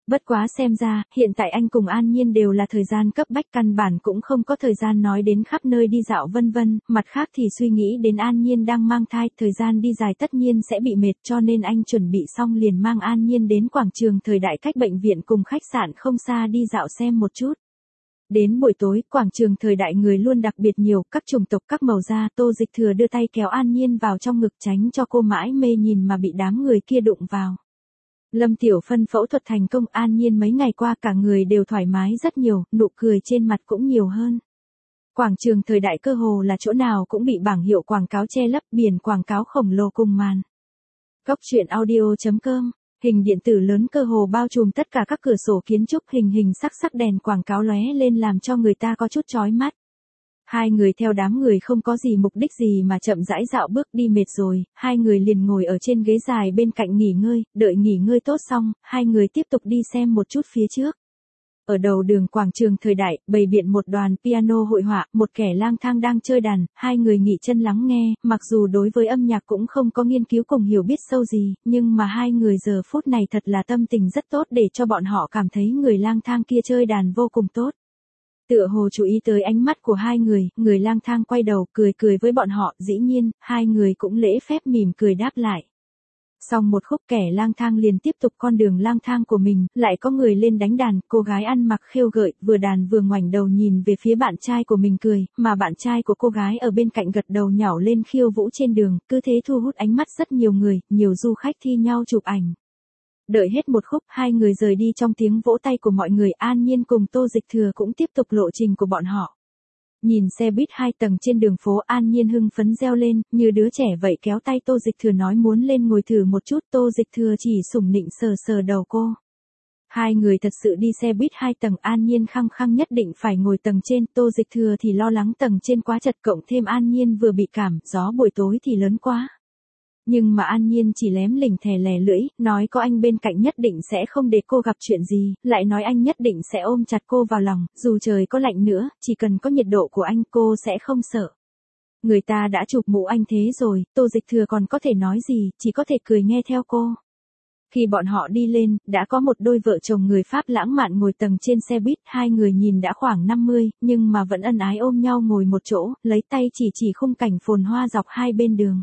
Bất quá xem ra, hiện tại anh cùng An Nhiên đều là thời gian cấp bách, căn bản cũng không có thời gian nói đến khắp nơi đi dạo vân vân, mặt khác thì suy nghĩ đến An Nhiên đang mang thai, thời gian đi dài tất nhiên sẽ bị mệt, cho nên anh chuẩn bị xong liền mang An Nhiên đến quảng trường Thời Đại cách bệnh viện cùng khách sạn không xa đi dạo xem một chút. Đến buổi tối, quảng trường Thời Đại người luôn đặc biệt nhiều, các chủng tộc các màu da, Tô Dịch Thừa đưa tay kéo An Nhiên vào trong ngực tránh cho cô mãi mê nhìn mà bị đám người kia đụng vào. Lâm Tiểu Phân phẫu thuật thành công, An Nhiên mấy ngày qua cả người đều thoải mái rất nhiều, nụ cười trên mặt cũng nhiều hơn. Quảng trường Thời Đại cơ hồ là chỗ nào cũng bị bảng hiệu quảng cáo che lấp, biển quảng cáo khổng lồ cùng màn. Góc truyện audio chấm com, hình điện tử lớn cơ hồ bao trùm tất cả các cửa sổ kiến trúc, hình hình sắc sắc đèn quảng cáo lóe lên làm cho người ta có chút chói mắt. Hai người theo đám người không có gì mục đích gì mà chậm rãi dạo bước đi, mệt rồi, hai người liền ngồi ở trên ghế dài bên cạnh nghỉ ngơi, đợi nghỉ ngơi tốt xong, hai người tiếp tục đi xem một chút phía trước. Ở đầu đường quảng trường Thời Đại, bày biện một đoàn piano hội họa, một kẻ lang thang đang chơi đàn, hai người nghỉ chân lắng nghe, mặc dù đối với âm nhạc cũng không có nghiên cứu cùng hiểu biết sâu gì, nhưng mà hai người giờ phút này thật là tâm tình rất tốt để cho bọn họ cảm thấy người lang thang kia chơi đàn vô cùng tốt. Tựa hồ chú ý tới ánh mắt của hai người, người lang thang quay đầu cười cười với bọn họ, dĩ nhiên, hai người cũng lễ phép mỉm cười đáp lại. Xong một khúc kẻ lang thang liền tiếp tục con đường lang thang của mình, lại có người lên đánh đàn, cô gái ăn mặc khêu gợi, vừa đàn vừa ngoảnh đầu nhìn về phía bạn trai của mình cười, mà bạn trai của cô gái ở bên cạnh gật đầu nhảo lên khiêu vũ trên đường, cứ thế thu hút ánh mắt rất nhiều người, nhiều du khách thi nhau chụp ảnh. Đợi hết một khúc, hai người rời đi trong tiếng vỗ tay của mọi người, An Nhiên cùng Tô Dịch Thừa cũng tiếp tục lộ trình của bọn họ. Nhìn xe buýt hai tầng trên đường phố, An Nhiên hưng phấn reo lên, như đứa trẻ vậy kéo tay Tô Dịch Thừa nói muốn lên ngồi thử một chút, Tô Dịch Thừa chỉ sủng nịnh sờ sờ đầu cô. Hai người thật sự đi xe buýt hai tầng, An Nhiên khăng khăng nhất định phải ngồi tầng trên, Tô Dịch Thừa thì lo lắng tầng trên quá chật, cộng thêm An Nhiên vừa bị cảm, gió buổi tối thì lớn quá. Nhưng mà An Nhiên chỉ lém lỉnh thè lè lưỡi, nói có anh bên cạnh nhất định sẽ không để cô gặp chuyện gì, lại nói anh nhất định sẽ ôm chặt cô vào lòng, dù trời có lạnh nữa, chỉ cần có nhiệt độ của anh cô sẽ không sợ. Người ta đã chụp mũ anh thế rồi, Tô Dịch Thừa còn có thể nói gì, chỉ có thể cười nghe theo cô. Khi bọn họ đi lên, đã có một đôi vợ chồng người Pháp lãng mạn ngồi tầng trên xe buýt, hai người nhìn đã khoảng năm mươi, nhưng mà vẫn ân ái ôm nhau ngồi một chỗ, lấy tay chỉ chỉ khung cảnh phồn hoa dọc hai bên đường.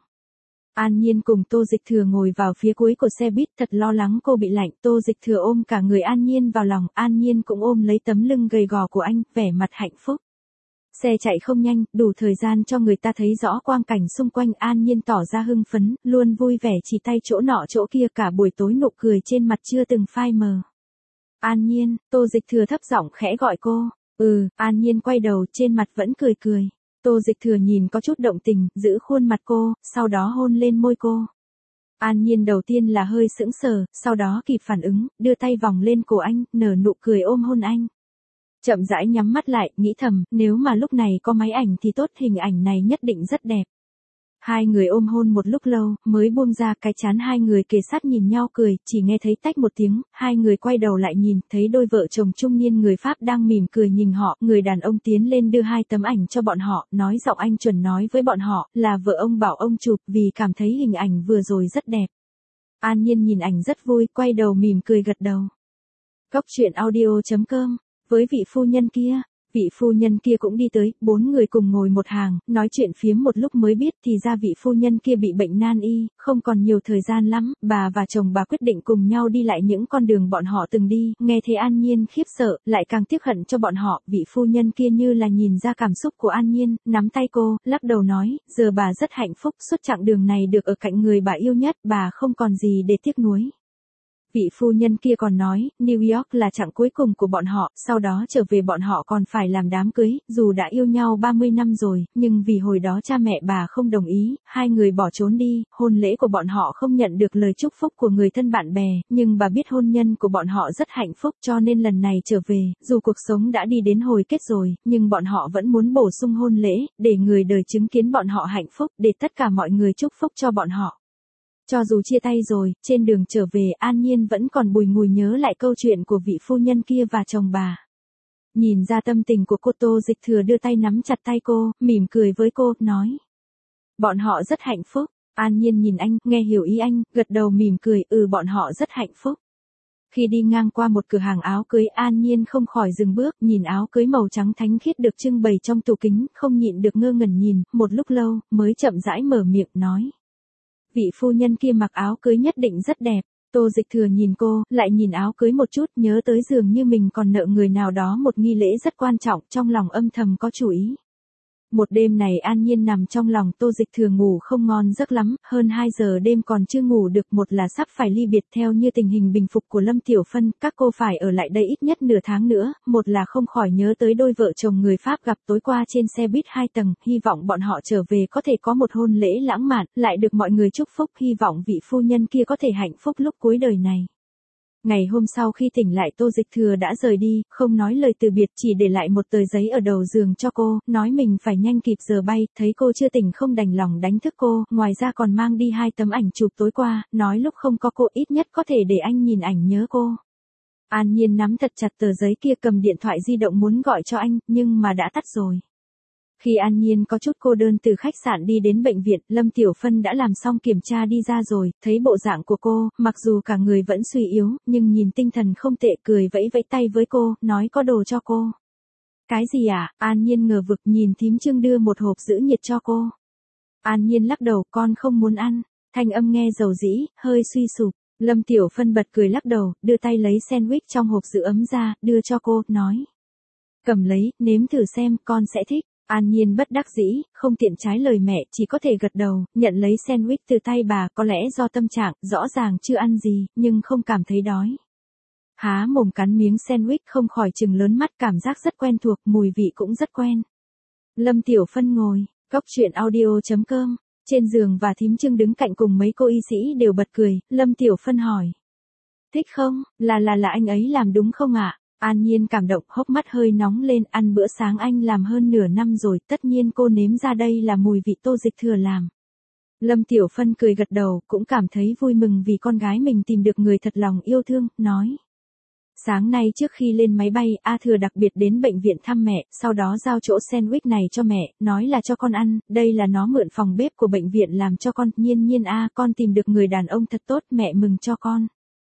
An Nhiên cùng Tô Dịch Thừa ngồi vào phía cuối của xe buýt, thật lo lắng cô bị lạnh, Tô Dịch Thừa ôm cả người An Nhiên vào lòng, An Nhiên cũng ôm lấy tấm lưng gầy gò của anh, vẻ mặt hạnh phúc. Xe chạy không nhanh, đủ thời gian cho người ta thấy rõ quang cảnh xung quanh, An Nhiên tỏ ra hưng phấn, luôn vui vẻ chỉ tay chỗ nọ chỗ kia, cả buổi tối nụ cười trên mặt chưa từng phai mờ. An Nhiên, Tô Dịch Thừa thấp giọng khẽ gọi cô, ừ, An Nhiên quay đầu, trên mặt vẫn cười cười. Tô Dịch Thừa nhìn có chút động tình, giữ khuôn mặt cô, sau đó hôn lên môi cô. An Nhiên đầu tiên là hơi sững sờ, sau đó kịp phản ứng, đưa tay vòng lên cổ anh, nở nụ cười ôm hôn anh. Chậm rãi nhắm mắt lại, nghĩ thầm, nếu mà lúc này có máy ảnh thì tốt, hình ảnh này nhất định rất đẹp. Hai người ôm hôn một lúc lâu, mới buông ra, cái chán hai người kề sát nhìn nhau cười, chỉ nghe thấy tách một tiếng, hai người quay đầu lại nhìn, thấy đôi vợ chồng trung niên người Pháp đang mỉm cười nhìn họ, người đàn ông tiến lên đưa hai tấm ảnh cho bọn họ, nói giọng anh chuẩn nói với bọn họ, là vợ ông bảo ông chụp, vì cảm thấy hình ảnh vừa rồi rất đẹp. An Nhiên nhìn ảnh rất vui, quay đầu mỉm cười gật đầu. Góc truyện audio chấm com, với vị phu nhân kia. Vị phu nhân kia cũng đi tới, bốn người cùng ngồi một hàng, nói chuyện phiếm một lúc mới biết thì ra vị phu nhân kia bị bệnh nan y, không còn nhiều thời gian lắm, bà và chồng bà quyết định cùng nhau đi lại những con đường bọn họ từng đi, nghe thấy An Nhiên khiếp sợ, lại càng tiếc hận cho bọn họ, vị phu nhân kia như là nhìn ra cảm xúc của An Nhiên, nắm tay cô, lắc đầu nói, giờ bà rất hạnh phúc, suốt chặng đường này được ở cạnh người bà yêu nhất, bà không còn gì để tiếc nuối. Vị phu nhân kia còn nói, New York là chặng cuối cùng của bọn họ, sau đó trở về bọn họ còn phải làm đám cưới, dù đã yêu nhau ba mươi năm rồi, nhưng vì hồi đó cha mẹ bà không đồng ý, hai người bỏ trốn đi, hôn lễ của bọn họ không nhận được lời chúc phúc của người thân bạn bè, nhưng bà biết hôn nhân của bọn họ rất hạnh phúc cho nên lần này trở về, dù cuộc sống đã đi đến hồi kết rồi, nhưng bọn họ vẫn muốn bổ sung hôn lễ, để người đời chứng kiến bọn họ hạnh phúc, để tất cả mọi người chúc phúc cho bọn họ. Cho dù chia tay rồi, trên đường trở về An Nhiên vẫn còn bùi ngùi nhớ lại câu chuyện của vị phu nhân kia và chồng bà. Nhìn ra tâm tình của cô, Tô Dịch Thừa đưa tay nắm chặt tay cô, mỉm cười với cô, nói. Bọn họ rất hạnh phúc. An Nhiên nhìn anh, nghe hiểu ý anh, gật đầu mỉm cười, ừ bọn họ rất hạnh phúc. Khi đi ngang qua một cửa hàng áo cưới An Nhiên không khỏi dừng bước, nhìn áo cưới màu trắng thánh khiết được trưng bày trong tủ kính, không nhịn được ngơ ngẩn nhìn, một lúc lâu, mới chậm rãi mở miệng nói. Vị phu nhân kia mặc áo cưới nhất định rất đẹp. Tô Dịch Thừa nhìn cô, lại nhìn áo cưới một chút, nhớ tới dường như mình còn nợ người nào đó một nghi lễ rất quan trọng, trong lòng âm thầm có chủ ý. Một đêm này An Nhiên nằm trong lòng Tô Dịch Thừa ngủ không ngon giấc lắm, hơn hai giờ đêm còn chưa ngủ được, một là sắp phải ly biệt theo như tình hình bình phục của Lâm Tiểu Phân, các cô phải ở lại đây ít nhất nửa tháng nữa, một là không khỏi nhớ tới đôi vợ chồng người Pháp gặp tối qua trên xe buýt hai tầng, hy vọng bọn họ trở về có thể có một hôn lễ lãng mạn, lại được mọi người chúc phúc, hy vọng vị phu nhân kia có thể hạnh phúc lúc cuối đời này. Ngày hôm sau khi tỉnh lại Tô Dịch Thừa đã rời đi, không nói lời từ biệt, chỉ để lại một tờ giấy ở đầu giường cho cô, nói mình phải nhanh kịp giờ bay, thấy cô chưa tỉnh không đành lòng đánh thức cô, ngoài ra còn mang đi hai tấm ảnh chụp tối qua, nói lúc không có cô ít nhất có thể để anh nhìn ảnh nhớ cô. An Nhiên nắm thật chặt tờ giấy kia, cầm điện thoại di động muốn gọi cho anh, nhưng mà đã tắt rồi. Khi An Nhiên có chút cô đơn từ khách sạn đi đến bệnh viện, Lâm Tiểu Phân đã làm xong kiểm tra đi ra rồi, thấy bộ dạng của cô, mặc dù cả người vẫn suy yếu, nhưng nhìn tinh thần không tệ, cười vẫy vẫy tay với cô, nói có đồ cho cô. Cái gì à? An Nhiên ngờ vực nhìn thím Trương đưa một hộp giữ nhiệt cho cô. An Nhiên lắc đầu, con không muốn ăn, thanh âm nghe dầu dĩ, hơi suy sụp. Lâm Tiểu Phân bật cười lắc đầu, đưa tay lấy sandwich trong hộp giữ ấm ra, đưa cho cô, nói. Cầm lấy, nếm thử xem, con sẽ thích. An Nhiên bất đắc dĩ, không tiện trái lời mẹ, chỉ có thể gật đầu, nhận lấy sandwich từ tay bà, có lẽ do tâm trạng, rõ ràng chưa ăn gì, nhưng không cảm thấy đói. Há mồm cắn miếng sandwich không khỏi trừng lớn mắt, cảm giác rất quen thuộc, mùi vị cũng rất quen. Lâm Tiểu Phân ngồi, cốc truyện audio chấm com, trên giường và thím Trương đứng cạnh cùng mấy cô y sĩ đều bật cười, Lâm Tiểu Phân hỏi. Thích không, là là là anh ấy làm đúng không ạ? An Nhiên cảm động, hốc mắt hơi nóng lên, ăn bữa sáng anh làm hơn nửa năm rồi, tất nhiên cô nếm ra đây là mùi vị Tô Dịch Thừa làm. Lâm Tiểu Phân cười gật đầu, cũng cảm thấy vui mừng vì con gái mình tìm được người thật lòng yêu thương, nói. Sáng nay trước khi lên máy bay, A Thừa đặc biệt đến bệnh viện thăm mẹ, sau đó giao chỗ sandwich này cho mẹ, nói là cho con ăn, đây là nó mượn phòng bếp của bệnh viện làm cho con, Nhiên Nhiên a, con tìm được người đàn ông thật tốt, mẹ mừng cho con.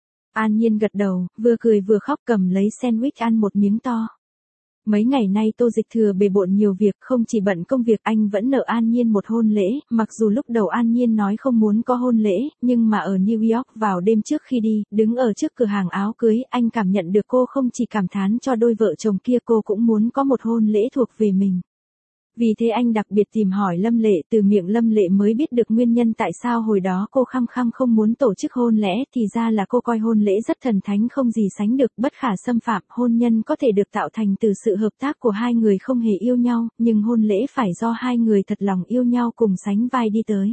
An Nhiên gật đầu, vừa cười vừa khóc, cầm lấy sandwich ăn một miếng to. Mấy ngày nay Tô Dịch Thừa bề bộn nhiều việc, không chỉ bận công việc, anh vẫn nợ An Nhiên một hôn lễ, mặc dù lúc đầu An Nhiên nói không muốn có hôn lễ, nhưng mà ở New York vào đêm trước khi đi, đứng ở trước cửa hàng áo cưới, anh cảm nhận được cô không chỉ cảm thán cho đôi vợ chồng kia, cô cũng muốn có một hôn lễ thuộc về mình. Vì thế anh đặc biệt tìm hỏi Lâm Lệ, từ miệng Lâm Lệ mới biết được nguyên nhân tại sao hồi đó cô khăng khăng không muốn tổ chức hôn lễ, thì ra là cô coi hôn lễ rất thần thánh không gì sánh được, bất khả xâm phạm, hôn nhân có thể được tạo thành từ sự hợp tác của hai người không hề yêu nhau, nhưng hôn lễ phải do hai người thật lòng yêu nhau cùng sánh vai đi tới.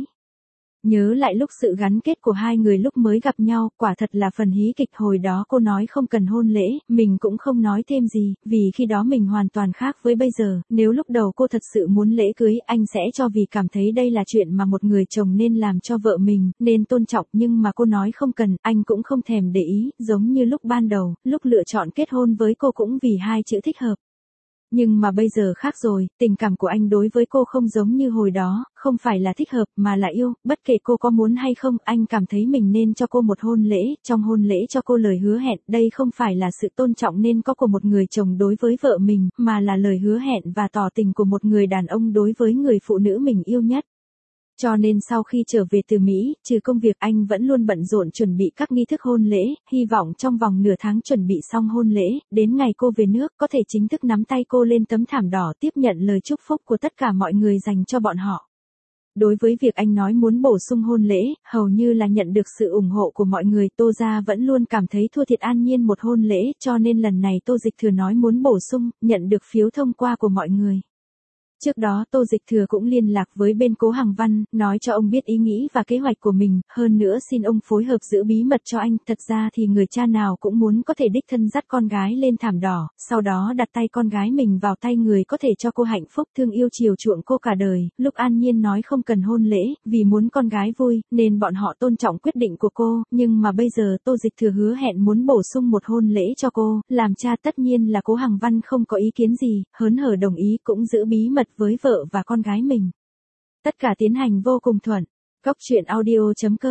Nhớ lại lúc sự gắn kết của hai người lúc mới gặp nhau, quả thật là phần hí kịch, hồi đó cô nói không cần hôn lễ, mình cũng không nói thêm gì, vì khi đó mình hoàn toàn khác với bây giờ, nếu lúc đầu cô thật sự muốn lễ cưới, anh sẽ cho, vì cảm thấy đây là chuyện mà một người chồng nên làm cho vợ mình, nên tôn trọng, nhưng mà cô nói không cần, anh cũng không thèm để ý, giống như lúc ban đầu, lúc lựa chọn kết hôn với cô cũng vì hai chữ thích hợp. Nhưng mà bây giờ khác rồi, tình cảm của anh đối với cô không giống như hồi đó, không phải là thích hợp mà là yêu, bất kể cô có muốn hay không, anh cảm thấy mình nên cho cô một hôn lễ, trong hôn lễ cho cô lời hứa hẹn, đây không phải là sự tôn trọng nên có của một người chồng đối với vợ mình, mà là lời hứa hẹn và tỏ tình của một người đàn ông đối với người phụ nữ mình yêu nhất. Cho nên sau khi trở về từ Mỹ, trừ công việc anh vẫn luôn bận rộn chuẩn bị các nghi thức hôn lễ, hy vọng trong vòng nửa tháng chuẩn bị xong hôn lễ, đến ngày cô về nước có thể chính thức nắm tay cô lên tấm thảm đỏ tiếp nhận lời chúc phúc của tất cả mọi người dành cho bọn họ. Đối với việc anh nói muốn bổ sung hôn lễ, hầu như là nhận được sự ủng hộ của mọi người, Tô gia vẫn luôn cảm thấy thua thiệt An Nhiên một hôn lễ, cho nên lần này Tô Dịch Thừa nói muốn bổ sung, nhận được phiếu thông qua của mọi người. Trước đó Tô Dịch Thừa cũng liên lạc với bên Cố Hằng Văn, nói cho ông biết ý nghĩ và kế hoạch của mình, hơn nữa xin ông phối hợp giữ bí mật cho anh, thật ra thì người cha nào cũng muốn có thể đích thân dắt con gái lên thảm đỏ, sau đó đặt tay con gái mình vào tay người có thể cho cô hạnh phúc, thương yêu chiều chuộng cô cả đời, lúc An Nhiên nói không cần hôn lễ, vì muốn con gái vui, nên bọn họ tôn trọng quyết định của cô, nhưng mà bây giờ Tô Dịch Thừa hứa hẹn muốn bổ sung một hôn lễ cho cô, làm cha tất nhiên là Cố Hằng Văn không có ý kiến gì, hớn hở đồng ý cũng giữ bí mật với vợ và con gái mình. Tất cả tiến hành vô cùng thuận. Cốc truyện audio chấm com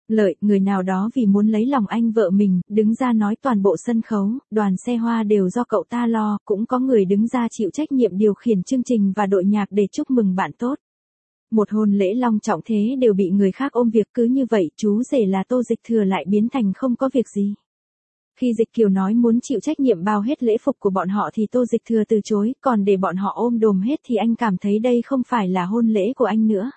Lợi, người nào đó vì muốn lấy lòng anh vợ mình, đứng ra nói toàn bộ sân khấu, đoàn xe hoa đều do cậu ta lo, cũng có người đứng ra chịu trách nhiệm điều khiển chương trình và đội nhạc để chúc mừng bạn tốt. Một hôn lễ long trọng thế đều bị người khác ôm việc, cứ như vậy chú rể là Tô Dịch Thừa lại biến thành không có việc gì. Khi Dịch Kiều nói muốn chịu trách nhiệm bao hết lễ phục của bọn họ thì Tô Dịch Thừa từ chối, còn để bọn họ ôm đồm hết thì anh cảm thấy đây không phải là hôn lễ của anh nữa.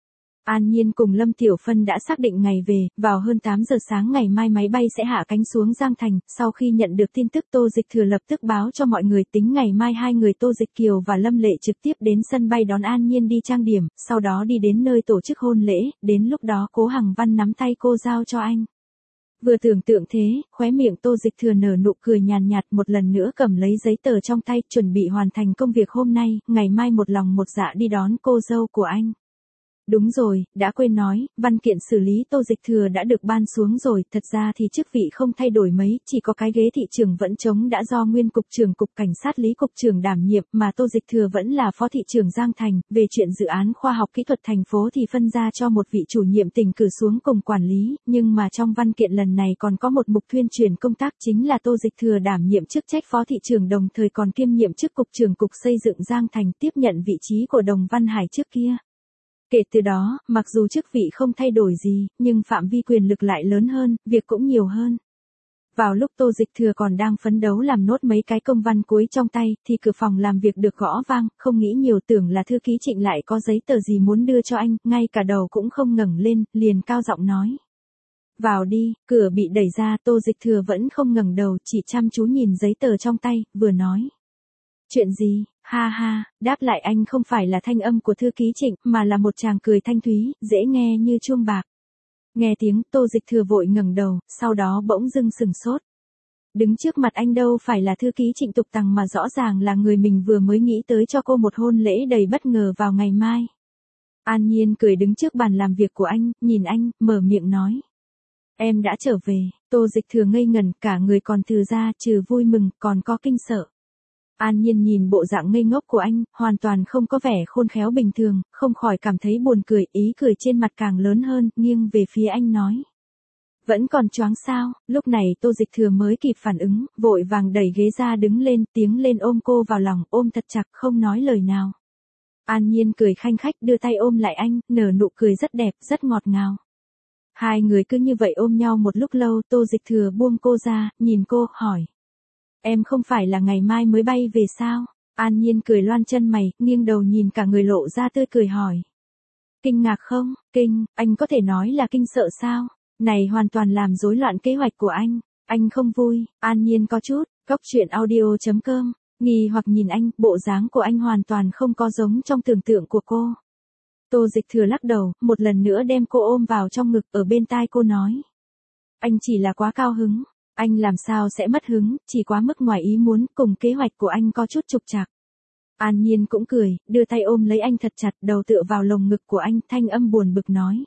An Nhiên cùng Lâm Tiểu Phân đã xác định ngày về, vào hơn tám giờ sáng ngày mai máy bay sẽ hạ cánh xuống Giang Thành, sau khi nhận được tin tức Tô Dịch Thừa lập tức báo cho mọi người tính ngày mai hai người Tô Dịch Kiều và Lâm Lệ trực tiếp đến sân bay đón An Nhiên đi trang điểm, sau đó đi đến nơi tổ chức hôn lễ, đến lúc đó Cố Hằng Văn nắm tay cô giao cho anh. Vừa tưởng tượng thế, khóe miệng Tô Dịch Thừa nở nụ cười nhàn nhạt, một lần nữa cầm lấy giấy tờ trong tay, chuẩn bị hoàn thành công việc hôm nay, ngày mai một lòng một dạ đi đón cô dâu của anh. Đúng rồi, đã quên nói, văn kiện xử lý Tô Dịch Thừa đã được ban xuống rồi, thật ra thì chức vị không thay đổi mấy, chỉ có cái ghế thị trưởng vẫn trống đã do nguyên cục trưởng cục cảnh sát Lý cục trưởng đảm nhiệm, mà Tô Dịch Thừa vẫn là phó thị trưởng Giang Thành, về chuyện dự án khoa học kỹ thuật thành phố thì phân ra cho một vị chủ nhiệm tỉnh cử xuống cùng quản lý, nhưng mà trong văn kiện lần này còn có một mục tuyên truyền công tác, chính là Tô Dịch Thừa đảm nhiệm chức trách phó thị trưởng đồng thời còn kiêm nhiệm chức cục trưởng cục xây dựng Giang Thành, tiếp nhận vị trí của Đồng Văn Hải trước kia. Kể từ đó, mặc dù chức vị không thay đổi gì, nhưng phạm vi quyền lực lại lớn hơn, việc cũng nhiều hơn. Vào lúc Tô Dịch Thừa còn đang phấn đấu làm nốt mấy cái công văn cuối trong tay, thì cửa phòng làm việc được gõ vang, không nghĩ nhiều tưởng là thư ký Trịnh lại có giấy tờ gì muốn đưa cho anh, ngay cả đầu cũng không ngẩng lên, liền cao giọng nói. Vào đi, cửa bị đẩy ra, Tô Dịch Thừa vẫn không ngẩng đầu, chỉ chăm chú nhìn giấy tờ trong tay, vừa nói. Chuyện gì, ha ha, đáp lại anh không phải là thanh âm của thư ký Trịnh, mà là một tràng cười thanh thúy, dễ nghe như chuông bạc. Nghe tiếng, Tô Dịch Thừa vội ngẩng đầu, sau đó bỗng dưng sừng sốt. Đứng trước mặt anh đâu phải là thư ký Trịnh Tục Tằng mà rõ ràng là người mình vừa mới nghĩ tới cho cô một hôn lễ đầy bất ngờ vào ngày mai. An Nhiên cười đứng trước bàn làm việc của anh, nhìn anh, mở miệng nói. Em đã trở về. Tô Dịch Thừa ngây ngẩn, cả người còn từ ra, trừ vui mừng, còn có kinh sợ. An Nhiên nhìn bộ dạng ngây ngốc của anh, hoàn toàn không có vẻ khôn khéo bình thường, không khỏi cảm thấy buồn cười, ý cười trên mặt càng lớn hơn, nghiêng về phía anh nói. Vẫn còn choáng sao, lúc này Tô Dịch Thừa mới kịp phản ứng, vội vàng đẩy ghế ra đứng lên, tiếng lên ôm cô vào lòng, ôm thật chặt, không nói lời nào. An Nhiên cười khanh khách đưa tay ôm lại anh, nở nụ cười rất đẹp, rất ngọt ngào. Hai người cứ như vậy ôm nhau một lúc lâu, Tô Dịch Thừa buông cô ra, nhìn cô, hỏi. Em không phải là ngày mai mới bay về sao? An Nhiên cười loan chân mày, nghiêng đầu nhìn cả người lộ ra tươi cười hỏi. Kinh ngạc không? Kinh, anh có thể nói là kinh sợ sao? Này hoàn toàn làm rối loạn kế hoạch của anh. Anh không vui, An Nhiên có chút, góc chuyện audio chấm com, nghi hoặc nhìn anh, bộ dáng của anh hoàn toàn không có giống trong tưởng tượng của cô. Tô Dịch Thừa lắc đầu, một lần nữa đem cô ôm vào trong ngực, ở bên tai cô nói. Anh chỉ là quá cao hứng. Anh làm sao sẽ mất hứng, chỉ quá mức ngoài ý muốn, cùng kế hoạch của anh có chút trục trặc. An Nhiên cũng cười, đưa tay ôm lấy anh thật chặt, đầu tựa vào lồng ngực của anh, thanh âm buồn bực nói.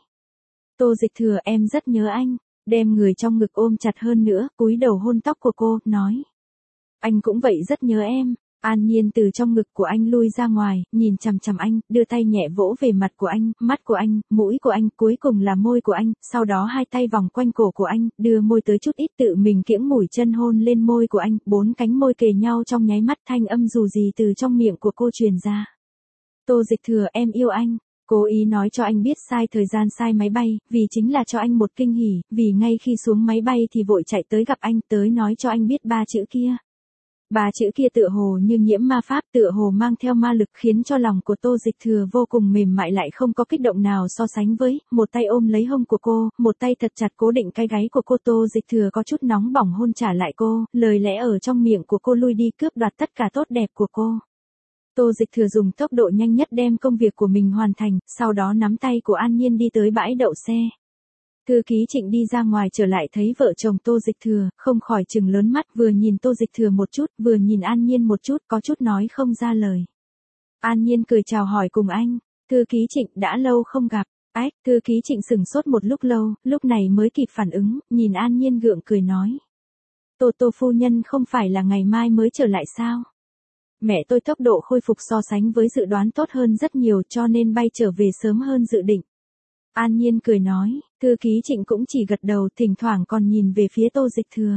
Tô Dịch Thừa, em rất nhớ anh, đem người trong ngực ôm chặt hơn nữa, cúi đầu hôn tóc của cô, nói. Anh cũng vậy rất nhớ em. An Nhiên từ trong ngực của anh lui ra ngoài, nhìn chằm chằm anh, đưa tay nhẹ vỗ về mặt của anh, mắt của anh, mũi của anh, cuối cùng là môi của anh, sau đó hai tay vòng quanh cổ của anh, đưa môi tới chút ít tự mình kiễng mũi chân hôn lên môi của anh, bốn cánh môi kề nhau trong nháy mắt, thanh âm dù gì từ trong miệng của cô truyền ra. Tô Dịch Thừa, em yêu anh. Cố ý nói cho anh biết sai thời gian sai máy bay, vì chính là cho anh một kinh hỉ, vì ngay khi xuống máy bay thì vội chạy tới gặp anh, tới nói cho anh biết ba chữ kia. Ba chữ kia tựa hồ như nhiễm ma pháp, tựa hồ mang theo ma lực, khiến cho lòng của Tô Dịch Thừa vô cùng mềm mại lại không có kích động nào so sánh với, một tay ôm lấy hông của cô, một tay thật chặt cố định cái gáy của cô. Tô Dịch Thừa có chút nóng bỏng hôn trả lại cô, lời lẽ ở trong miệng của cô lui đi cướp đoạt tất cả tốt đẹp của cô. Tô Dịch Thừa dùng tốc độ nhanh nhất đem công việc của mình hoàn thành, sau đó nắm tay của An Nhiên đi tới bãi đậu xe. Thư ký Trịnh đi ra ngoài trở lại thấy vợ chồng Tô Dịch Thừa, không khỏi trừng lớn mắt, vừa nhìn Tô Dịch Thừa một chút, vừa nhìn An Nhiên một chút, có chút nói không ra lời. An Nhiên cười chào hỏi cùng anh. Thư ký Trịnh, đã lâu không gặp. Ách, thư ký Trịnh sửng sốt một lúc lâu, lúc này mới kịp phản ứng, nhìn An Nhiên gượng cười nói. Tô Tô phu nhân không phải là ngày mai mới trở lại sao? Mẹ tôi tốc độ khôi phục so sánh với dự đoán tốt hơn rất nhiều, cho nên bay trở về sớm hơn dự định. An Nhiên cười nói, Thư ký Trịnh cũng chỉ gật đầu, thỉnh thoảng còn nhìn về phía Tô Dịch Thừa.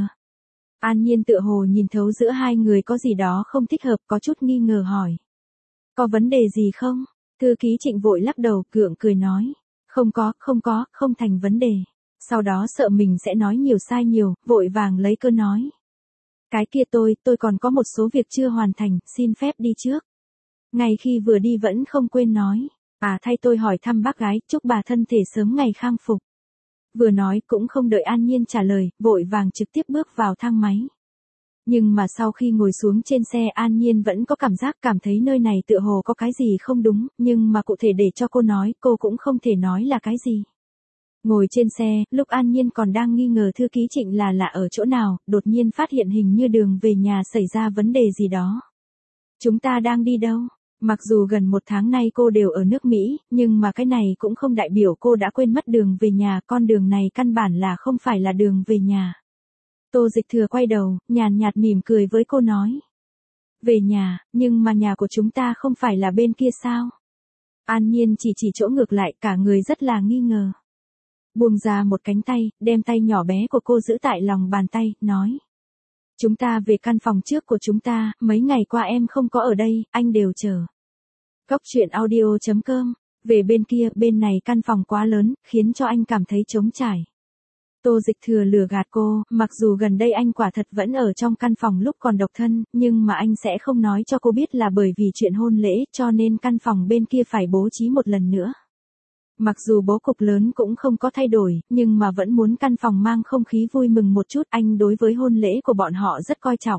An Nhiên tựa hồ nhìn thấu giữa hai người có gì đó không thích hợp, có chút nghi ngờ hỏi. Có vấn đề gì không? Thư ký Trịnh vội lắc đầu, gượng cười nói. Không có, không có, không thành vấn đề. Sau đó sợ mình sẽ nói nhiều sai nhiều, vội vàng lấy cơ nói. Cái kia tôi, tôi còn có một số việc chưa hoàn thành, xin phép đi trước. Ngay khi vừa đi vẫn không quên nói. À thay tôi hỏi thăm bác gái, chúc bà thân thể sớm ngày khang phục. Vừa nói cũng không đợi An Nhiên trả lời, vội vàng trực tiếp bước vào thang máy. Nhưng mà sau khi ngồi xuống trên xe An Nhiên vẫn có cảm giác cảm thấy nơi này tựa hồ có cái gì không đúng, nhưng mà cụ thể để cho cô nói, cô cũng không thể nói là cái gì. Ngồi trên xe, lúc An Nhiên còn đang nghi ngờ thư ký Trịnh là lạ ở chỗ nào, đột nhiên phát hiện hình như đường về nhà xảy ra vấn đề gì đó. Chúng ta đang đi đâu? Mặc dù gần một tháng nay cô đều ở nước Mỹ, nhưng mà cái này cũng không đại biểu cô đã quên mất đường về nhà, con đường này căn bản là không phải là đường về nhà. Tô Dịch Thừa quay đầu, nhàn nhạt mỉm cười với cô nói. Về nhà, nhưng mà nhà của chúng ta không phải là bên kia sao? An Nhiên chỉ chỉ chỗ ngược lại, cả người rất là nghi ngờ. Buông ra một cánh tay, đem tay nhỏ bé của cô giữ tại lòng bàn tay, nói. Chúng ta về căn phòng trước của chúng ta, mấy ngày qua em không có ở đây, anh đều chờ. Cốc truyện audio chấm com, về bên kia, bên này căn phòng quá lớn, khiến cho anh cảm thấy trống trải. Tô Dịch Thừa lừa gạt cô, mặc dù gần đây anh quả thật vẫn ở trong căn phòng lúc còn độc thân, nhưng mà anh sẽ không nói cho cô biết là bởi vì chuyện hôn lễ, cho nên căn phòng bên kia phải bố trí một lần nữa. Mặc dù bố cục lớn cũng không có thay đổi, nhưng mà vẫn muốn căn phòng mang không khí vui mừng một chút, anh đối với hôn lễ của bọn họ rất coi trọng.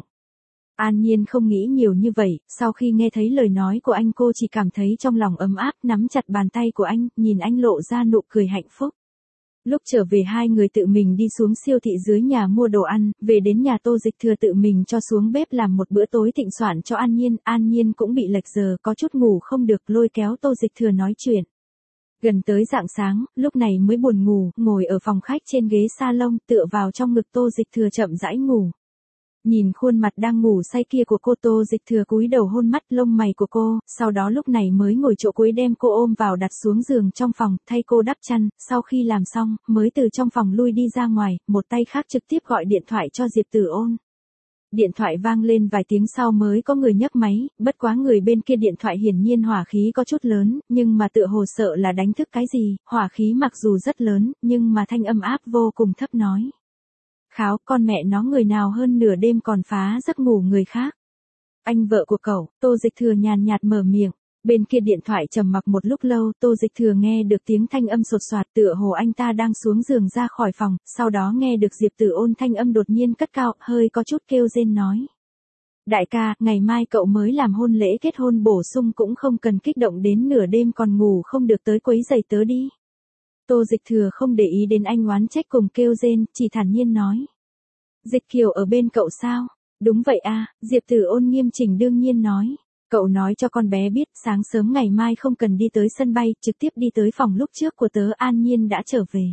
An Nhiên không nghĩ nhiều như vậy, sau khi nghe thấy lời nói của anh cô chỉ cảm thấy trong lòng ấm áp, nắm chặt bàn tay của anh, nhìn anh lộ ra nụ cười hạnh phúc. Lúc trở về hai người tự mình đi xuống siêu thị dưới nhà mua đồ ăn, về đến nhà Tô Dịch Thừa tự mình cho xuống bếp làm một bữa tối thịnh soạn cho An Nhiên, An Nhiên cũng bị lệch giờ, có chút ngủ không được, lôi kéo Tô Dịch Thừa nói chuyện. Gần tới rạng sáng, lúc này mới buồn ngủ, ngồi ở phòng khách trên ghế salon, tựa vào trong ngực Tô Dịch Thừa chậm rãi ngủ. Nhìn khuôn mặt đang ngủ say kia của cô, Tô Dịch Thừa cúi đầu hôn mắt lông mày của cô, sau đó lúc này mới ngồi chỗ cuối đem cô ôm vào đặt xuống giường trong phòng, thay cô đắp chăn, sau khi làm xong, mới từ trong phòng lui đi ra ngoài, một tay khác trực tiếp gọi điện thoại cho Diệp Tử Ôn. Điện thoại vang lên vài tiếng sau mới có người nhấc máy, bất quá người bên kia điện thoại hiển nhiên hỏa khí có chút lớn, nhưng mà tựa hồ sợ là đánh thức cái gì, hỏa khí mặc dù rất lớn, nhưng mà thanh âm áp vô cùng thấp nói. Kháo, con mẹ nó người nào hơn nửa đêm còn phá giấc ngủ người khác. Anh vợ của cậu, Tô Dịch Thừa nhàn nhạt mở miệng. Bên kia điện thoại trầm mặc một lúc lâu, Tô Dịch Thừa nghe được tiếng thanh âm sột soạt, tựa hồ anh ta đang xuống giường ra khỏi phòng, sau đó nghe được Diệp Tử Ôn thanh âm đột nhiên cất cao, hơi có chút kêu rên nói. Đại ca, ngày mai cậu mới làm hôn lễ kết hôn bổ sung cũng không cần kích động đến nửa đêm còn ngủ không được tới quấy giày tớ đi. Tô Dịch Thừa không để ý đến anh oán trách cùng kêu rên, chỉ thản nhiên nói. Dịch Kiều ở bên cậu sao? Đúng vậy à, Diệp Tử Ôn nghiêm chỉnh đương nhiên nói. Cậu nói cho con bé biết sáng sớm ngày mai không cần đi tới sân bay, trực tiếp đi tới phòng lúc trước của tớ. An Nhiên đã trở về.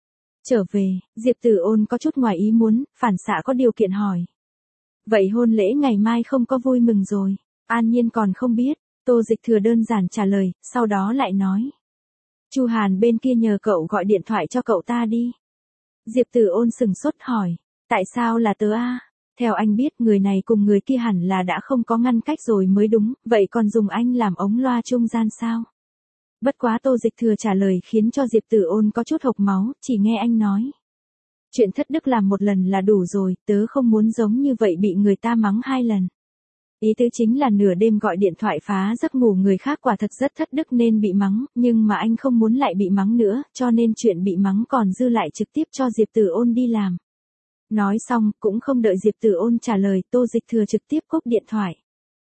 Trở về, Diệp Tử Ôn có chút ngoài ý muốn, phản xạ có điều kiện hỏi. Vậy hôn lễ ngày mai không có vui mừng rồi. An Nhiên còn không biết, Tô Dịch Thừa đơn giản trả lời, sau đó lại nói. Chu Hàn bên kia nhờ cậu gọi điện thoại cho cậu ta đi. Diệp Tử Ôn sừng sốt hỏi, tại sao là tớ a? Theo anh biết người này cùng người kia hẳn là đã không có ngăn cách rồi mới đúng, vậy còn dùng anh làm ống loa trung gian sao? Bất quá Tô Dịch Thừa trả lời khiến cho Diệp Tử Ôn có chút hộc máu, chỉ nghe anh nói. Chuyện thất đức làm một lần là đủ rồi, tớ không muốn giống như vậy bị người ta mắng hai lần. Ý tứ chính là nửa đêm gọi điện thoại phá giấc ngủ người khác quả thật rất thất đức nên bị mắng, nhưng mà anh không muốn lại bị mắng nữa, cho nên chuyện bị mắng còn dư lại trực tiếp cho Diệp Tử Ôn đi làm. Nói xong, cũng không đợi Diệp Tử Ôn trả lời, Tô Dịch Thừa trực tiếp cúp điện thoại.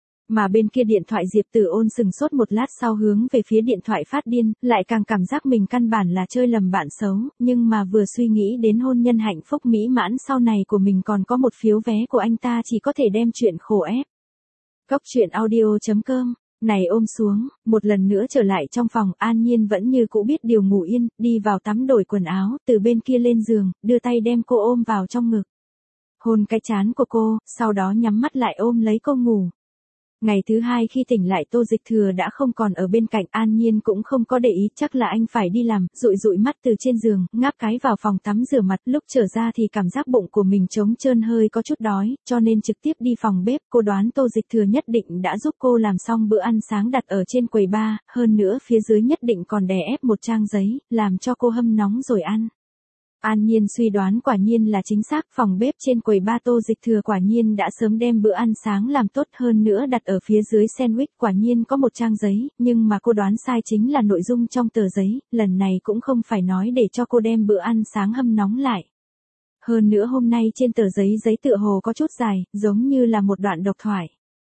Mà bên kia điện thoại Diệp Tử Ôn sừng sốt một lát sau hướng về phía điện thoại phát điên, lại càng cảm giác mình căn bản là chơi lầm bạn xấu, nhưng mà vừa suy nghĩ đến hôn nhân hạnh phúc mỹ mãn sau này của mình còn có một phiếu vé của anh ta chỉ có thể đem chuyện khổ ép. Cốc truyện audio chấm com, này ôm xuống, một lần nữa trở lại trong phòng, An Nhiên vẫn như cũ biết điều ngủ yên, đi vào tắm đổi quần áo, từ bên kia lên giường, đưa tay đem cô ôm vào trong ngực. Hôn cái trán của cô, sau đó nhắm mắt lại ôm lấy cô ngủ. Ngày thứ hai khi tỉnh lại Tô Dịch Thừa đã không còn ở bên cạnh, An Nhiên cũng không có để ý, chắc là anh phải đi làm, dụi dụi mắt từ trên giường, ngáp cái vào phòng tắm rửa mặt, lúc trở ra thì cảm giác bụng của mình trống trơn hơi có chút đói, cho nên trực tiếp đi phòng bếp, cô đoán Tô Dịch Thừa nhất định đã giúp cô làm xong bữa ăn sáng đặt ở trên quầy bar, hơn nữa phía dưới nhất định còn đè ép một trang giấy, làm cho cô hâm nóng rồi ăn. An Nhiên suy đoán quả nhiên là chính xác, phòng bếp trên quầy ba Tô Dịch Thừa quả nhiên đã sớm đem bữa ăn sáng làm tốt, hơn nữa đặt ở phía dưới sandwich, quả nhiên có một trang giấy, nhưng mà cô đoán sai chính là nội dung trong tờ giấy, lần này cũng không phải nói để cho cô đem bữa ăn sáng hâm nóng lại. Hơn nữa hôm nay trên tờ giấy giấy tựa hồ có chút dài, giống như là một đoạn độc thoại.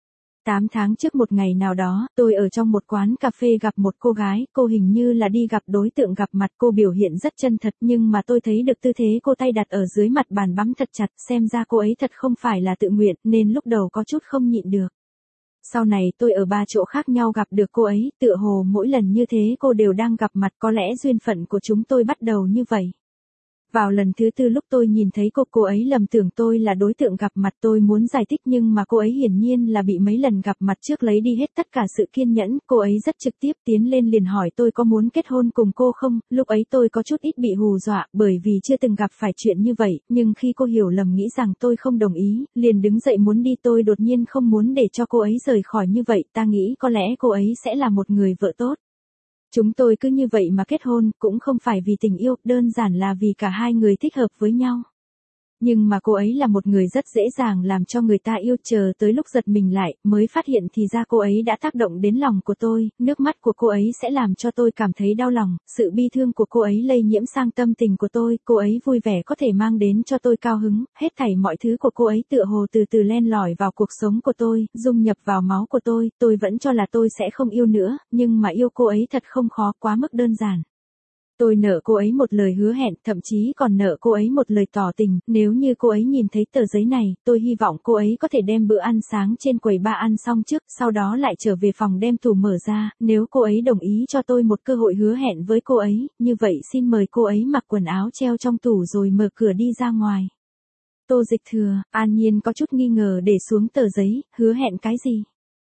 Tám tháng trước một ngày nào đó, tôi ở trong một quán cà phê gặp một cô gái, cô hình như là đi gặp đối tượng gặp mặt, cô biểu hiện rất chân thật nhưng mà tôi thấy được tư thế cô tay đặt ở dưới mặt bàn bắm thật chặt, xem ra cô ấy thật không phải là tự nguyện, nên lúc đầu có chút không nhịn được. Sau này tôi ở ba chỗ khác nhau gặp được cô ấy, tựa hồ mỗi lần như thế cô đều đang gặp mặt, có lẽ duyên phận của chúng tôi bắt đầu như vậy. Vào lần thứ tư lúc tôi nhìn thấy cô, cô ấy lầm tưởng tôi là đối tượng gặp mặt, tôi muốn giải thích nhưng mà cô ấy hiển nhiên là bị mấy lần gặp mặt trước lấy đi hết tất cả sự kiên nhẫn, cô ấy rất trực tiếp tiến lên liền hỏi tôi có muốn kết hôn cùng cô không, lúc ấy tôi có chút ít bị hù dọa, bởi vì chưa từng gặp phải chuyện như vậy, nhưng khi cô hiểu lầm nghĩ rằng tôi không đồng ý, liền đứng dậy muốn đi, tôi đột nhiên không muốn để cho cô ấy rời khỏi như vậy, ta nghĩ có lẽ cô ấy sẽ là một người vợ tốt. Chúng tôi cứ như vậy mà kết hôn, cũng không phải vì tình yêu, đơn giản là vì cả hai người thích hợp với nhau. Nhưng mà cô ấy là một người rất dễ dàng làm cho người ta yêu, chờ tới lúc giật mình lại, mới phát hiện thì ra cô ấy đã tác động đến lòng của tôi, nước mắt của cô ấy sẽ làm cho tôi cảm thấy đau lòng, sự bi thương của cô ấy lây nhiễm sang tâm tình của tôi, cô ấy vui vẻ có thể mang đến cho tôi cao hứng, hết thảy mọi thứ của cô ấy tựa hồ từ từ len lỏi vào cuộc sống của tôi, dung nhập vào máu của tôi, tôi vẫn cho là tôi sẽ không yêu nữa, nhưng mà yêu cô ấy thật không khó, quá mức đơn giản. Tôi nợ cô ấy một lời hứa hẹn, thậm chí còn nợ cô ấy một lời tỏ tình, nếu như cô ấy nhìn thấy tờ giấy này, tôi hy vọng cô ấy có thể đem bữa ăn sáng trên quầy bar ăn xong trước, sau đó lại trở về phòng đem tủ mở ra, nếu cô ấy đồng ý cho tôi một cơ hội hứa hẹn với cô ấy, như vậy xin mời cô ấy mặc quần áo treo trong tủ rồi mở cửa đi ra ngoài. Tô Dịch Thừa, An Nhiên có chút nghi ngờ để xuống tờ giấy, hứa hẹn cái gì?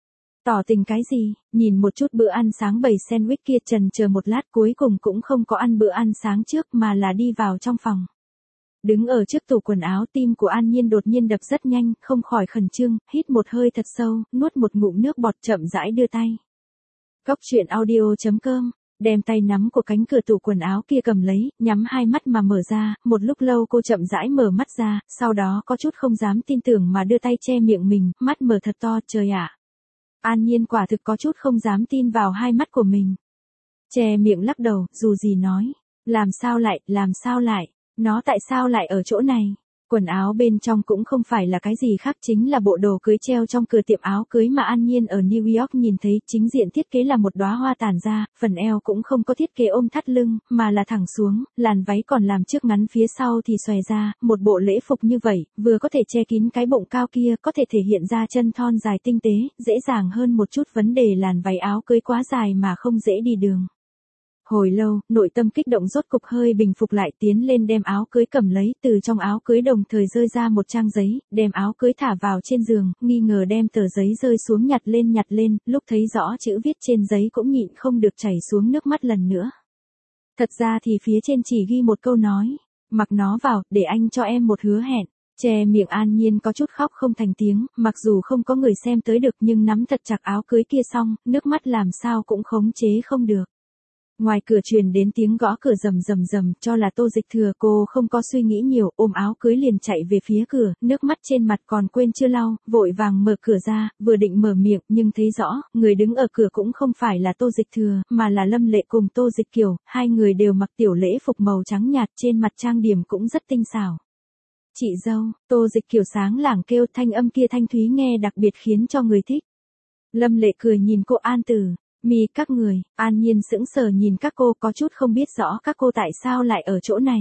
Tỏ tình cái gì, nhìn một chút bữa ăn sáng bầy sandwich kia chần chờ một lát cuối cùng cũng không có ăn bữa ăn sáng trước mà là đi vào trong phòng. Đứng ở trước tủ quần áo tim của An Nhiên đột nhiên đập rất nhanh, không khỏi khẩn trương, hít một hơi thật sâu, nuốt một ngụm nước bọt chậm rãi đưa tay. Cốc truyện audio chấm com, đem tay nắm của cánh cửa tủ quần áo kia cầm lấy, nhắm hai mắt mà mở ra, một lúc lâu cô chậm rãi mở mắt ra, sau đó có chút không dám tin tưởng mà đưa tay che miệng mình, mắt mở thật to, trời ạ. An Nhiên quả thực có chút không dám tin vào hai mắt của mình. Che miệng lắc đầu, dù gì nói. Làm sao lại, làm sao lại, nó tại sao lại ở chỗ này? Quần áo bên trong cũng không phải là cái gì khác, chính là bộ đồ cưới treo trong cửa tiệm áo cưới mà An Nhiên ở New York nhìn thấy, chính diện thiết kế là một đóa hoa tản ra, phần eo cũng không có thiết kế ôm thắt lưng, mà là thẳng xuống, làn váy còn làm trước ngắn phía sau thì xòe ra, một bộ lễ phục như vậy, vừa có thể che kín cái bụng cao kia, có thể thể hiện ra chân thon dài tinh tế, dễ dàng hơn một chút vấn đề làn váy áo cưới quá dài mà không dễ đi đường. Hồi lâu, nội tâm kích động rốt cục hơi bình phục lại, tiến lên đem áo cưới cầm lấy, từ trong áo cưới đồng thời rơi ra một trang giấy, đem áo cưới thả vào trên giường, nghi ngờ đem tờ giấy rơi xuống nhặt lên nhặt lên, lúc thấy rõ chữ viết trên giấy cũng nhịn không được chảy xuống nước mắt lần nữa. Thật ra thì phía trên chỉ ghi một câu nói, mặc nó vào, để anh cho em một hứa hẹn. Che miệng An Nhiên có chút khóc không thành tiếng, mặc dù không có người xem tới được nhưng nắm thật chặt áo cưới kia xong, nước mắt làm sao cũng khống chế không được. Ngoài cửa truyền đến tiếng gõ cửa rầm rầm rầm, cho là Tô Dịch Thừa, cô không có suy nghĩ nhiều, ôm áo cưới liền chạy về phía cửa, nước mắt trên mặt còn quên chưa lau, vội vàng mở cửa ra, vừa định mở miệng, nhưng thấy rõ, người đứng ở cửa cũng không phải là Tô Dịch Thừa, mà là Lâm Lệ cùng Tô Dịch Kiều, hai người đều mặc tiểu lễ phục màu trắng nhạt, trên mặt trang điểm cũng rất tinh xảo. Chị dâu, Tô Dịch Kiều sáng lảng kêu, thanh âm kia thanh thúy nghe đặc biệt khiến cho người thích. Lâm Lệ cười nhìn cô An Tử. Mi các người, An Nhiên sững sờ nhìn các cô, có chút không biết rõ các cô tại sao lại ở chỗ này.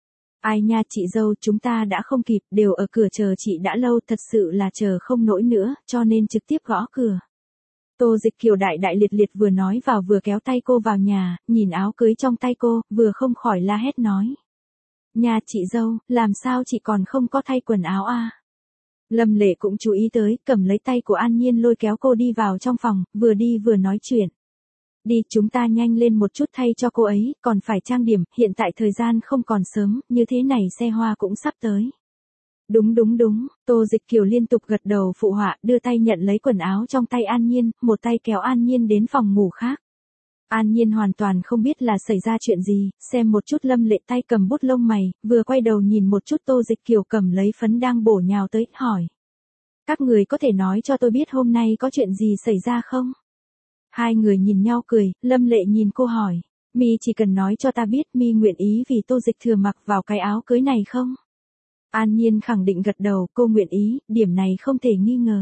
Ai nha chị dâu, chúng ta đã không kịp, đều ở cửa chờ chị đã lâu, thật sự là chờ không nổi nữa, cho nên trực tiếp gõ cửa. Tô Dịch Kiều đại đại liệt liệt vừa nói vào vừa kéo tay cô vào nhà, nhìn áo cưới trong tay cô, vừa không khỏi la hét nói. Nhà chị dâu, làm sao chị còn không có thay quần áo à? Lâm Lệ cũng chú ý tới, cầm lấy tay của An Nhiên lôi kéo cô đi vào trong phòng, vừa đi vừa nói chuyện. Đi, chúng ta nhanh lên một chút thay cho cô ấy, còn phải trang điểm, hiện tại thời gian không còn sớm, như thế này xe hoa cũng sắp tới. Đúng đúng đúng, Tô Dịch Kiều liên tục gật đầu phụ họa, đưa tay nhận lấy quần áo trong tay An Nhiên, một tay kéo An Nhiên đến phòng ngủ khác. An Nhiên hoàn toàn không biết là xảy ra chuyện gì, xem một chút Lâm Lệ tay cầm bút lông mày, vừa quay đầu nhìn một chút Tô Dịch Kiều cầm lấy phấn đang bổ nhào tới, hỏi. Các người có thể nói cho tôi biết hôm nay có chuyện gì xảy ra không? Hai người nhìn nhau cười, Lâm Lệ nhìn cô hỏi. Mi chỉ cần nói cho ta biết Mi nguyện ý vì Tô Dịch Thừa mặc vào cái áo cưới này không? An Nhiên khẳng định gật đầu, cô nguyện ý, điểm này không thể nghi ngờ.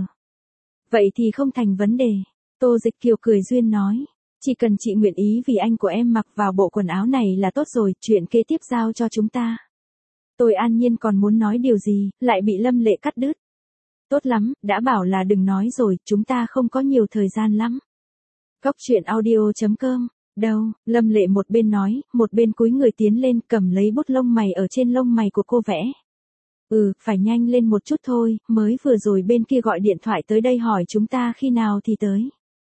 Vậy thì không thành vấn đề. Tô Dịch Kiều cười duyên nói. Chỉ cần chị nguyện ý vì anh của em mặc vào bộ quần áo này là tốt rồi, chuyện kế tiếp giao cho chúng ta. Tôi An Nhiên còn muốn nói điều gì, lại bị Lâm Lệ cắt đứt. Tốt lắm, đã bảo là đừng nói rồi, chúng ta không có nhiều thời gian lắm. Cóc truyện audio chấm com. Đâu, Lâm Lệ một bên nói, một bên cúi người tiến lên cầm lấy bút lông mày ở trên lông mày của cô vẽ. Ừ, phải nhanh lên một chút thôi, mới vừa rồi bên kia gọi điện thoại tới đây hỏi chúng ta khi nào thì tới.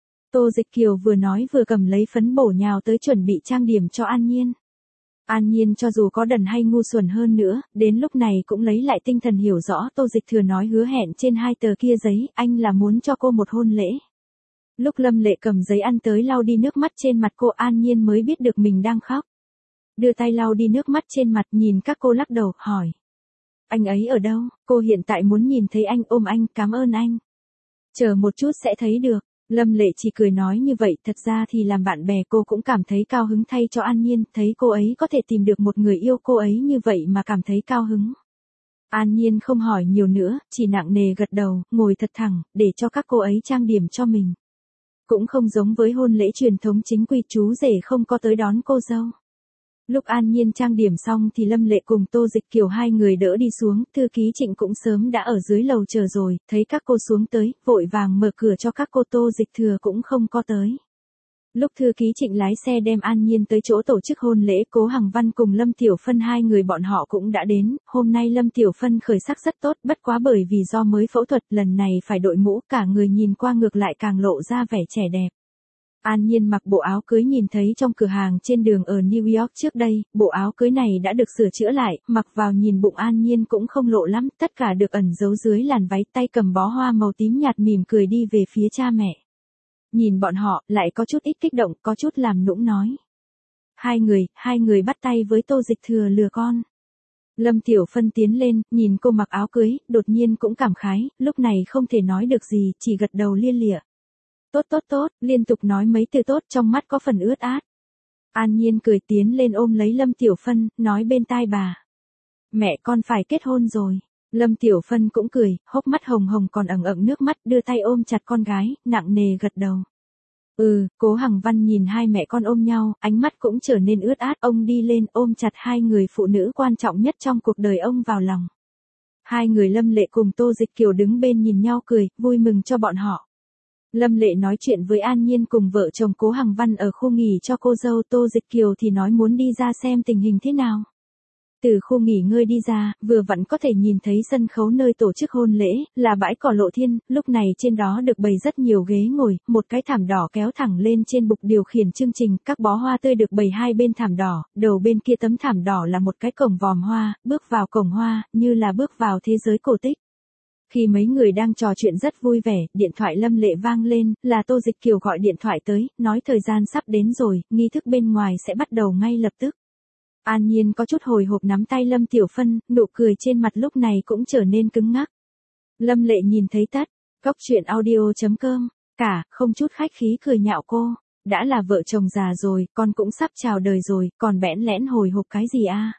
Tô Dịch Kiều vừa nói vừa cầm lấy phấn bổ nhào tới chuẩn bị trang điểm cho An Nhiên. An Nhiên cho dù có đần hay ngu xuẩn hơn nữa, đến lúc này cũng lấy lại tinh thần hiểu rõ Tô Dịch Thừa nói hứa hẹn trên hai tờ kia giấy, anh là muốn cho cô một hôn lễ. Lúc Lâm Lệ cầm giấy ăn tới lau đi nước mắt trên mặt cô, An Nhiên mới biết được mình đang khóc. Đưa tay lau đi nước mắt trên mặt, nhìn các cô lắc đầu, hỏi. Anh ấy ở đâu? Cô hiện tại muốn nhìn thấy anh, ôm anh, cảm ơn anh. Chờ một chút sẽ thấy được. Lâm Lệ chỉ cười nói như vậy, thật ra thì làm bạn bè cô cũng cảm thấy cao hứng thay cho An Nhiên, thấy cô ấy có thể tìm được một người yêu cô ấy như vậy mà cảm thấy cao hứng. An Nhiên không hỏi nhiều nữa, chỉ nặng nề gật đầu, ngồi thật thẳng, để cho các cô ấy trang điểm cho mình. Cũng không giống với hôn lễ truyền thống chính quy, chú rể không có tới đón cô dâu. Lúc An Nhiên trang điểm xong thì Lâm Lệ cùng Tô Dịch Kiều hai người đỡ đi xuống, thư ký Trịnh cũng sớm đã ở dưới lầu chờ rồi, thấy các cô xuống tới, vội vàng mở cửa cho các cô. Tô Dịch Thừa cũng không có tới. Lúc thư ký Trịnh lái xe đem An Nhiên tới chỗ tổ chức hôn lễ, Cố Hằng Văn cùng Lâm Tiểu Phân hai người bọn họ cũng đã đến. Hôm nay Lâm Tiểu Phân khởi sắc rất tốt, bất quá bởi vì do mới phẫu thuật lần này phải đội mũ, cả người nhìn qua ngược lại càng lộ ra vẻ trẻ đẹp. An Nhiên mặc bộ áo cưới nhìn thấy trong cửa hàng trên đường ở New York trước đây, bộ áo cưới này đã được sửa chữa lại, mặc vào nhìn bụng An Nhiên cũng không lộ lắm, tất cả được ẩn giấu dưới làn váy, tay cầm bó hoa màu tím nhạt mỉm cười đi về phía cha mẹ. Nhìn bọn họ, lại có chút ít kích động, có chút làm nũng nói. Hai người, hai người bắt tay với Tô Dịch Thừa lừa con. Lâm Tiểu Phân tiến lên, nhìn cô mặc áo cưới, đột nhiên cũng cảm khái, lúc này không thể nói được gì, chỉ gật đầu lia lịa. Tốt tốt tốt, liên tục nói mấy từ tốt, trong mắt có phần ướt át. An Nhiên cười tiến lên ôm lấy Lâm Tiểu Phân, nói bên tai bà. Mẹ con phải kết hôn rồi. Lâm Tiểu Phân cũng cười, hốc mắt hồng hồng còn ẩn ẩn nước mắt, đưa tay ôm chặt con gái, nặng nề gật đầu. Ừ, Cố Hằng Văn nhìn hai mẹ con ôm nhau, ánh mắt cũng trở nên ướt át, ông đi lên ôm chặt hai người phụ nữ quan trọng nhất trong cuộc đời ông vào lòng. Hai người Lâm Lệ cùng Tô Dịch Kiều đứng bên nhìn nhau cười, vui mừng cho bọn họ. Lâm Lệ nói chuyện với An Nhiên cùng vợ chồng Cố Hằng Văn ở khu nghỉ cho cô dâu, Tô Dịch Kiều thì nói muốn đi ra xem tình hình thế nào. Từ khu nghỉ ngơi đi ra, vừa vặn có thể nhìn thấy sân khấu nơi tổ chức hôn lễ, là bãi cỏ lộ thiên, lúc này trên đó được bày rất nhiều ghế ngồi, một cái thảm đỏ kéo thẳng lên trên bục điều khiển chương trình, các bó hoa tươi được bày hai bên thảm đỏ, đầu bên kia tấm thảm đỏ là một cái cổng vòm hoa, bước vào cổng hoa, như là bước vào thế giới cổ tích. Khi mấy người đang trò chuyện rất vui vẻ, điện thoại Lâm Lệ vang lên, là Tô Dịch Kiều gọi điện thoại tới, nói thời gian sắp đến rồi, nghi thức bên ngoài sẽ bắt đầu ngay lập tức. An Nhiên có chút hồi hộp nắm tay Lâm Tiểu Phân, nụ cười trên mặt lúc này cũng trở nên cứng ngắc. Lâm Lệ nhìn thấy tắt, cóc truyện audio chấm com, cả, không chút khách khí cười nhạo cô, đã là vợ chồng già rồi, con cũng sắp chào đời rồi, còn bẽn lẽn hồi hộp cái gì a?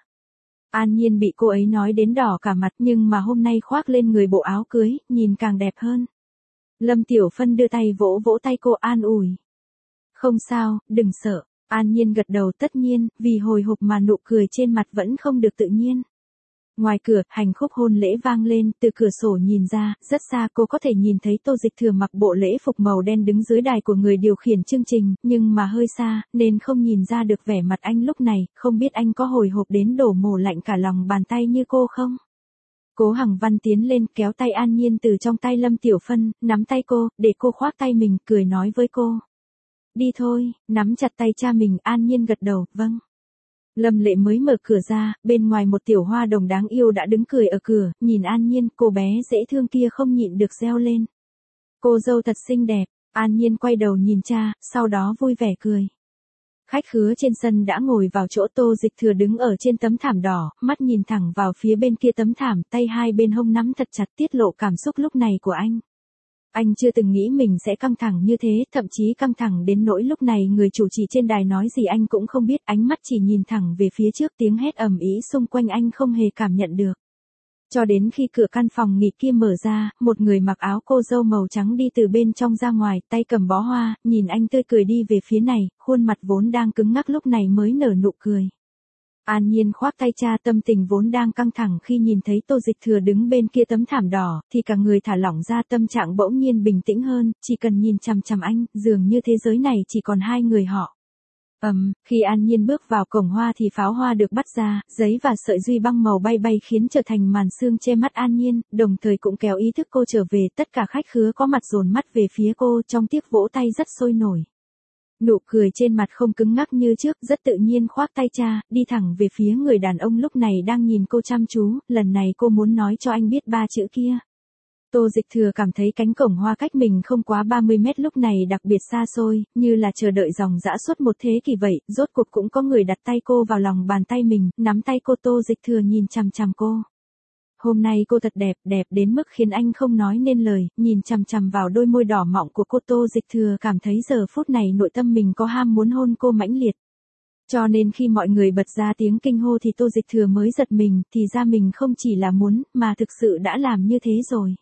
An Nhiên bị cô ấy nói đến đỏ cả mặt, nhưng mà hôm nay khoác lên người bộ áo cưới, nhìn càng đẹp hơn. Lâm Tiểu Phân đưa tay vỗ vỗ tay cô an ủi. Không sao, đừng sợ. An Nhiên gật đầu, tất nhiên, vì hồi hộp mà nụ cười trên mặt vẫn không được tự nhiên. Ngoài cửa, hành khúc hôn lễ vang lên, từ cửa sổ nhìn ra, rất xa cô có thể nhìn thấy Tô Dịch Thừa mặc bộ lễ phục màu đen đứng dưới đài của người điều khiển chương trình, nhưng mà hơi xa, nên không nhìn ra được vẻ mặt anh lúc này, không biết anh có hồi hộp đến đổ mồ lạnh cả lòng bàn tay như cô không? Cố Hằng Văn tiến lên kéo tay An Nhiên từ trong tay Lâm Tiểu Phân, nắm tay cô, để cô khoác tay mình, cười nói với cô. Đi thôi, nắm chặt tay cha mình, An Nhiên gật đầu, vâng. Lâm Lệ mới mở cửa ra, bên ngoài một tiểu hoa đồng đáng yêu đã đứng cười ở cửa, nhìn An Nhiên, cô bé dễ thương kia không nhịn được reo lên. Cô dâu thật xinh đẹp, An Nhiên quay đầu nhìn cha, sau đó vui vẻ cười. Khách khứa trên sân đã ngồi vào chỗ, Tô Dịch Thừa đứng ở trên tấm thảm đỏ, mắt nhìn thẳng vào phía bên kia tấm thảm, tay hai bên hông nắm thật chặt, tiết lộ cảm xúc lúc này của anh. Anh chưa từng nghĩ mình sẽ căng thẳng như thế, thậm chí căng thẳng đến nỗi lúc này người chủ trì trên đài nói gì anh cũng không biết, ánh mắt chỉ nhìn thẳng về phía trước, tiếng hét ầm ĩ xung quanh anh không hề cảm nhận được. Cho đến khi cửa căn phòng nghỉ kia mở ra, một người mặc áo cô dâu màu trắng đi từ bên trong ra ngoài, tay cầm bó hoa, nhìn anh tươi cười đi về phía này, khuôn mặt vốn đang cứng ngắc lúc này mới nở nụ cười. An Nhiên khoác tay cha, tâm tình vốn đang căng thẳng khi nhìn thấy Tô Dịch Thừa đứng bên kia tấm thảm đỏ, thì cả người thả lỏng ra, tâm trạng bỗng nhiên bình tĩnh hơn, chỉ cần nhìn chằm chằm anh, dường như thế giới này chỉ còn hai người họ. Ầm, um, khi An Nhiên bước vào cổng hoa thì pháo hoa được bắt ra, giấy và sợi duy băng màu bay bay khiến trở thành màn sương che mắt An Nhiên, đồng thời cũng kéo ý thức cô trở về, tất cả khách khứa có mặt dồn mắt về phía cô, trong tiếc vỗ tay rất sôi nổi. Nụ cười trên mặt không cứng ngắc như trước, rất tự nhiên khoác tay cha, đi thẳng về phía người đàn ông lúc này đang nhìn cô chăm chú, lần này cô muốn nói cho anh biết ba chữ kia. Tô Dịch Thừa cảm thấy cánh cổng hoa cách mình không quá ba mươi mét lúc này đặc biệt xa xôi, như là chờ đợi dòng dã suốt một thế kỷ vậy, rốt cuộc cũng có người đặt tay cô vào lòng bàn tay mình, nắm tay cô. Tô Dịch Thừa nhìn chằm chằm cô. Hôm nay cô thật đẹp, đẹp đến mức khiến anh không nói nên lời, nhìn chằm chằm vào đôi môi đỏ mọng của cô, Tô Dịch Thừa cảm thấy giờ phút này nội tâm mình có ham muốn hôn cô mãnh liệt. Cho nên khi mọi người bật ra tiếng kinh hô thì Tô Dịch Thừa mới giật mình, thì ra mình không chỉ là muốn, mà thực sự đã làm như thế rồi.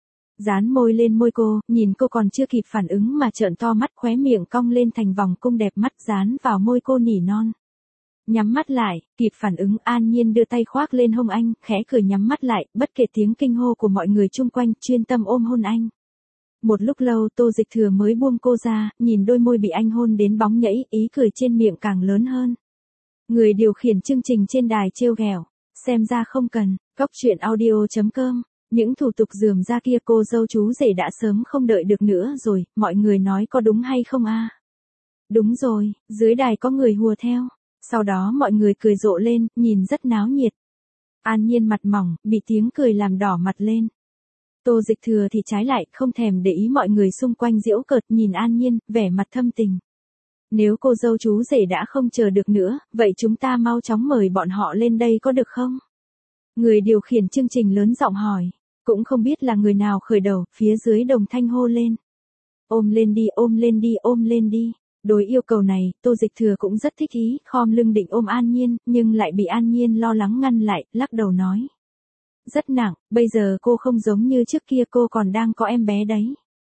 Dán môi lên môi cô, nhìn cô còn chưa kịp phản ứng mà trợn to mắt, khóe miệng cong lên thành vòng cung đẹp mắt, dán vào môi cô nỉ non. Nhắm mắt lại, kịp phản ứng, An Nhiên đưa tay khoác lên hông anh, khẽ cười nhắm mắt lại, bất kể tiếng kinh hô của mọi người chung quanh, chuyên tâm ôm hôn anh. Một lúc lâu Tô Dịch Thừa mới buông cô ra, nhìn đôi môi bị anh hôn đến bóng nhẫy, ý cười trên miệng càng lớn hơn. Người điều khiển chương trình trên đài trêu ghẹo, xem ra không cần, cóc truyện audio chấm com. Những thủ tục rườm ra kia cô dâu chú rể đã sớm không đợi được nữa rồi, mọi người nói có đúng hay không a? Đúng rồi, dưới đài có người hùa theo. Sau đó mọi người cười rộ lên, nhìn rất náo nhiệt. An Nhiên mặt mỏng, bị tiếng cười làm đỏ mặt lên. Tô Dịch Thừa thì trái lại, không thèm để ý mọi người xung quanh giễu cợt, nhìn An Nhiên, vẻ mặt thâm tình. Nếu cô dâu chú rể đã không chờ được nữa, vậy chúng ta mau chóng mời bọn họ lên đây có được không? Người điều khiển chương trình lớn giọng hỏi, cũng không biết là người nào khởi đầu, phía dưới đồng thanh hô lên. Ôm lên đi, ôm lên đi, ôm lên đi. Đối yêu cầu này, Tô Dịch Thừa cũng rất thích ý, khom lưng định ôm An Nhiên, nhưng lại bị An Nhiên lo lắng ngăn lại, lắc đầu nói. Rất nặng, bây giờ cô không giống như trước kia, cô còn đang có em bé đấy.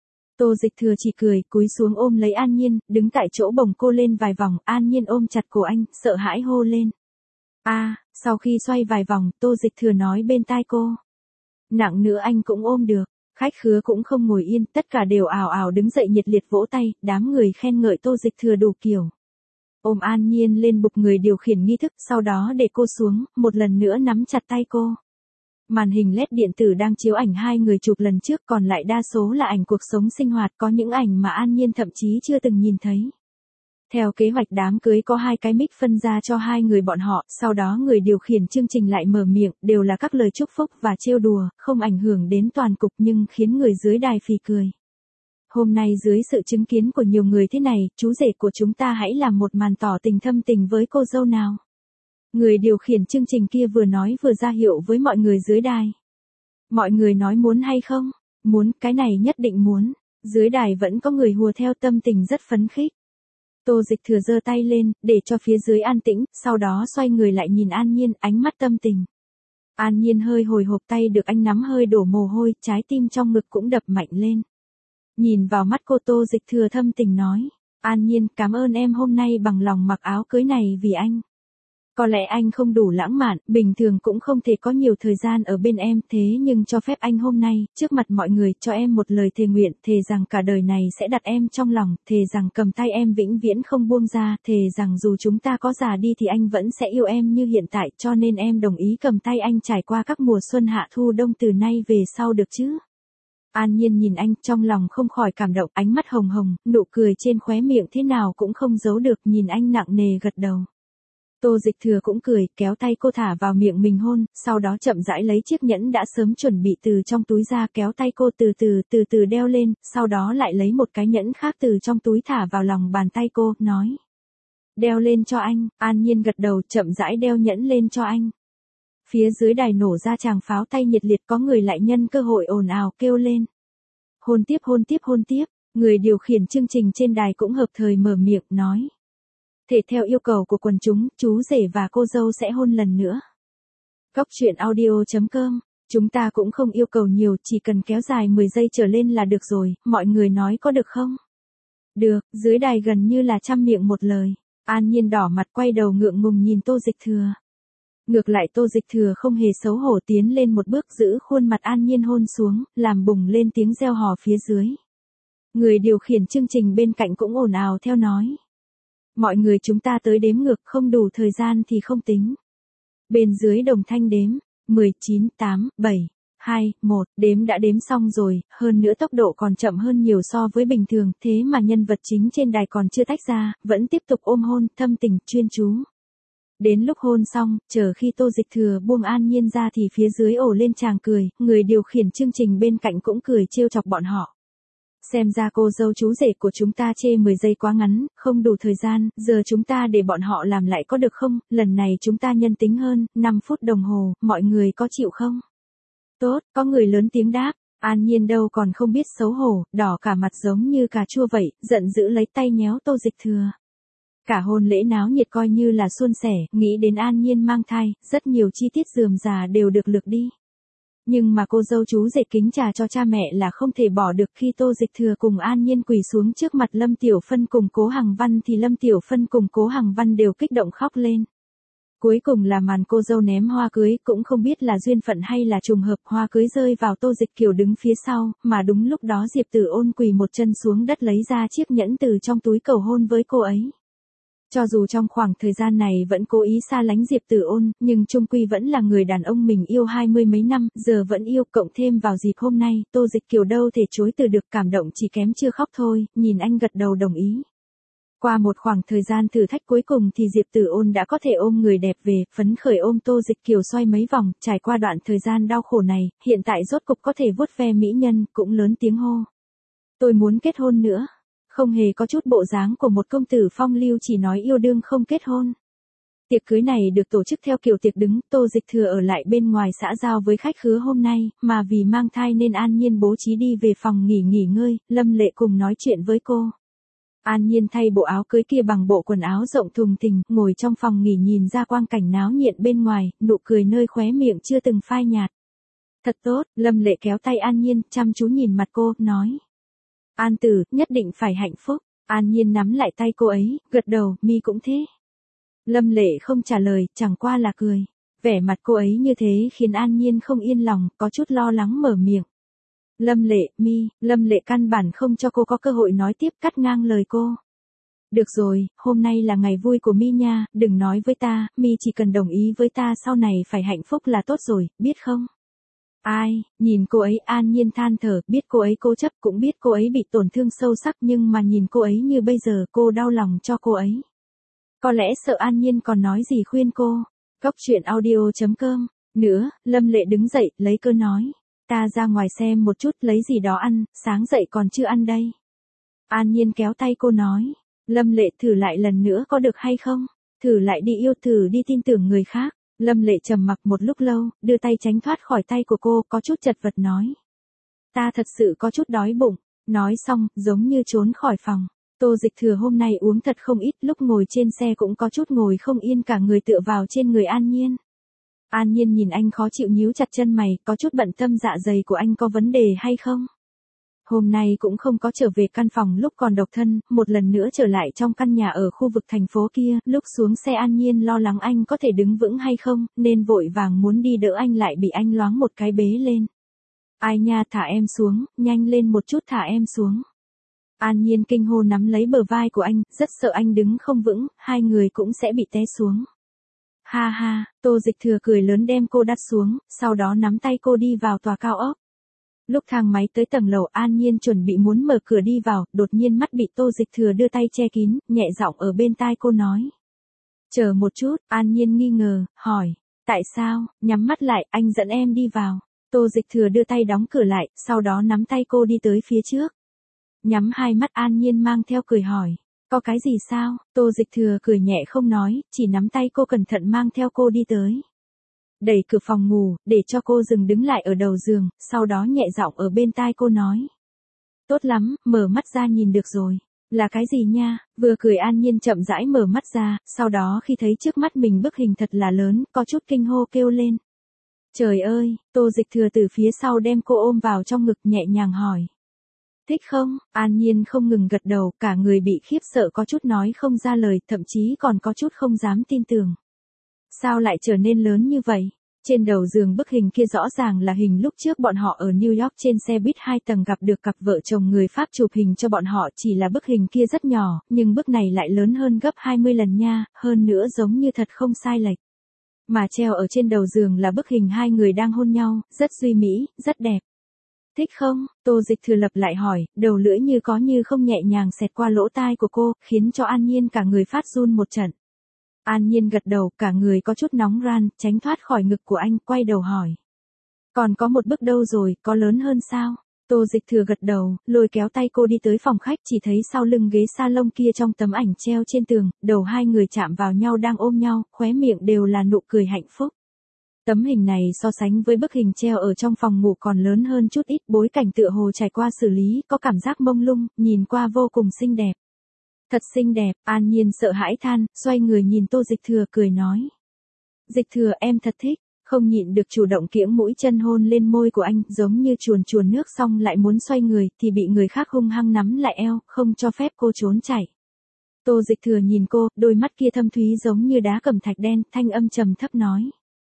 Tô Dịch Thừa chỉ cười, cúi xuống ôm lấy An Nhiên, đứng tại chỗ bồng cô lên vài vòng, An Nhiên ôm chặt cổ anh, sợ hãi hô lên. A, à, sau khi xoay vài vòng, Tô Dịch Thừa nói bên tai cô. Nặng nữa anh cũng ôm được. Khách khứa cũng không ngồi yên, tất cả đều ào ào đứng dậy nhiệt liệt vỗ tay, đám người khen ngợi Tô Dịch Thừa đủ kiểu. Ôm An Nhiên lên bục người điều khiển nghi thức, sau đó để cô xuống, một lần nữa nắm chặt tay cô. Màn hình led điện tử đang chiếu ảnh hai người chụp lần trước, còn lại đa số là ảnh cuộc sống sinh hoạt, có những ảnh mà An Nhiên thậm chí chưa từng nhìn thấy. Theo kế hoạch đám cưới có hai cái mic phân ra cho hai người bọn họ, sau đó người điều khiển chương trình lại mở miệng, đều là các lời chúc phúc và trêu đùa, không ảnh hưởng đến toàn cục nhưng khiến người dưới đài phì cười. Hôm nay dưới sự chứng kiến của nhiều người thế này, chú rể của chúng ta hãy làm một màn tỏ tình thâm tình với cô dâu nào. Người điều khiển chương trình kia vừa nói vừa ra hiệu với mọi người dưới đài. Mọi người nói muốn hay không? Muốn, cái này nhất định muốn. Dưới đài vẫn có người hùa theo, tâm tình rất phấn khích. Tô Dịch Thừa giơ tay lên, để cho phía dưới an tĩnh, sau đó xoay người lại nhìn An Nhiên, ánh mắt tâm tình. An Nhiên hơi hồi hộp, tay được anh nắm hơi đổ mồ hôi, trái tim trong ngực cũng đập mạnh lên. Nhìn vào mắt cô, Tô Dịch Thừa thâm tình nói, An Nhiên, cảm ơn em hôm nay bằng lòng mặc áo cưới này vì anh. Có lẽ anh không đủ lãng mạn, bình thường cũng không thể có nhiều thời gian ở bên em, thế nhưng cho phép anh hôm nay, trước mặt mọi người, cho em một lời thề nguyện, thề rằng cả đời này sẽ đặt em trong lòng, thề rằng cầm tay em vĩnh viễn không buông ra, thề rằng dù chúng ta có già đi thì anh vẫn sẽ yêu em như hiện tại, cho nên em đồng ý cầm tay anh trải qua các mùa xuân hạ thu đông từ nay về sau được chứ? An Nhiên nhìn anh, trong lòng không khỏi cảm động, ánh mắt hồng hồng, nụ cười trên khóe miệng thế nào cũng không giấu được, nhìn anh nặng nề gật đầu. Tô Dịch Thừa cũng cười, kéo tay cô thả vào miệng mình hôn, sau đó chậm rãi lấy chiếc nhẫn đã sớm chuẩn bị từ trong túi ra, kéo tay cô từ từ, từ từ đeo lên, sau đó lại lấy một cái nhẫn khác từ trong túi thả vào lòng bàn tay cô, nói. Đeo lên cho anh. An Nhiên gật đầu, chậm rãi đeo nhẫn lên cho anh. Phía dưới đài nổ ra tràng pháo tay nhiệt liệt, có người lại nhân cơ hội ồn ào kêu lên. Hôn tiếp hôn tiếp hôn tiếp, người điều khiển chương trình trên đài cũng hợp thời mở miệng, nói. Thể theo yêu cầu của quần chúng, chú rể và cô dâu sẽ hôn lần nữa. Góc truyện audio chấm com, chúng ta cũng không yêu cầu nhiều, chỉ cần kéo dài mười giây trở lên là được rồi, mọi người nói có được không? Được, dưới đài gần như là trăm miệng một lời. An Nhiên đỏ mặt quay đầu ngượng ngùng nhìn Tô Dịch Thừa. Ngược lại Tô Dịch Thừa không hề xấu hổ tiến lên một bước giữ khuôn mặt An Nhiên hôn xuống, làm bùng lên tiếng reo hò phía dưới. Người điều khiển chương trình bên cạnh cũng ồn ào theo nói. Mọi người chúng ta tới đếm ngược, không đủ thời gian thì không tính. Bên dưới đồng thanh đếm, mười, chín, tám, bảy, hai, một, đếm đã đếm xong rồi, hơn nữa tốc độ còn chậm hơn nhiều so với bình thường, thế mà nhân vật chính trên đài còn chưa tách ra, vẫn tiếp tục ôm hôn, thâm tình, chuyên chú. Đến lúc hôn xong, chờ khi Tô Dịch Thừa buông An Nhiên ra thì phía dưới ổ lên tràng cười, người điều khiển chương trình bên cạnh cũng cười trêu chọc bọn họ. Xem ra cô dâu chú rể của chúng ta chê mười giây quá ngắn, không đủ thời gian, giờ chúng ta để bọn họ làm lại có được không, lần này chúng ta nhân tính hơn, năm phút đồng hồ, mọi người có chịu không? Tốt, có người lớn tiếng đáp, An Nhiên đâu còn không biết xấu hổ, đỏ cả mặt giống như cà chua vậy, giận dữ lấy tay nhéo Tô Dịch Thừa. Cả hôn lễ náo nhiệt coi như là suôn sẻ, nghĩ đến An Nhiên mang thai, rất nhiều chi tiết rườm rà đều được lược đi. Nhưng mà cô dâu chú rể kính trà cho cha mẹ là không thể bỏ được, khi Tô Dịch Thừa cùng An Nhiên quỳ xuống trước mặt Lâm Tiểu Phân cùng Cố Hằng Văn thì Lâm Tiểu Phân cùng Cố Hằng Văn đều kích động khóc lên. Cuối cùng là màn cô dâu ném hoa cưới, cũng không biết là duyên phận hay là trùng hợp, hoa cưới rơi vào Tô Dịch Kiều đứng phía sau, mà đúng lúc đó Diệp Tử Ôn quỳ một chân xuống đất lấy ra chiếc nhẫn từ trong túi cầu hôn với cô ấy. Cho dù trong khoảng thời gian này vẫn cố ý xa lánh Diệp Tử Ôn, nhưng chung quy vẫn là người đàn ông mình yêu hai mươi mấy năm, giờ vẫn yêu, cộng thêm vào dịp hôm nay, Tô Dịch Kiều đâu thể chối từ được, cảm động chỉ kém chưa khóc thôi, nhìn anh gật đầu đồng ý. Qua một khoảng thời gian thử thách cuối cùng thì Diệp Tử Ôn đã có thể ôm người đẹp về, phấn khởi ôm Tô Dịch Kiều xoay mấy vòng, trải qua đoạn thời gian đau khổ này, hiện tại rốt cục có thể vuốt ve mỹ nhân, cũng lớn tiếng hô. Tôi muốn kết hôn nữa. Không hề có chút bộ dáng của một công tử phong lưu chỉ nói yêu đương không kết hôn. Tiệc cưới này được tổ chức theo kiểu tiệc đứng, Tô Dịch Thừa ở lại bên ngoài xã giao với khách khứa hôm nay, mà vì mang thai nên An Nhiên bố trí đi về phòng nghỉ nghỉ ngơi, Lâm Lệ cùng nói chuyện với cô. An Nhiên thay bộ áo cưới kia bằng bộ quần áo rộng thùng thình, ngồi trong phòng nghỉ nhìn ra quang cảnh náo nhiệt bên ngoài, nụ cười nơi khóe miệng chưa từng phai nhạt. Thật tốt, Lâm Lệ kéo tay An Nhiên, chăm chú nhìn mặt cô, nói. An Tử, nhất định phải hạnh phúc. An Nhiên nắm lại tay cô ấy, gật đầu, mi cũng thế. Lâm Lệ không trả lời, chẳng qua là cười. Vẻ mặt cô ấy như thế khiến An Nhiên không yên lòng, có chút lo lắng mở miệng. Lâm Lệ, mi, Lâm Lệ căn bản không cho cô có cơ hội nói tiếp, cắt ngang lời cô. Được rồi, hôm nay là ngày vui của mi nha, đừng nói với ta, mi chỉ cần đồng ý với ta sau này phải hạnh phúc là tốt rồi, biết không? Ai, nhìn cô ấy An Nhiên than thở, biết cô ấy cố chấp, cũng biết cô ấy bị tổn thương sâu sắc, nhưng mà nhìn cô ấy như bây giờ, cô đau lòng cho cô ấy. Có lẽ sợ An Nhiên còn nói gì khuyên cô. Góc truyện audio chấm com. Nữa, Lâm Lệ đứng dậy, lấy cơ nói. Ta ra ngoài xem một chút, lấy gì đó ăn, sáng dậy còn chưa ăn đây. An Nhiên kéo tay cô nói. Lâm Lệ thử lại lần nữa có được hay không? Thử lại đi yêu, thử đi tin tưởng người khác. Lâm Lệ trầm mặc một lúc lâu, đưa tay tránh thoát khỏi tay của cô, có chút chật vật nói. Ta thật sự có chút đói bụng. Nói xong, giống như trốn khỏi phòng. Tô Dịch Thừa hôm nay uống thật không ít, lúc ngồi trên xe cũng có chút ngồi không yên, cả người tựa vào trên người An Nhiên. An Nhiên nhìn anh khó chịu nhíu chặt chân mày, có chút bận tâm dạ dày của anh có vấn đề hay không? Hôm nay cũng không có trở về căn phòng lúc còn độc thân, một lần nữa trở lại trong căn nhà ở khu vực thành phố kia, lúc xuống xe An Nhiên lo lắng anh có thể đứng vững hay không, nên vội vàng muốn đi đỡ anh lại bị anh loáng một cái bế lên. Ai nha, thả em xuống, nhanh lên một chút, thả em xuống. An Nhiên kinh hô nắm lấy bờ vai của anh, rất sợ anh đứng không vững, hai người cũng sẽ bị té xuống. Ha ha, Tô Dịch Thừa cười lớn đem cô đặt xuống, sau đó nắm tay cô đi vào tòa cao ốc. Lúc thang máy tới tầng lầu An Nhiên chuẩn bị muốn mở cửa đi vào, đột nhiên mắt bị Tô Dịch Thừa đưa tay che kín, nhẹ giọng ở bên tai cô nói. Chờ một chút, An Nhiên nghi ngờ, hỏi, tại sao, nhắm mắt lại, anh dẫn em đi vào. Tô Dịch Thừa đưa tay đóng cửa lại, sau đó nắm tay cô đi tới phía trước. Nhắm hai mắt An Nhiên mang theo cười hỏi, có cái gì sao, Tô Dịch Thừa cười nhẹ không nói, chỉ nắm tay cô cẩn thận mang theo cô đi tới. Đẩy cửa phòng ngủ, để cho cô dừng đứng lại ở đầu giường, sau đó nhẹ giọng ở bên tai cô nói. Tốt lắm, mở mắt ra nhìn được rồi. Là cái gì nha, vừa cười An Nhiên chậm rãi mở mắt ra, sau đó khi thấy trước mắt mình bức hình thật là lớn, có chút kinh hô kêu lên. Trời ơi, Tô Dịch Thừa từ phía sau đem cô ôm vào trong ngực nhẹ nhàng hỏi. Thích không? An Nhiên không ngừng gật đầu, cả người bị khiếp sợ có chút nói không ra lời, thậm chí còn có chút không dám tin tưởng. Sao lại trở nên lớn như vậy? Trên đầu giường bức hình kia rõ ràng là hình lúc trước bọn họ ở New York trên xe buýt hai tầng gặp được cặp vợ chồng người Pháp chụp hình cho bọn họ, chỉ là bức hình kia rất nhỏ, nhưng bức này lại lớn hơn gấp hai mươi lần nha, hơn nữa giống như thật không sai lệch. Mà treo ở trên đầu giường là bức hình hai người đang hôn nhau, rất duy mỹ, rất đẹp. Thích không? Tô Dịch Thừa lặp lại hỏi, đầu lưỡi như có như không nhẹ nhàng xẹt qua lỗ tai của cô, khiến cho An Nhiên cả người phát run một trận. An Nhiên gật đầu, cả người có chút nóng ran, tránh thoát khỏi ngực của anh, quay đầu hỏi. Còn có một bức đâu rồi, có lớn hơn sao? Tô Dịch Thừa gật đầu, lôi kéo tay cô đi tới phòng khách, chỉ thấy sau lưng ghế salon kia trong tấm ảnh treo trên tường, đầu hai người chạm vào nhau đang ôm nhau, khóe miệng đều là nụ cười hạnh phúc. Tấm hình này so sánh với bức hình treo ở trong phòng ngủ còn lớn hơn chút ít, bối cảnh tựa hồ trải qua xử lý, có cảm giác mông lung, nhìn qua vô cùng xinh đẹp. Thật xinh đẹp, An Nhiên sợ hãi than, xoay người nhìn Tô Dịch Thừa cười nói. Dịch Thừa em thật thích, không nhịn được chủ động kiễng mũi chân hôn lên môi của anh, giống như chuồn chuồn nước xong lại muốn xoay người, thì bị người khác hung hăng nắm lại eo, không cho phép cô trốn chạy. Tô Dịch Thừa nhìn cô, đôi mắt kia thâm thúy giống như đá cẩm thạch đen, thanh âm trầm thấp nói.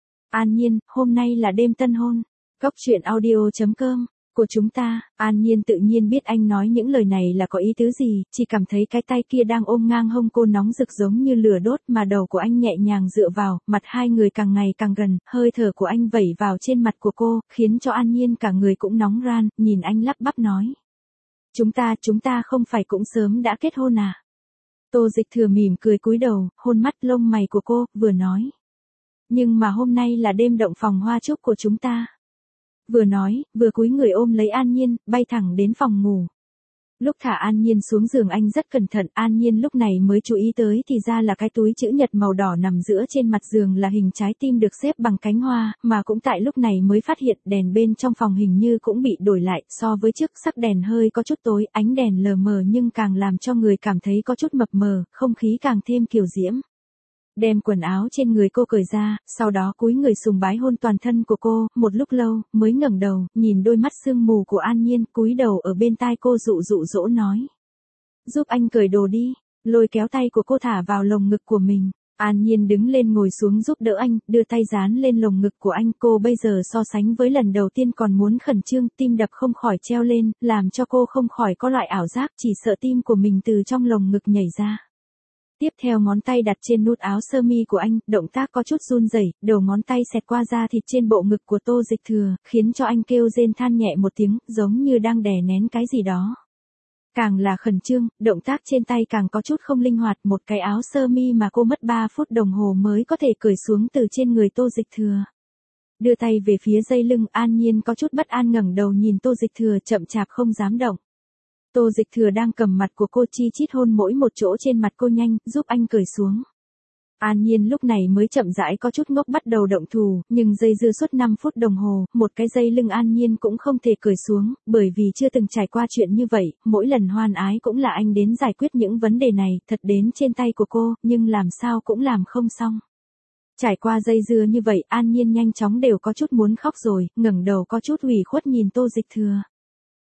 An Nhiên, hôm nay là đêm tân hôn. Góc truyện audio chấm com của chúng ta. An Nhiên tự nhiên biết anh nói những lời này là có ý tứ gì, chỉ cảm thấy cái tay kia đang ôm ngang hông cô nóng rực giống như lửa đốt, mà đầu của anh nhẹ nhàng dựa vào, mặt hai người càng ngày càng gần, hơi thở của anh vẩy vào trên mặt của cô, khiến cho An Nhiên cả người cũng nóng ran, nhìn anh lắp bắp nói. Chúng ta, chúng ta không phải cũng sớm đã kết hôn à? Tô Dịch Thừa mỉm cười cúi đầu, hôn mắt lông mày của cô, vừa nói. Nhưng mà hôm nay là đêm động phòng hoa chúc của chúng ta. Vừa nói, vừa cúi người ôm lấy An Nhiên, bay thẳng đến phòng ngủ. Lúc thả An Nhiên xuống giường anh rất cẩn thận, An Nhiên lúc này mới chú ý tới thì ra là cái túi chữ nhật màu đỏ nằm giữa trên mặt giường là hình trái tim được xếp bằng cánh hoa, mà cũng tại lúc này mới phát hiện đèn bên trong phòng hình như cũng bị đổi lại, so với trước sắc đèn hơi có chút tối, ánh đèn lờ mờ nhưng càng làm cho người cảm thấy có chút mập mờ, không khí càng thêm kiều diễm. Đem quần áo trên người cô cởi ra, sau đó cúi người sùng bái hôn toàn thân của cô, một lúc lâu, mới ngẩng đầu, nhìn đôi mắt sương mù của An Nhiên, cúi đầu ở bên tai cô dụ dụ dỗ nói. Giúp anh cởi đồ đi, lôi kéo tay của cô thả vào lồng ngực của mình. An Nhiên đứng lên ngồi xuống giúp đỡ anh, đưa tay dán lên lồng ngực của anh, cô bây giờ so sánh với lần đầu tiên còn muốn khẩn trương, tim đập không khỏi treo lên, làm cho cô không khỏi có loại ảo giác, chỉ sợ tim của mình từ trong lồng ngực nhảy ra. Tiếp theo ngón tay đặt trên nút áo sơ mi của anh, động tác có chút run rẩy, đầu ngón tay xẹt qua da thịt trên bộ ngực của Tô Dịch Thừa, khiến cho anh kêu rên than nhẹ một tiếng, giống như đang đè nén cái gì đó. Càng là khẩn trương, động tác trên tay càng có chút không linh hoạt, một cái áo sơ mi mà cô mất ba phút đồng hồ mới có thể cởi xuống từ trên người Tô Dịch Thừa. Đưa tay về phía dây lưng, An Nhiên có chút bất an ngẩng đầu nhìn Tô Dịch Thừa, chậm chạp không dám động. Tô Dịch Thừa đang cầm mặt của cô chi chít hôn mỗi một chỗ trên mặt cô, nhanh, giúp anh cởi xuống. An Nhiên lúc này mới chậm rãi có chút ngốc bắt đầu động thủ, nhưng dây dưa suốt năm phút đồng hồ, một cái dây lưng An Nhiên cũng không thể cởi xuống, bởi vì chưa từng trải qua chuyện như vậy, mỗi lần hoan ái cũng là anh đến giải quyết những vấn đề này, thật đến trên tay của cô, nhưng làm sao cũng làm không xong. Trải qua dây dưa như vậy, An Nhiên nhanh chóng đều có chút muốn khóc rồi, ngẩng đầu có chút ủy khuất nhìn Tô Dịch Thừa.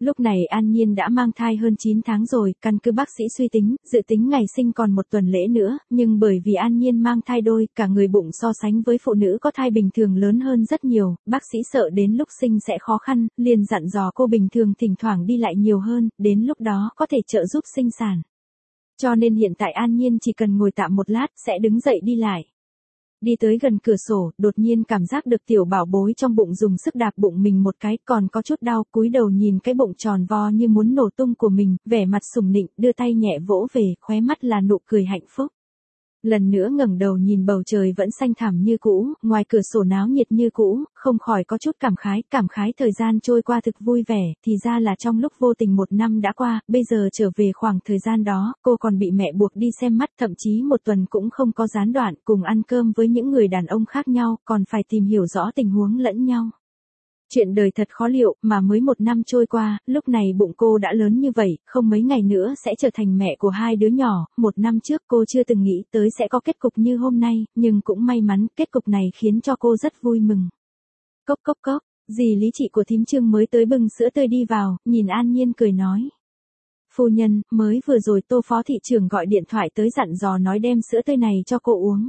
Lúc này An Nhiên đã mang thai hơn chín tháng rồi, căn cứ bác sĩ suy tính, dự tính ngày sinh còn một tuần lễ nữa, nhưng bởi vì An Nhiên mang thai đôi, cả người bụng so sánh với phụ nữ có thai bình thường lớn hơn rất nhiều, bác sĩ sợ đến lúc sinh sẽ khó khăn, liền dặn dò cô bình thường thỉnh thoảng đi lại nhiều hơn, đến lúc đó có thể trợ giúp sinh sản. Cho nên hiện tại An Nhiên chỉ cần ngồi tạm một lát sẽ đứng dậy đi lại. Đi tới gần cửa sổ, đột nhiên cảm giác được tiểu bảo bối trong bụng dùng sức đạp bụng mình một cái, còn có chút đau, cúi đầu nhìn cái bụng tròn vo như muốn nổ tung của mình, vẻ mặt sủng nịnh, đưa tay nhẹ vỗ về, khóe mắt là nụ cười hạnh phúc. Lần nữa ngẩng đầu nhìn bầu trời vẫn xanh thẳm như cũ, ngoài cửa sổ náo nhiệt như cũ, không khỏi có chút cảm khái, cảm khái thời gian trôi qua thực vui vẻ, thì ra là trong lúc vô tình một năm đã qua, bây giờ trở về khoảng thời gian đó, cô còn bị mẹ buộc đi xem mắt, thậm chí một tuần cũng không có gián đoạn, cùng ăn cơm với những người đàn ông khác nhau, còn phải tìm hiểu rõ tình huống lẫn nhau. Chuyện đời thật khó liệu, mà mới một năm trôi qua, lúc này bụng cô đã lớn như vậy, không mấy ngày nữa sẽ trở thành mẹ của hai đứa nhỏ, một năm trước cô chưa từng nghĩ tới sẽ có kết cục như hôm nay, nhưng cũng may mắn, kết cục này khiến cho cô rất vui mừng. Cốc cốc cốc, dì Lý chị của thím Trương mới tới bưng sữa tươi đi vào, nhìn An Nhiên cười nói. Phu nhân, mới vừa rồi Tô phó thị trưởng gọi điện thoại tới dặn dò nói đem sữa tươi này cho cô uống.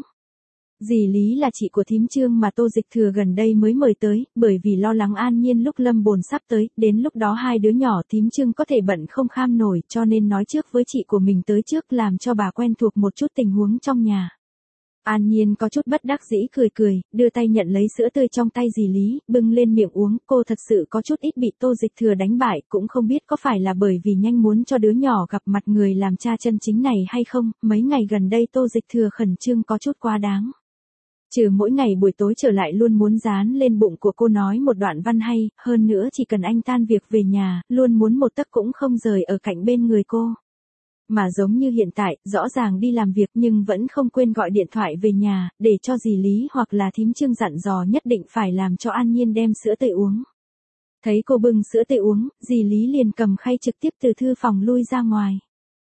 Dì Lý là chị của thím Trương mà Tô Dịch Thừa gần đây mới mời tới, bởi vì lo lắng An Nhiên lúc lâm bồn sắp tới, đến lúc đó hai đứa nhỏ thím Trương có thể bận không kham nổi, cho nên nói trước với chị của mình tới trước làm cho bà quen thuộc một chút tình huống trong nhà. An Nhiên có chút bất đắc dĩ cười cười, đưa tay nhận lấy sữa tươi trong tay dì Lý, bưng lên miệng uống, cô thật sự có chút ít bị Tô Dịch Thừa đánh bại, cũng không biết có phải là bởi vì nhanh muốn cho đứa nhỏ gặp mặt người làm cha chân chính này hay không, mấy ngày gần đây Tô Dịch Thừa khẩn trương có chút quá đáng. Trừ mỗi ngày buổi tối trở lại luôn muốn dán lên bụng của cô nói một đoạn văn hay, hơn nữa chỉ cần anh tan việc về nhà, luôn muốn một tấc cũng không rời ở cạnh bên người cô. Mà giống như hiện tại, rõ ràng đi làm việc nhưng vẫn không quên gọi điện thoại về nhà, để cho dì Lý hoặc là thím Trương dặn dò nhất định phải làm cho An Nhiên đem sữa tươi uống. Thấy cô bưng sữa tươi uống, dì Lý liền cầm khay trực tiếp từ thư phòng lui ra ngoài.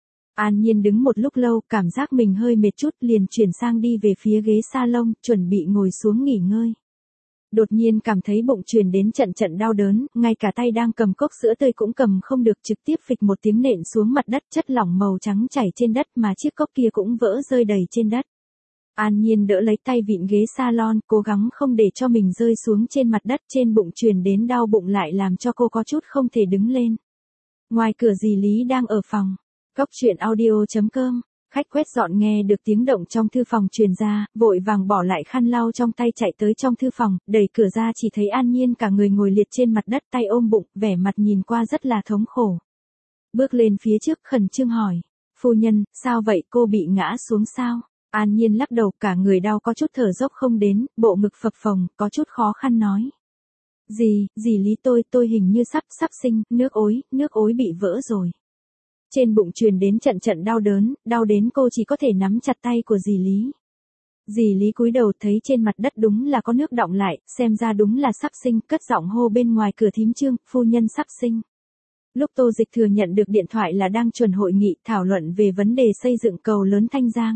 An Nhiên đứng một lúc lâu, cảm giác mình hơi mệt chút, liền chuyển sang đi về phía ghế salon, chuẩn bị ngồi xuống nghỉ ngơi. Đột nhiên cảm thấy bụng truyền đến trận trận đau đớn, ngay cả tay đang cầm cốc sữa tươi cũng cầm không được, trực tiếp phịch một tiếng nện xuống mặt đất, chất lỏng màu trắng chảy trên đất mà chiếc cốc kia cũng vỡ rơi đầy trên đất. An Nhiên đỡ lấy tay vịn ghế salon, cố gắng không để cho mình rơi xuống trên mặt đất, trên bụng truyền đến đau bụng lại làm cho cô có chút không thể đứng lên. Ngoài cửa dì Lý đang ở phòng. Cốc truyện audio chấm com, khách quét dọn nghe được tiếng động trong thư phòng truyền ra, vội vàng bỏ lại khăn lau trong tay chạy tới trong thư phòng, đẩy cửa ra chỉ thấy An Nhiên cả người ngồi liệt trên mặt đất tay ôm bụng, vẻ mặt nhìn qua rất là thống khổ. Bước lên phía trước khẩn trương hỏi, phu nhân, sao vậy, cô bị ngã xuống sao? An Nhiên lắc đầu, cả người đau có chút thở dốc không đến, bộ ngực phập phồng, có chút khó khăn nói. Dì, dì Lý tôi, tôi hình như sắp, sắp sinh, nước ối, nước ối bị vỡ rồi. Trên bụng truyền đến trận trận đau đớn, đau đến cô chỉ có thể nắm chặt tay của dì Lý. Dì Lý cúi đầu thấy trên mặt đất đúng là có nước đọng lại, xem ra đúng là sắp sinh, cất giọng hô bên ngoài cửa thím Trương, phu nhân sắp sinh. Lúc Tô Dịch Thừa nhận được điện thoại là đang chuẩn hội nghị thảo luận về vấn đề xây dựng cầu lớn Thanh Giang.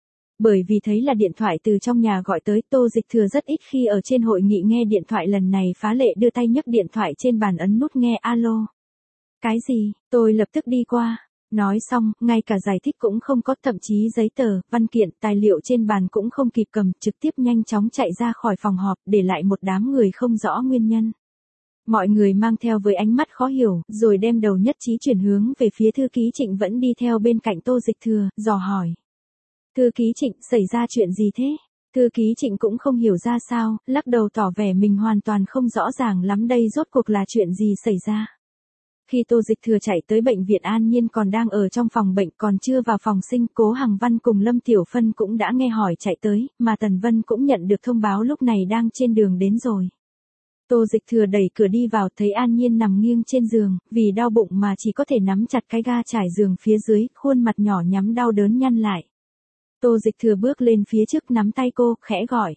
Bởi vì thấy là điện thoại từ trong nhà gọi tới, Tô Dịch Thừa rất ít khi ở trên hội nghị nghe điện thoại, lần này phá lệ đưa tay nhấc điện thoại trên bàn ấn nút nghe alo. Cái gì, tôi lập tức đi qua. Nói xong, ngay cả giải thích cũng không có, thậm chí giấy tờ, văn kiện, tài liệu trên bàn cũng không kịp cầm, trực tiếp nhanh chóng chạy ra khỏi phòng họp, để lại một đám người không rõ nguyên nhân. Mọi người mang theo với ánh mắt khó hiểu, rồi đem đầu nhất trí chuyển hướng về phía thư ký Trịnh vẫn đi theo bên cạnh Tô Dịch Thừa, dò hỏi. Thư ký Trịnh, xảy ra chuyện gì thế? Thư ký Trịnh cũng không hiểu ra sao, lắc đầu tỏ vẻ mình hoàn toàn không rõ ràng lắm đây rốt cuộc là chuyện gì xảy ra. Khi Tô Dịch Thừa chạy tới bệnh viện, An Nhiên còn đang ở trong phòng bệnh, còn chưa vào phòng sinh, Cố Hằng Văn cùng Lâm Tiểu Phân cũng đã nghe hỏi chạy tới, mà Tần Vân cũng nhận được thông báo lúc này đang trên đường đến rồi. Tô Dịch Thừa đẩy cửa đi vào, thấy An Nhiên nằm nghiêng trên giường, vì đau bụng mà chỉ có thể nắm chặt cái ga trải giường phía dưới, khuôn mặt nhỏ nhắm đau đớn nhăn lại. Tô Dịch Thừa bước lên phía trước nắm tay cô, khẽ gọi.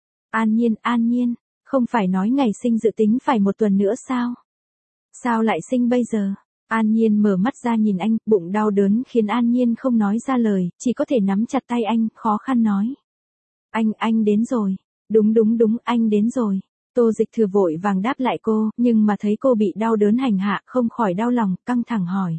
An Nhiên, An Nhiên, không phải nói ngày sinh dự tính phải một tuần nữa sao? Sao lại sinh bây giờ? An Nhiên mở mắt ra nhìn anh, bụng đau đớn khiến An Nhiên không nói ra lời, chỉ có thể nắm chặt tay anh, khó khăn nói. Anh, anh đến rồi. Đúng đúng đúng, anh đến rồi. Tô Dịch Thừa vội vàng đáp lại cô, nhưng mà thấy cô bị đau đớn hành hạ, không khỏi đau lòng, căng thẳng hỏi.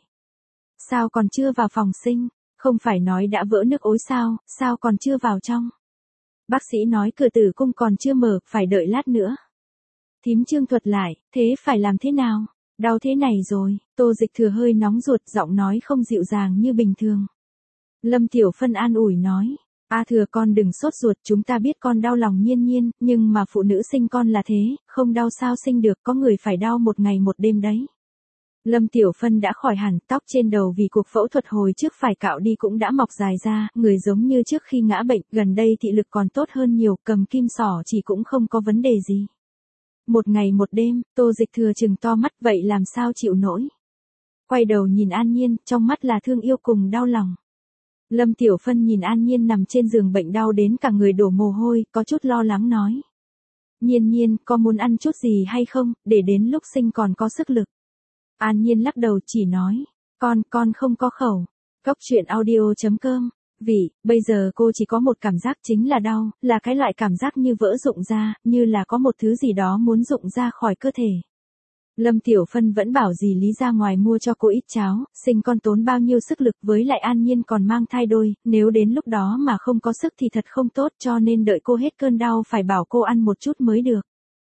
Sao còn chưa vào phòng sinh? Không phải nói đã vỡ nước ối sao, sao còn chưa vào trong? Bác sĩ nói cửa tử cung còn chưa mở, phải đợi lát nữa. Thím Trương thuật lại, thế phải làm thế nào? Đau thế này rồi, Tô Dịch Thừa hơi nóng ruột, giọng nói không dịu dàng như bình thường. Lâm Tiểu Phân an ủi nói. A Thừa con đừng sốt ruột, chúng ta biết con đau lòng Nhiên Nhiên, nhưng mà phụ nữ sinh con là thế, không đau sao sinh được, có người phải đau một ngày một đêm đấy. Lâm Tiểu Phân đã khỏi hẳn, tóc trên đầu vì cuộc phẫu thuật hồi trước phải cạo đi cũng đã mọc dài ra, người giống như trước khi ngã bệnh, gần đây thị lực còn tốt hơn nhiều, cầm kim xỏ chỉ cũng không có vấn đề gì. Một ngày một đêm, Tô Dịch Thừa trừng to mắt, vậy làm sao chịu nổi. Quay đầu nhìn An Nhiên, trong mắt là thương yêu cùng đau lòng. Lâm Tiểu Phân nhìn An Nhiên nằm trên giường bệnh đau đến cả người đổ mồ hôi, có chút lo lắng nói. Nhiên Nhiên, có muốn ăn chút gì hay không, để đến lúc sinh còn có sức lực. An Nhiên lắc đầu chỉ nói, con, con không có khẩu. Cốc truyện audio chấm com. Vì, bây giờ cô chỉ có một cảm giác chính là đau, là cái loại cảm giác như vỡ rụng ra, như là có một thứ gì đó muốn rụng ra khỏi cơ thể. Lâm Tiểu Phân vẫn bảo dì Lý ra ngoài mua cho cô ít cháo, sinh con tốn bao nhiêu sức lực, với lại An Nhiên còn mang thai đôi, nếu đến lúc đó mà không có sức thì thật không tốt, cho nên đợi cô hết cơn đau phải bảo cô ăn một chút mới được.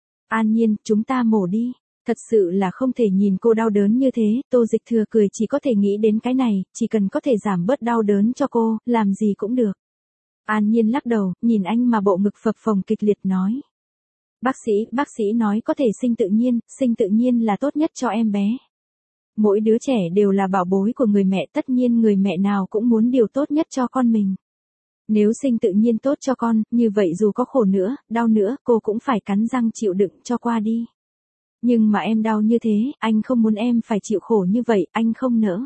An Nhiên, chúng ta mổ đi. Thật sự là không thể nhìn cô đau đớn như thế, Tô Dịch Thừa cười, chỉ có thể nghĩ đến cái này, chỉ cần có thể giảm bớt đau đớn cho cô, làm gì cũng được. An Nhiên lắc đầu, nhìn anh mà bộ ngực phập phồng kịch liệt nói. Bác sĩ, bác sĩ nói có thể sinh tự nhiên, sinh tự nhiên là tốt nhất cho em bé. Mỗi đứa trẻ đều là bảo bối của người mẹ, tất nhiên người mẹ nào cũng muốn điều tốt nhất cho con mình. Nếu sinh tự nhiên tốt cho con, như vậy dù có khổ nữa, đau nữa, cô cũng phải cắn răng chịu đựng cho qua đi. Nhưng mà em đau như thế, anh không muốn em phải chịu khổ như vậy, anh không nỡ.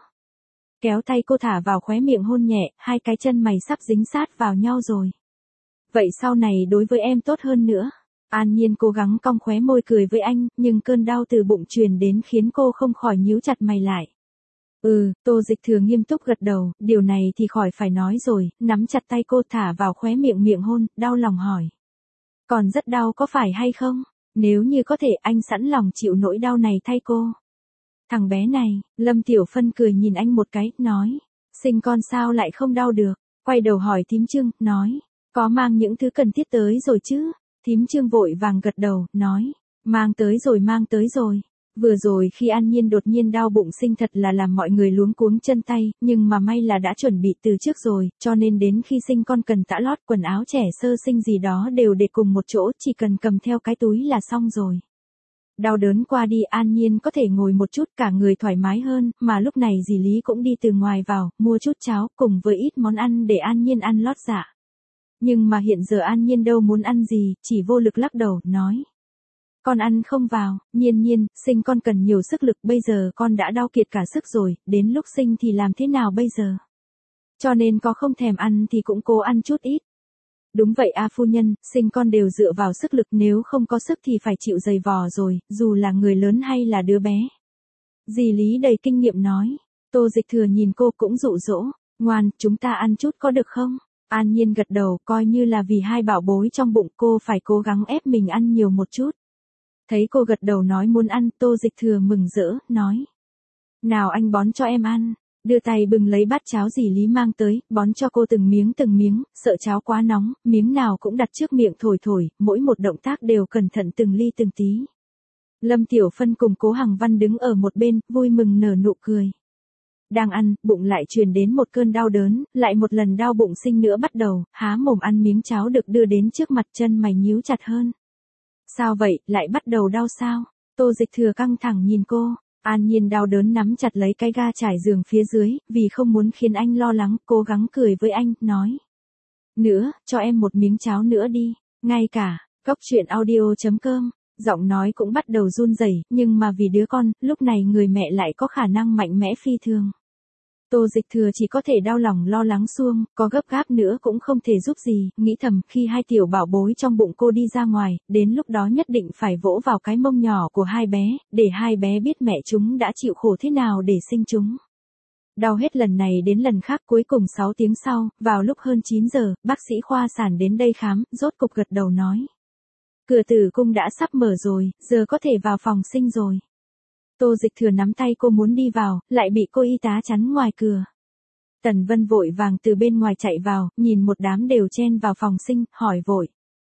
Kéo tay cô thả vào khóe miệng hôn nhẹ, hai cái chân mày sắp dính sát vào nhau rồi. Vậy sau này đối với em tốt hơn nữa. An Nhiên cố gắng cong khóe môi cười với anh, nhưng cơn đau từ bụng truyền đến khiến cô không khỏi nhíu chặt mày lại. Ừ, Tô Dịch Thừa nghiêm túc gật đầu, điều này thì khỏi phải nói rồi, nắm chặt tay cô thả vào khóe miệng miệng hôn, đau lòng hỏi. Còn rất đau có phải hay không? Nếu như có thể anh sẵn lòng chịu nỗi đau này thay cô. Thằng bé này, Lâm Tiểu Phân cười nhìn anh một cái, nói. Sinh con sao lại không đau được? Quay đầu hỏi thím Trương, nói. Có mang những thứ cần thiết tới rồi chứ? Thím Trương vội vàng gật đầu, nói. Mang tới rồi mang tới rồi. Vừa rồi khi An Nhiên đột nhiên đau bụng sinh thật là làm mọi người luống cuống chân tay, nhưng mà may là đã chuẩn bị từ trước rồi, cho nên đến khi sinh con cần tã lót, quần áo trẻ sơ sinh gì đó đều để cùng một chỗ, chỉ cần cầm theo cái túi là xong rồi. Đau đớn qua đi, An Nhiên có thể ngồi một chút, cả người thoải mái hơn, mà lúc này dì Lý cũng đi từ ngoài vào, mua chút cháo cùng với ít món ăn để An Nhiên ăn lót dạ. Nhưng mà hiện giờ An Nhiên đâu muốn ăn gì, chỉ vô lực lắc đầu, nói. Con ăn không vào, Nhiên Nhiên, sinh con cần nhiều sức lực, bây giờ con đã đau kiệt cả sức rồi, đến lúc sinh thì làm thế nào bây giờ? Cho nên có không thèm ăn thì cũng cố ăn chút ít. Đúng vậy a phu nhân, sinh con đều dựa vào sức lực, nếu không có sức thì phải chịu dày vò rồi, dù là người lớn hay là đứa bé. Dì Lý đầy kinh nghiệm nói, Tô Dịch Thừa nhìn cô cũng dụ dỗ, ngoan, chúng ta ăn chút có được không? An Nhiên gật đầu, coi như là vì hai bảo bối trong bụng cô phải cố gắng ép mình ăn nhiều một chút. Thấy cô gật đầu nói muốn ăn, Tô Dịch Thừa mừng rỡ, nói. Nào anh bón cho em ăn, đưa tay bừng lấy bát cháo dì Lý mang tới, bón cho cô từng miếng từng miếng, sợ cháo quá nóng, miếng nào cũng đặt trước miệng thổi thổi, mỗi một động tác đều cẩn thận từng ly từng tí. Lâm Tiểu Phân cùng Cố Hằng Văn đứng ở một bên, vui mừng nở nụ cười. Đang ăn, bụng lại truyền đến một cơn đau đớn, lại một lần đau bụng sinh nữa bắt đầu, há mồm ăn miếng cháo được đưa đến trước mặt, chân mày nhíu chặt hơn. Sao vậy, lại bắt đầu đau sao? Tô Dịch Thừa căng thẳng nhìn cô, An Nhiên đau đớn nắm chặt lấy cái ga trải giường phía dưới, vì không muốn khiến anh lo lắng, cố gắng cười với anh, nói. Nữa, cho em một miếng cháo nữa đi, ngay cả, cốc truyện audio chấm com, giọng nói cũng bắt đầu run rẩy, nhưng mà vì đứa con, lúc này người mẹ lại có khả năng mạnh mẽ phi thường. Tô Dịch Thừa chỉ có thể đau lòng lo lắng xuông, có gấp gáp nữa cũng không thể giúp gì, nghĩ thầm khi hai tiểu bảo bối trong bụng cô đi ra ngoài, đến lúc đó nhất định phải vỗ vào cái mông nhỏ của hai bé, để hai bé biết mẹ chúng đã chịu khổ thế nào để sinh chúng. Đau hết lần này đến lần khác, cuối cùng sáu tiếng sau, vào lúc hơn chín giờ, bác sĩ khoa sản đến đây khám, rốt cục gật đầu nói. cửa tử cung đã sắp mở rồi, giờ có thể vào phòng sinh rồi. Tô Dịch Thừa nắm tay cô muốn đi vào, lại bị cô y tá chắn ngoài cửa. Tần Vân vội vàng từ bên ngoài chạy vào, nhìn một đám đều chen vào phòng sinh, hỏi vội.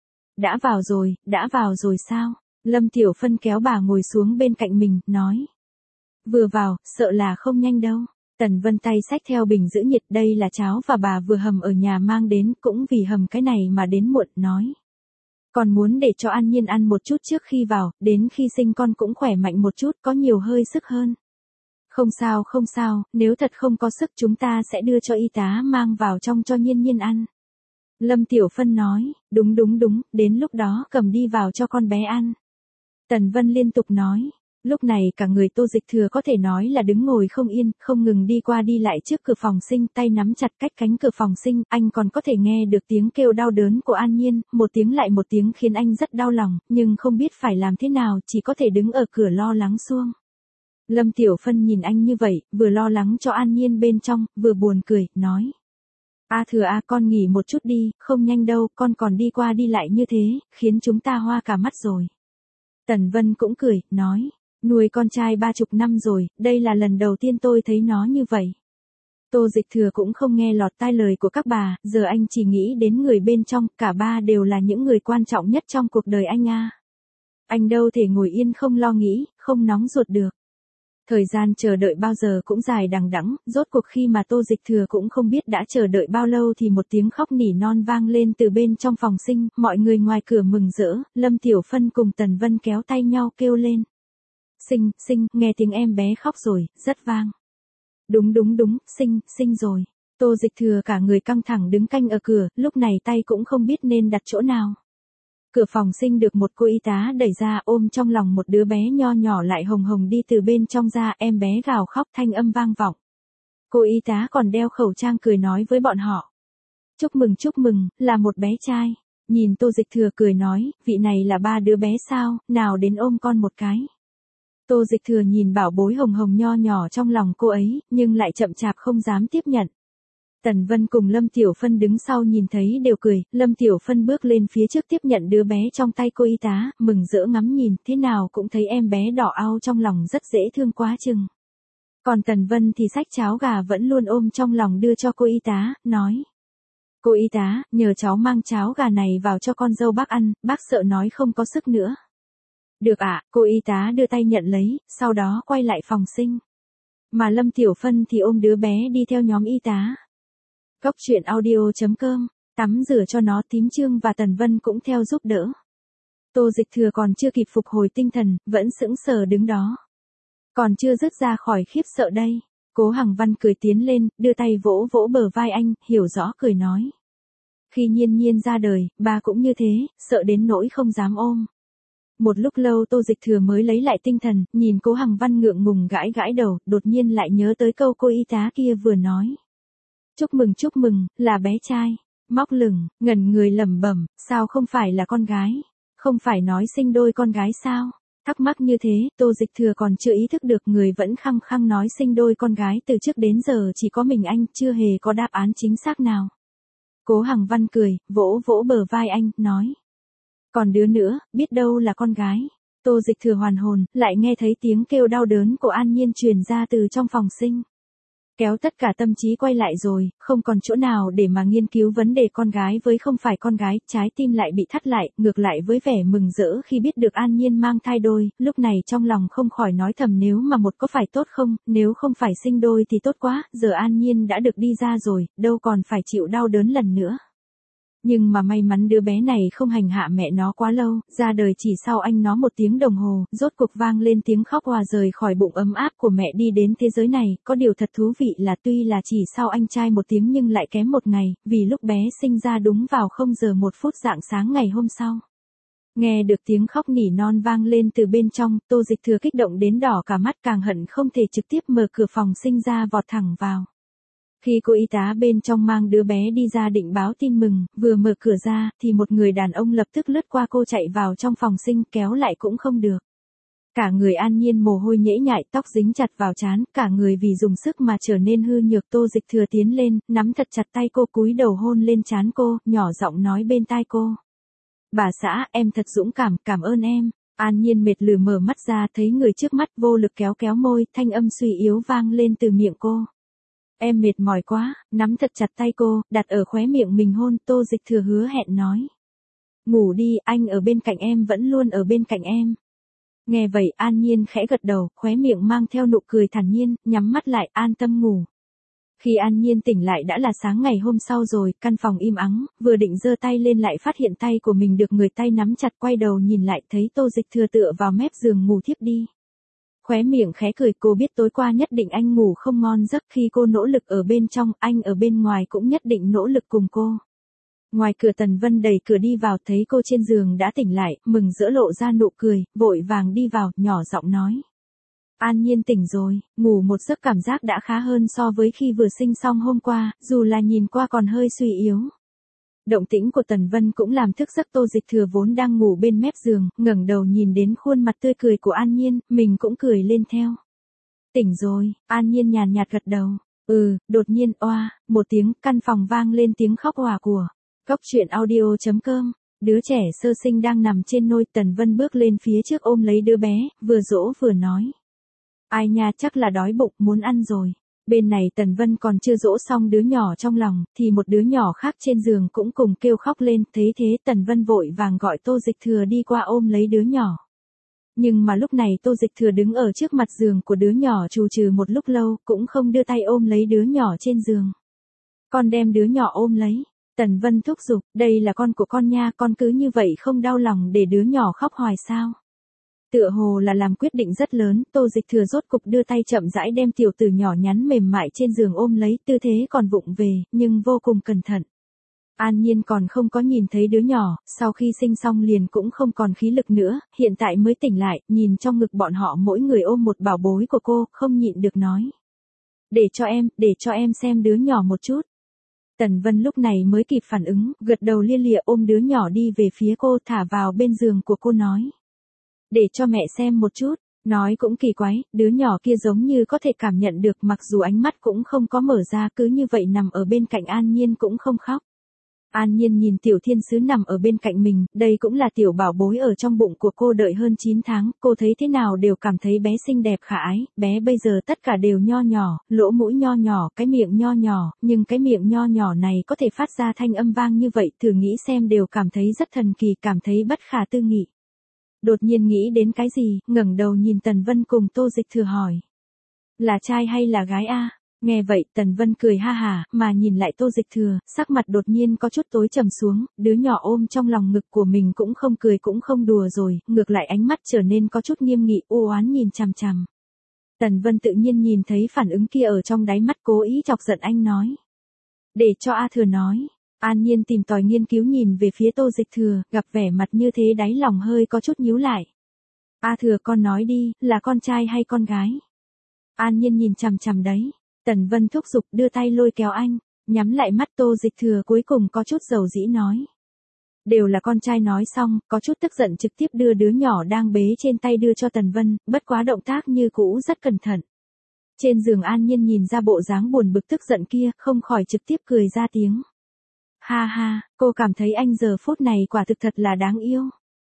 Đã vào rồi, đã vào rồi sao? Lâm Tiểu Phân kéo bà ngồi xuống bên cạnh mình, nói. Vừa vào, sợ là không nhanh đâu. Tần Vân tay xách theo bình giữ nhiệt, đây là cháo và bà vừa hầm ở nhà mang đến, cũng vì hầm cái này mà đến muộn, nói. Còn muốn để cho An Nhiên ăn một chút trước khi vào, đến khi sinh con cũng khỏe mạnh một chút, có nhiều hơi sức hơn. Không sao không sao, nếu thật không có sức chúng ta sẽ đưa cho y tá mang vào trong cho Nhiên Nhiên ăn. Lâm Tiểu Phân nói, đúng đúng đúng, đến lúc đó cầm đi vào cho con bé ăn. Tần Vân liên tục nói. Lúc này cả người Tô Dịch Thừa có thể nói là đứng ngồi không yên, không ngừng đi qua đi lại trước cửa phòng sinh, tay nắm chặt cách cánh cửa phòng sinh, anh còn có thể nghe được tiếng kêu đau đớn của An Nhiên, một tiếng lại một tiếng khiến anh rất đau lòng, nhưng không biết phải làm thế nào, chỉ có thể đứng ở cửa lo lắng xuông. Lâm Tiểu Phân nhìn anh như vậy, vừa lo lắng cho An Nhiên bên trong, vừa buồn cười, nói. A Thừa a, con nghỉ một chút đi, không nhanh đâu, con còn đi qua đi lại như thế, khiến chúng ta hoa cả mắt rồi. Tần Vân cũng cười, nói. Nuôi con trai ba chục năm rồi, đây là lần đầu tiên tôi thấy nó như vậy. Tô Dịch Thừa cũng không nghe lọt tai lời của các bà, giờ anh chỉ nghĩ đến người bên trong, cả ba đều là những người quan trọng nhất trong cuộc đời anh a. Anh đâu thể ngồi yên không lo nghĩ, không nóng ruột được. Thời gian chờ đợi bao giờ cũng dài đằng đẵng, rốt cuộc khi mà Tô Dịch Thừa cũng không biết đã chờ đợi bao lâu thì một tiếng khóc nỉ non vang lên từ bên trong phòng sinh, mọi người ngoài cửa mừng rỡ, Lâm Tiểu Phân cùng Tần Vân kéo tay nhau kêu lên. Sinh, sinh, nghe tiếng em bé khóc rồi, rất vang. Đúng đúng đúng, sinh, sinh rồi. Tô Dịch Thừa cả người căng thẳng đứng canh ở cửa, lúc này tay cũng không biết nên đặt chỗ nào. Cửa phòng sinh được một cô y tá đẩy ra, ôm trong lòng một đứa bé nho nhỏ lại hồng hồng đi từ bên trong ra, em bé gào khóc thanh âm vang vọng. Cô y tá còn đeo khẩu trang cười nói với bọn họ. Chúc mừng chúc mừng, là một bé trai. Nhìn Tô Dịch Thừa cười nói, vị này là ba đứa bé sao, nào đến ôm con một cái. Tô Dịch Thừa nhìn bảo bối hồng hồng nho nhỏ trong lòng cô ấy, nhưng lại chậm chạp không dám tiếp nhận. Tần Vân cùng Lâm Tiểu Phân đứng sau nhìn thấy đều cười, Lâm Tiểu Phân bước lên phía trước tiếp nhận đứa bé trong tay cô y tá, mừng rỡ ngắm nhìn, thế nào cũng thấy em bé đỏ ao trong lòng rất dễ thương quá chừng. Còn Tần Vân thì xách cháo gà vẫn luôn ôm trong lòng đưa cho cô y tá, nói. Cô y tá, nhờ cháu mang cháo gà này vào cho con dâu bác ăn, bác sợ nói không có sức nữa. Được ạ, à, cô y tá đưa tay nhận lấy, sau đó quay lại phòng sinh. Mà Lâm Tiểu Phân thì ôm đứa bé đi theo nhóm y tá. Cốc truyện audio chấm com, tắm rửa cho nó, Tím Trương và Tần Vân cũng theo giúp đỡ. Tô Dịch Thừa còn chưa kịp phục hồi tinh thần, vẫn sững sờ đứng đó. Còn chưa dứt ra khỏi khiếp sợ đây. Cố Hằng Văn cười tiến lên, đưa tay vỗ vỗ bờ vai anh, hiểu rõ cười nói. Khi Nhiên Nhiên ra đời, ba cũng như thế, sợ đến nỗi không dám ôm. Một lúc lâu Tô Dịch Thừa mới lấy lại tinh thần, nhìn Cố Hằng Văn ngượng ngùng gãi gãi đầu, đột nhiên lại nhớ tới câu cô y tá kia vừa nói. Chúc mừng chúc mừng, là bé trai. Móc lửng, ngẩn người lẩm bẩm, sao không phải là con gái? Không phải nói sinh đôi con gái sao? Thắc mắc như thế, Tô Dịch Thừa còn chưa ý thức được người vẫn khăng khăng nói sinh đôi con gái từ trước đến giờ chỉ có mình anh, chưa hề có đáp án chính xác nào. Cố Hằng Văn cười, vỗ vỗ bờ vai anh, nói. Còn đứa nữa, biết đâu là con gái. Tô Dịch Thừa hoàn hồn, lại nghe thấy tiếng kêu đau đớn của An Nhiên truyền ra từ trong phòng sinh. Kéo tất cả tâm trí quay lại rồi, không còn chỗ nào để mà nghiên cứu vấn đề con gái với không phải con gái, trái tim lại bị thắt lại, ngược lại với vẻ mừng rỡ khi biết được An Nhiên mang thai đôi, lúc này trong lòng không khỏi nói thầm nếu mà một có phải tốt không, nếu không phải sinh đôi thì tốt quá, giờ An Nhiên đã được đi ra rồi, đâu còn phải chịu đau đớn lần nữa. Nhưng mà may mắn đứa bé này không hành hạ mẹ nó quá lâu, ra đời chỉ sau anh nó một tiếng đồng hồ, rốt cuộc vang lên tiếng khóc hòa rời khỏi bụng ấm áp của mẹ đi đến thế giới này, có điều thật thú vị là tuy là chỉ sau anh trai một tiếng nhưng lại kém một ngày, vì lúc bé sinh ra đúng vào không giờ một phút rạng sáng ngày hôm sau. Nghe được tiếng khóc nỉ non vang lên từ bên trong, Tô Dịch Thừa kích động đến đỏ cả mắt, càng hận không thể trực tiếp mở cửa phòng sinh ra vọt thẳng vào. Khi cô y tá bên trong mang đứa bé đi ra định báo tin mừng, vừa mở cửa ra, thì một người đàn ông lập tức lướt qua cô chạy vào trong phòng sinh, kéo lại cũng không được. Cả người An Nhiên mồ hôi nhễ nhại, tóc dính chặt vào trán, cả người vì dùng sức mà trở nên hư nhược. Tô Dịch Thừa tiến lên, nắm thật chặt tay cô, cúi đầu hôn lên trán cô, nhỏ giọng nói bên tai cô. Bà xã, em thật dũng cảm, cảm ơn em. An Nhiên mệt lử mở mắt ra thấy người trước mắt vô lực kéo kéo môi, thanh âm suy yếu vang lên từ miệng cô. Em mệt mỏi quá, nắm thật chặt tay cô, đặt ở khóe miệng mình hôn, Tô Dịch Thừa hứa hẹn nói. Ngủ đi, anh ở bên cạnh em vẫn luôn ở bên cạnh em. Nghe vậy An Nhiên khẽ gật đầu, khóe miệng mang theo nụ cười thản nhiên, nhắm mắt lại an tâm ngủ. Khi An Nhiên tỉnh lại đã là sáng ngày hôm sau rồi, căn phòng im ắng, vừa định giơ tay lên lại phát hiện tay của mình được người tay nắm chặt, quay đầu nhìn lại thấy Tô Dịch Thừa tựa vào mép giường ngủ thiếp đi. Khóe miệng khẽ cười, cô biết tối qua nhất định anh ngủ không ngon giấc, khi cô nỗ lực ở bên trong, anh ở bên ngoài cũng nhất định nỗ lực cùng cô. Ngoài cửa Tần Vân đẩy cửa đi vào thấy cô trên giường đã tỉnh lại, mừng rỡ lộ ra nụ cười, vội vàng đi vào, nhỏ giọng nói. An Nhiên tỉnh rồi, ngủ một giấc cảm giác đã khá hơn so với khi vừa sinh xong hôm qua, dù là nhìn qua còn hơi suy yếu. Động tĩnh của Tần Vân cũng làm thức giấc Tô Dịch Thừa vốn đang ngủ bên mép giường, ngẩng đầu nhìn đến khuôn mặt tươi cười của An Nhiên, mình cũng cười lên theo. Tỉnh rồi, An Nhiên nhàn nhạt gật đầu. Ừ, đột nhiên, oa, một tiếng, căn phòng vang lên tiếng khóc òa của. Cốc truyện audio chấm com. Đứa trẻ sơ sinh đang nằm trên nôi, Tần Vân bước lên phía trước ôm lấy đứa bé, vừa dỗ vừa nói. Ai nha, chắc là đói bụng, muốn ăn rồi. Bên này Tần Vân còn chưa dỗ xong đứa nhỏ trong lòng, thì một đứa nhỏ khác trên giường cũng cùng kêu khóc lên, thế thế Tần Vân vội vàng gọi Tô Dịch Thừa đi qua ôm lấy đứa nhỏ. Nhưng mà lúc này Tô Dịch Thừa đứng ở trước mặt giường của đứa nhỏ trù trừ một lúc lâu, cũng không đưa tay ôm lấy đứa nhỏ trên giường. Con đem đứa nhỏ ôm lấy. Tần Vân thúc giục, đây là con của con nha, con cứ như vậy không đau lòng để đứa nhỏ khóc hoài sao? Tựa hồ là làm quyết định rất lớn, Tô Dịch Thừa rốt cục đưa tay chậm rãi đem tiểu tử nhỏ nhắn mềm mại trên giường ôm lấy, tư thế còn vụng về, nhưng vô cùng cẩn thận. An Nhiên còn không có nhìn thấy đứa nhỏ, sau khi sinh xong liền cũng không còn khí lực nữa, hiện tại mới tỉnh lại, nhìn trong ngực bọn họ mỗi người ôm một bảo bối của cô, không nhịn được nói. Để cho em, để cho em xem đứa nhỏ một chút. Tần Vân lúc này mới kịp phản ứng, gật đầu lia lịa ôm đứa nhỏ đi về phía cô, thả vào bên giường của cô nói. Để cho mẹ xem một chút, nói cũng kỳ quái, đứa nhỏ kia giống như có thể cảm nhận được mặc dù ánh mắt cũng không có mở ra, cứ như vậy nằm ở bên cạnh An Nhiên cũng không khóc. An Nhiên nhìn tiểu thiên sứ nằm ở bên cạnh mình, đây cũng là tiểu bảo bối ở trong bụng của cô đợi hơn chín tháng, cô thấy thế nào đều cảm thấy bé xinh đẹp khả ái, bé bây giờ tất cả đều nho nhỏ, lỗ mũi nho nhỏ, cái miệng nho nhỏ, nhưng cái miệng nho nhỏ này có thể phát ra thanh âm vang như vậy, thử nghĩ xem đều cảm thấy rất thần kỳ, cảm thấy bất khả tư nghị. Đột nhiên nghĩ đến cái gì, ngẩng đầu nhìn Tần Vân cùng Tô Dịch Thừa hỏi. Là trai hay là gái a? Nghe vậy Tần Vân cười ha hà, mà nhìn lại Tô Dịch Thừa, sắc mặt đột nhiên có chút tối trầm xuống, đứa nhỏ ôm trong lòng ngực của mình cũng không cười cũng không đùa rồi, ngược lại ánh mắt trở nên có chút nghiêm nghị, u oán nhìn chằm chằm. Tần Vân tự nhiên nhìn thấy phản ứng kia ở trong đáy mắt, cố ý chọc giận anh nói. Để cho A Thừa nói. An Nhiên tìm tòi nghiên cứu nhìn về phía Tô Dịch Thừa, gặp vẻ mặt như thế đáy lòng hơi có chút nhíu lại. A Thừa con nói đi, là con trai hay con gái? An Nhiên nhìn chằm chằm đấy. Tần Vân thúc giục đưa tay lôi kéo anh, nhắm lại mắt Tô Dịch Thừa cuối cùng có chút dầu dĩ nói. Đều là con trai nói xong, có chút tức giận trực tiếp đưa đứa nhỏ đang bế trên tay đưa cho Tần Vân, bất quá động tác như cũ rất cẩn thận. Trên giường An Nhiên nhìn ra bộ dáng buồn bực tức giận kia, không khỏi trực tiếp cười ra tiếng. Ha ha, cô cảm thấy anh giờ phút này quả thực thật là đáng yêu.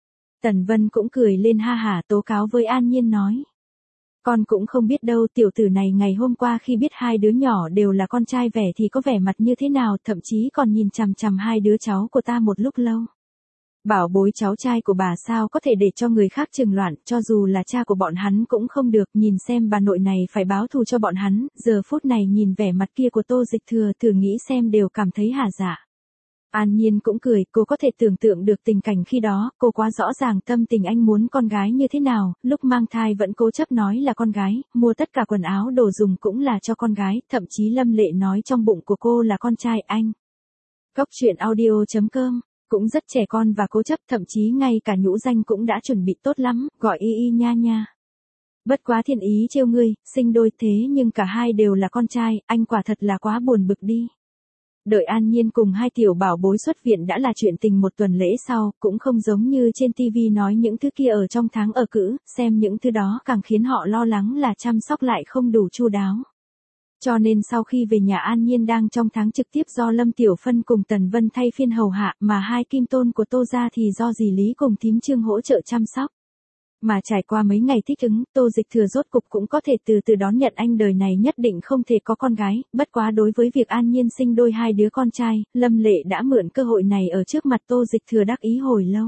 Tần Vân cũng cười lên ha hả tố cáo với An Nhiên nói. Con cũng không biết đâu, tiểu tử này ngày hôm qua khi biết hai đứa nhỏ đều là con trai vẻ thì có vẻ mặt như thế nào, thậm chí còn nhìn chằm chằm hai đứa cháu của ta một lúc lâu. Bảo bối cháu trai của bà sao có thể để cho người khác trừng loạn, cho dù là cha của bọn hắn cũng không được, nhìn xem bà nội này phải báo thù cho bọn hắn, giờ phút này nhìn vẻ mặt kia của Tô Dịch Thừa thử nghĩ xem đều cảm thấy hả dạ. An Nhiên cũng cười, cô có thể tưởng tượng được tình cảnh khi đó, cô quá rõ ràng tâm tình anh muốn con gái như thế nào, lúc mang thai vẫn cố chấp nói là con gái, mua tất cả quần áo đồ dùng cũng là cho con gái, thậm chí Lâm Lệ nói trong bụng của cô là con trai anh. Cốc truyện audio chấm com, cũng rất trẻ con và cố chấp, thậm chí ngay cả nhũ danh cũng đã chuẩn bị tốt lắm, gọi y y nha nha. Bất quá thiên ý trêu ngươi, sinh đôi thế nhưng cả hai đều là con trai, anh quả thật là quá buồn bực đi. Đợi An Nhiên cùng hai tiểu bảo bối xuất viện đã là chuyện tình một tuần lễ sau, cũng không giống như trên tivi nói những thứ kia ở trong tháng ở cữ, xem những thứ đó càng khiến họ lo lắng là chăm sóc lại không đủ chu đáo. Cho nên sau khi về nhà An Nhiên đang trong tháng trực tiếp do Lâm Tiểu Phân cùng Tần Vân thay phiên hầu hạ, mà hai kim tôn của Tô gia thì do dì Lý cùng thím Trương hỗ trợ chăm sóc. Mà trải qua mấy ngày thích ứng, Tô Dịch Thừa rốt cục cũng có thể từ từ đón nhận anh đời này nhất định không thể có con gái, bất quá đối với việc An Nhiên sinh đôi hai đứa con trai, Lâm Lệ đã mượn cơ hội này ở trước mặt Tô Dịch Thừa đắc ý hồi lâu.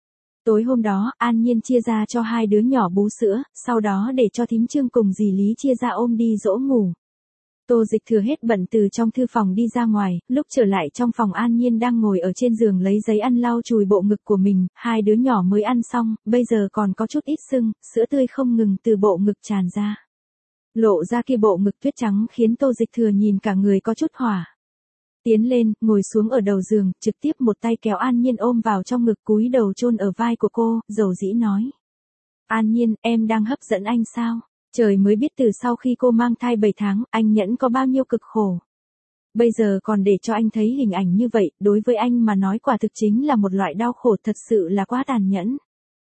Tối hôm đó, An Nhiên chia ra cho hai đứa nhỏ bú sữa, sau đó để cho thím Trương cùng dì Lý chia ra ôm đi dỗ ngủ. Tô Dịch Thừa hết bận từ trong thư phòng đi ra ngoài, lúc trở lại trong phòng An Nhiên đang ngồi ở trên giường lấy giấy ăn lau chùi bộ ngực của mình, hai đứa nhỏ mới ăn xong, bây giờ còn có chút ít sưng, sữa tươi không ngừng từ bộ ngực tràn ra. Lộ ra kia bộ ngực tuyết trắng khiến Tô Dịch Thừa nhìn cả người có chút hỏa. Tiến lên, ngồi xuống ở đầu giường, trực tiếp một tay kéo An Nhiên ôm vào trong ngực cúi đầu chôn ở vai của cô, dầu dĩ nói. An Nhiên, em đang hấp dẫn anh sao? Trời mới biết từ sau khi cô mang thai bảy tháng, anh Nhẫn có bao nhiêu cực khổ. Bây giờ còn để cho anh thấy hình ảnh như vậy, đối với anh mà nói quả thực chính là một loại đau khổ thật sự là quá tàn nhẫn.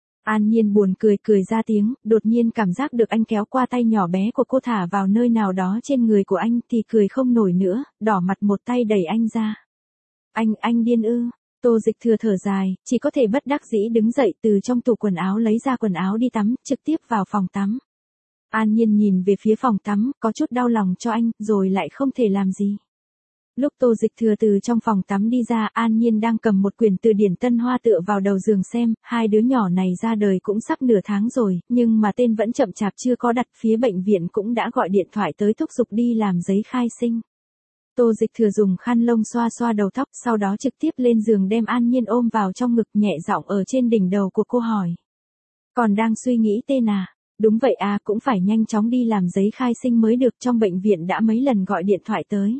An Nhiên buồn cười cười ra tiếng, đột nhiên cảm giác được anh kéo qua tay nhỏ bé của cô thả vào nơi nào đó trên người của anh thì cười không nổi nữa, đỏ mặt một tay đẩy anh ra. Anh, anh điên ư? Tô Dịch Thừa thở dài, chỉ có thể bất đắc dĩ đứng dậy từ trong tủ quần áo lấy ra quần áo đi tắm, trực tiếp vào phòng tắm. An Nhiên nhìn về phía phòng tắm, có chút đau lòng cho anh, rồi lại không thể làm gì. Lúc Tô Dịch Thừa từ trong phòng tắm đi ra, An Nhiên đang cầm một quyển từ điển Tân Hoa tựa vào đầu giường xem, hai đứa nhỏ này ra đời cũng sắp nửa tháng rồi, nhưng mà tên vẫn chậm chạp chưa có đặt, phía bệnh viện cũng đã gọi điện thoại tới thúc giục đi làm giấy khai sinh. Tô Dịch Thừa dùng khăn lông xoa xoa đầu tóc, sau đó trực tiếp lên giường đem An Nhiên ôm vào trong ngực, nhẹ giọng ở trên đỉnh đầu của cô hỏi. Còn đang suy nghĩ tên à? Đúng vậy à, cũng phải nhanh chóng đi làm giấy khai sinh mới được, trong bệnh viện đã mấy lần gọi điện thoại tới.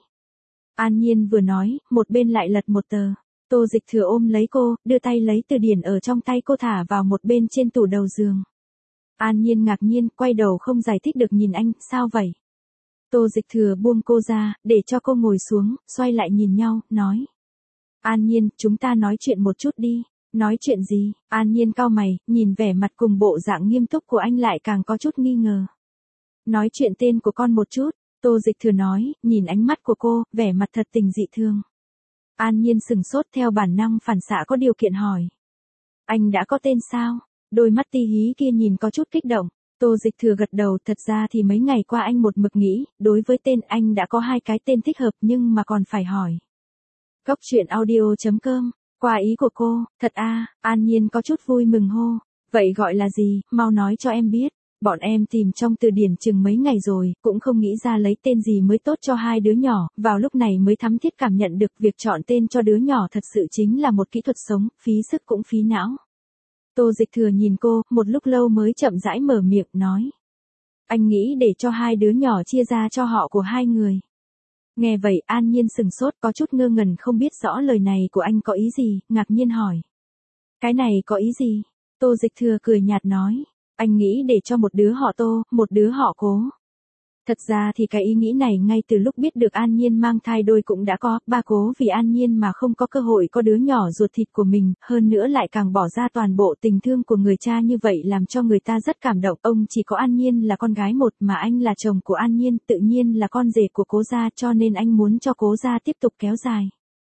An Nhiên vừa nói, một bên lại lật một tờ. Tô Dịch Thừa ôm lấy cô, đưa tay lấy từ điển ở trong tay cô thả vào một bên trên tủ đầu giường. An Nhiên ngạc nhiên, quay đầu không giải thích được nhìn anh, sao vậy? Tô Dịch Thừa buông cô ra, để cho cô ngồi xuống, xoay lại nhìn nhau, nói. An Nhiên, chúng ta nói chuyện một chút đi. Nói chuyện gì? An Nhiên cau mày, nhìn vẻ mặt cùng bộ dạng nghiêm túc của anh lại càng có chút nghi ngờ. Nói chuyện tên của con một chút, Tô Dịch Thừa nói, nhìn ánh mắt của cô, vẻ mặt thật tình dị thương. An Nhiên sừng sốt theo bản năng phản xạ có điều kiện hỏi. Anh đã có tên sao? Đôi mắt ti hí kia nhìn có chút kích động. Tô Dịch Thừa gật đầu, thật ra thì mấy ngày qua anh một mực nghĩ, đối với tên anh đã có hai cái tên thích hợp nhưng mà còn phải hỏi. Góc truyện audio chấm com. Qua ý của cô, thật à, An Nhiên có chút vui mừng hô. Vậy gọi là gì, mau nói cho em biết. Bọn em tìm trong từ điển chừng mấy ngày rồi, cũng không nghĩ ra lấy tên gì mới tốt cho hai đứa nhỏ, vào lúc này mới thấm thiết cảm nhận được việc chọn tên cho đứa nhỏ thật sự chính là một kỹ thuật sống, phí sức cũng phí não. Tô Dịch Thừa nhìn cô, một lúc lâu mới chậm rãi mở miệng, nói. Anh nghĩ để cho hai đứa nhỏ chia ra cho họ của hai người. Nghe vậy An Nhiên sừng sốt, có chút ngơ ngẩn không biết rõ lời này của anh có ý gì, ngạc nhiên hỏi. Cái này có ý gì? Tô Dịch Thừa cười nhạt nói. Anh nghĩ để cho một đứa họ Tô, một đứa họ Cố. Thật ra thì cái ý nghĩ này ngay từ lúc biết được An Nhiên mang thai đôi cũng đã có, ba Cố vì An Nhiên mà không có cơ hội có đứa nhỏ ruột thịt của mình, hơn nữa lại càng bỏ ra toàn bộ tình thương của người cha như vậy làm cho người ta rất cảm động. Ông chỉ có An Nhiên là con gái một mà anh là chồng của An Nhiên, tự nhiên là con rể của Cố gia, cho nên anh muốn cho Cố gia tiếp tục kéo dài.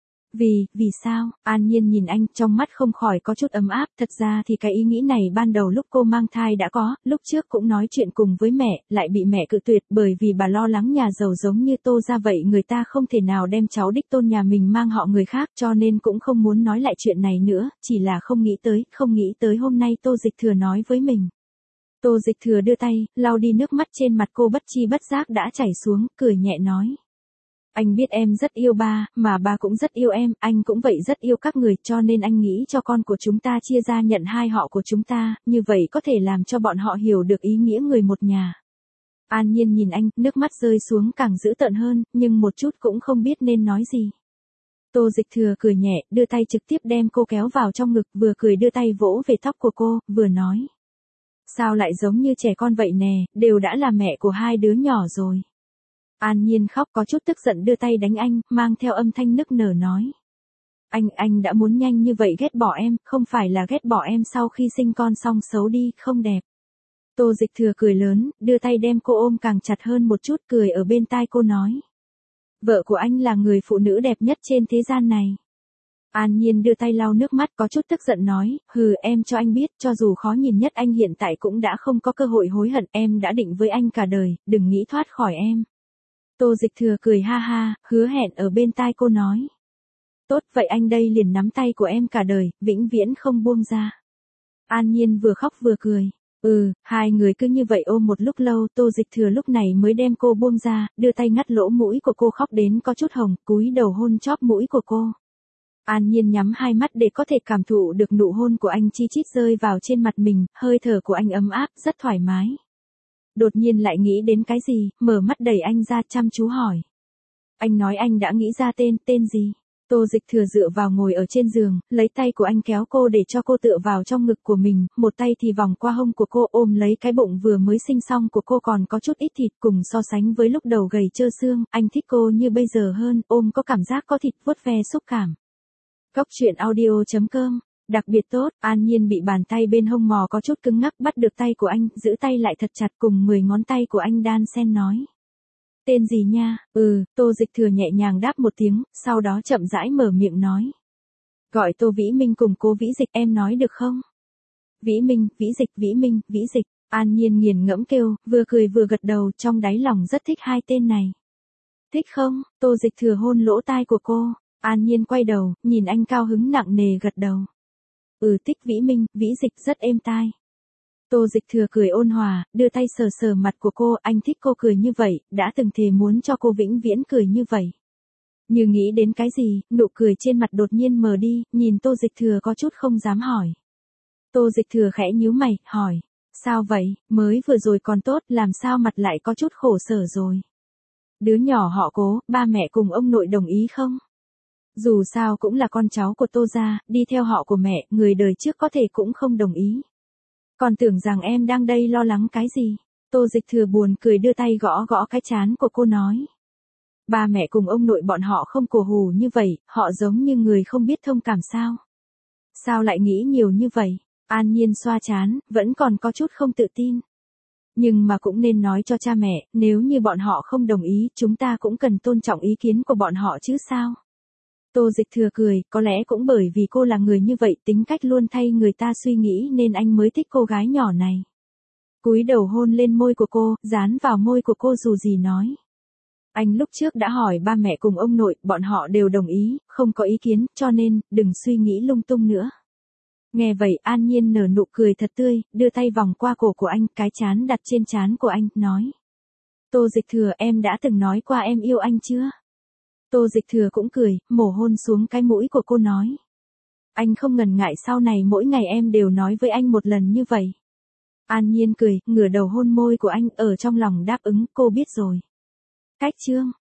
Vì, vì sao? An Nhiên nhìn anh, trong mắt không khỏi có chút ấm áp, thật ra thì cái ý nghĩ này ban đầu lúc cô mang thai đã có, lúc trước cũng nói chuyện cùng với mẹ, lại bị mẹ cự tuyệt bởi vì bà lo lắng nhà giàu giống như Tô gia vậy người ta không thể nào đem cháu đích tôn nhà mình mang họ người khác, cho nên cũng không muốn nói lại chuyện này nữa, chỉ là không nghĩ tới, không nghĩ tới hôm nay Tô Dịch Thừa nói với mình. Tô Dịch Thừa đưa tay, lau đi nước mắt trên mặt cô, bất chi bất giác đã chảy xuống, cười nhẹ nói. Anh biết em rất yêu ba, mà ba cũng rất yêu em, anh cũng vậy rất yêu các người, cho nên anh nghĩ cho con của chúng ta chia ra nhận hai họ của chúng ta, như vậy có thể làm cho bọn họ hiểu được ý nghĩa người một nhà. An Nhiên nhìn anh, nước mắt rơi xuống càng dữ tợn hơn, nhưng một chút cũng không biết nên nói gì. Tô Dịch Thừa cười nhẹ, đưa tay trực tiếp đem cô kéo vào trong ngực, vừa cười đưa tay vỗ về tóc của cô, vừa nói. Sao lại giống như trẻ con vậy nè, đều đã là mẹ của hai đứa nhỏ rồi. An Nhiên khóc có chút tức giận đưa tay đánh anh, mang theo âm thanh nức nở nói. Anh, anh đã muốn nhanh như vậy ghét bỏ em, không phải là ghét bỏ em sau khi sinh con xong xấu đi, không đẹp. Tô Dịch Thừa cười lớn, đưa tay đem cô ôm càng chặt hơn một chút, cười ở bên tai cô nói. Vợ của anh là người phụ nữ đẹp nhất trên thế gian này. An Nhiên đưa tay lau nước mắt có chút tức giận nói, hừ em cho anh biết, cho dù khó nhìn nhất anh hiện tại cũng đã không có cơ hội hối hận, em đã định với anh cả đời, đừng nghĩ thoát khỏi em. Tô Dịch Thừa cười ha ha, hứa hẹn ở bên tai cô nói. Tốt vậy anh đây liền nắm tay của em cả đời, vĩnh viễn không buông ra. An Nhiên vừa khóc vừa cười. Ừ, hai người cứ như vậy ôm một lúc lâu, Tô Dịch Thừa lúc này mới đem cô buông ra, đưa tay ngắt lỗ mũi của cô khóc đến có chút hồng, cúi đầu hôn chóp mũi của cô. An Nhiên nhắm hai mắt để có thể cảm thụ được nụ hôn của anh chi chít rơi vào trên mặt mình, hơi thở của anh ấm áp, rất thoải mái. Đột nhiên lại nghĩ đến cái gì, mở mắt đẩy anh ra chăm chú hỏi. Anh nói anh đã nghĩ ra tên, tên gì? Tô Dịch Thừa dựa vào ngồi ở trên giường, lấy tay của anh kéo cô để cho cô tựa vào trong ngực của mình, một tay thì vòng qua hông của cô ôm lấy cái bụng vừa mới sinh xong của cô còn có chút ít thịt, cùng so sánh với lúc đầu gầy trơ xương, anh thích cô như bây giờ hơn, ôm có cảm giác có thịt vuốt ve xúc cảm. Cốc truyện audio chấm com, đặc biệt tốt, An Nhiên bị bàn tay bên hông mò có chút cứng ngắc bắt được tay của anh, giữ tay lại thật chặt cùng mười ngón tay của anh đan xen nói. Tên gì nha? Ừ, Tô Dịch Thừa nhẹ nhàng đáp một tiếng, sau đó chậm rãi mở miệng nói. Gọi Tô Vĩ Minh cùng cô Vĩ Dịch em nói được không? Vĩ Minh, Vĩ Dịch, Vĩ Minh, Vĩ Dịch, An Nhiên nghiền ngẫm kêu, vừa cười vừa gật đầu trong đáy lòng rất thích hai tên này. Thích không? Tô Dịch Thừa hôn lỗ tai của cô, An Nhiên quay đầu, nhìn anh cao hứng nặng nề gật đầu. Ừ thích Vĩ Minh, Vĩ Dịch rất êm tai. Tô Dịch Thừa cười ôn hòa, đưa tay sờ sờ mặt của cô, anh thích cô cười như vậy, đã từng thề muốn cho cô vĩnh viễn cười như vậy. Như nghĩ đến cái gì, nụ cười trên mặt đột nhiên mờ đi, nhìn Tô Dịch Thừa có chút không dám hỏi. Tô Dịch Thừa khẽ nhíu mày, hỏi, sao vậy, mới vừa rồi còn tốt, làm sao mặt lại có chút khổ sở rồi. Đứa nhỏ họ Cố, ba mẹ cùng ông nội đồng ý không? Dù sao cũng là con cháu của Tô gia, đi theo họ của mẹ, người đời trước có thể cũng không đồng ý. Còn tưởng rằng em đang đây lo lắng cái gì? Tô Dịch Thừa buồn cười đưa tay gõ gõ cái trán của cô nói. Ba mẹ cùng ông nội bọn họ không cổ hủ như vậy, họ giống như người không biết thông cảm sao? Sao lại nghĩ nhiều như vậy? An Nhiên xoa trán, vẫn còn có chút không tự tin. Nhưng mà cũng nên nói cho cha mẹ, nếu như bọn họ không đồng ý, chúng ta cũng cần tôn trọng ý kiến của bọn họ chứ sao? Tô Dịch Thừa cười, có lẽ cũng bởi vì cô là người như vậy, tính cách luôn thay người ta suy nghĩ nên anh mới thích cô gái nhỏ này. Cúi đầu hôn lên môi của cô, dán vào môi của cô dù gì nói. Anh lúc trước đã hỏi ba mẹ cùng ông nội, bọn họ đều đồng ý, không có ý kiến, cho nên, đừng suy nghĩ lung tung nữa. Nghe vậy An Nhiên nở nụ cười thật tươi, đưa tay vòng qua cổ của anh, cái trán đặt trên trán của anh, nói. Tô Dịch Thừa em đã từng nói qua em yêu anh chưa? Tô Dịch Thừa cũng cười, mổ hôn xuống cái mũi của cô nói. Anh không ngần ngại sau này mỗi ngày em đều nói với anh một lần như vậy. An Nhiên cười, ngửa đầu hôn môi của anh, ở trong lòng đáp ứng, cô biết rồi. Cách chương.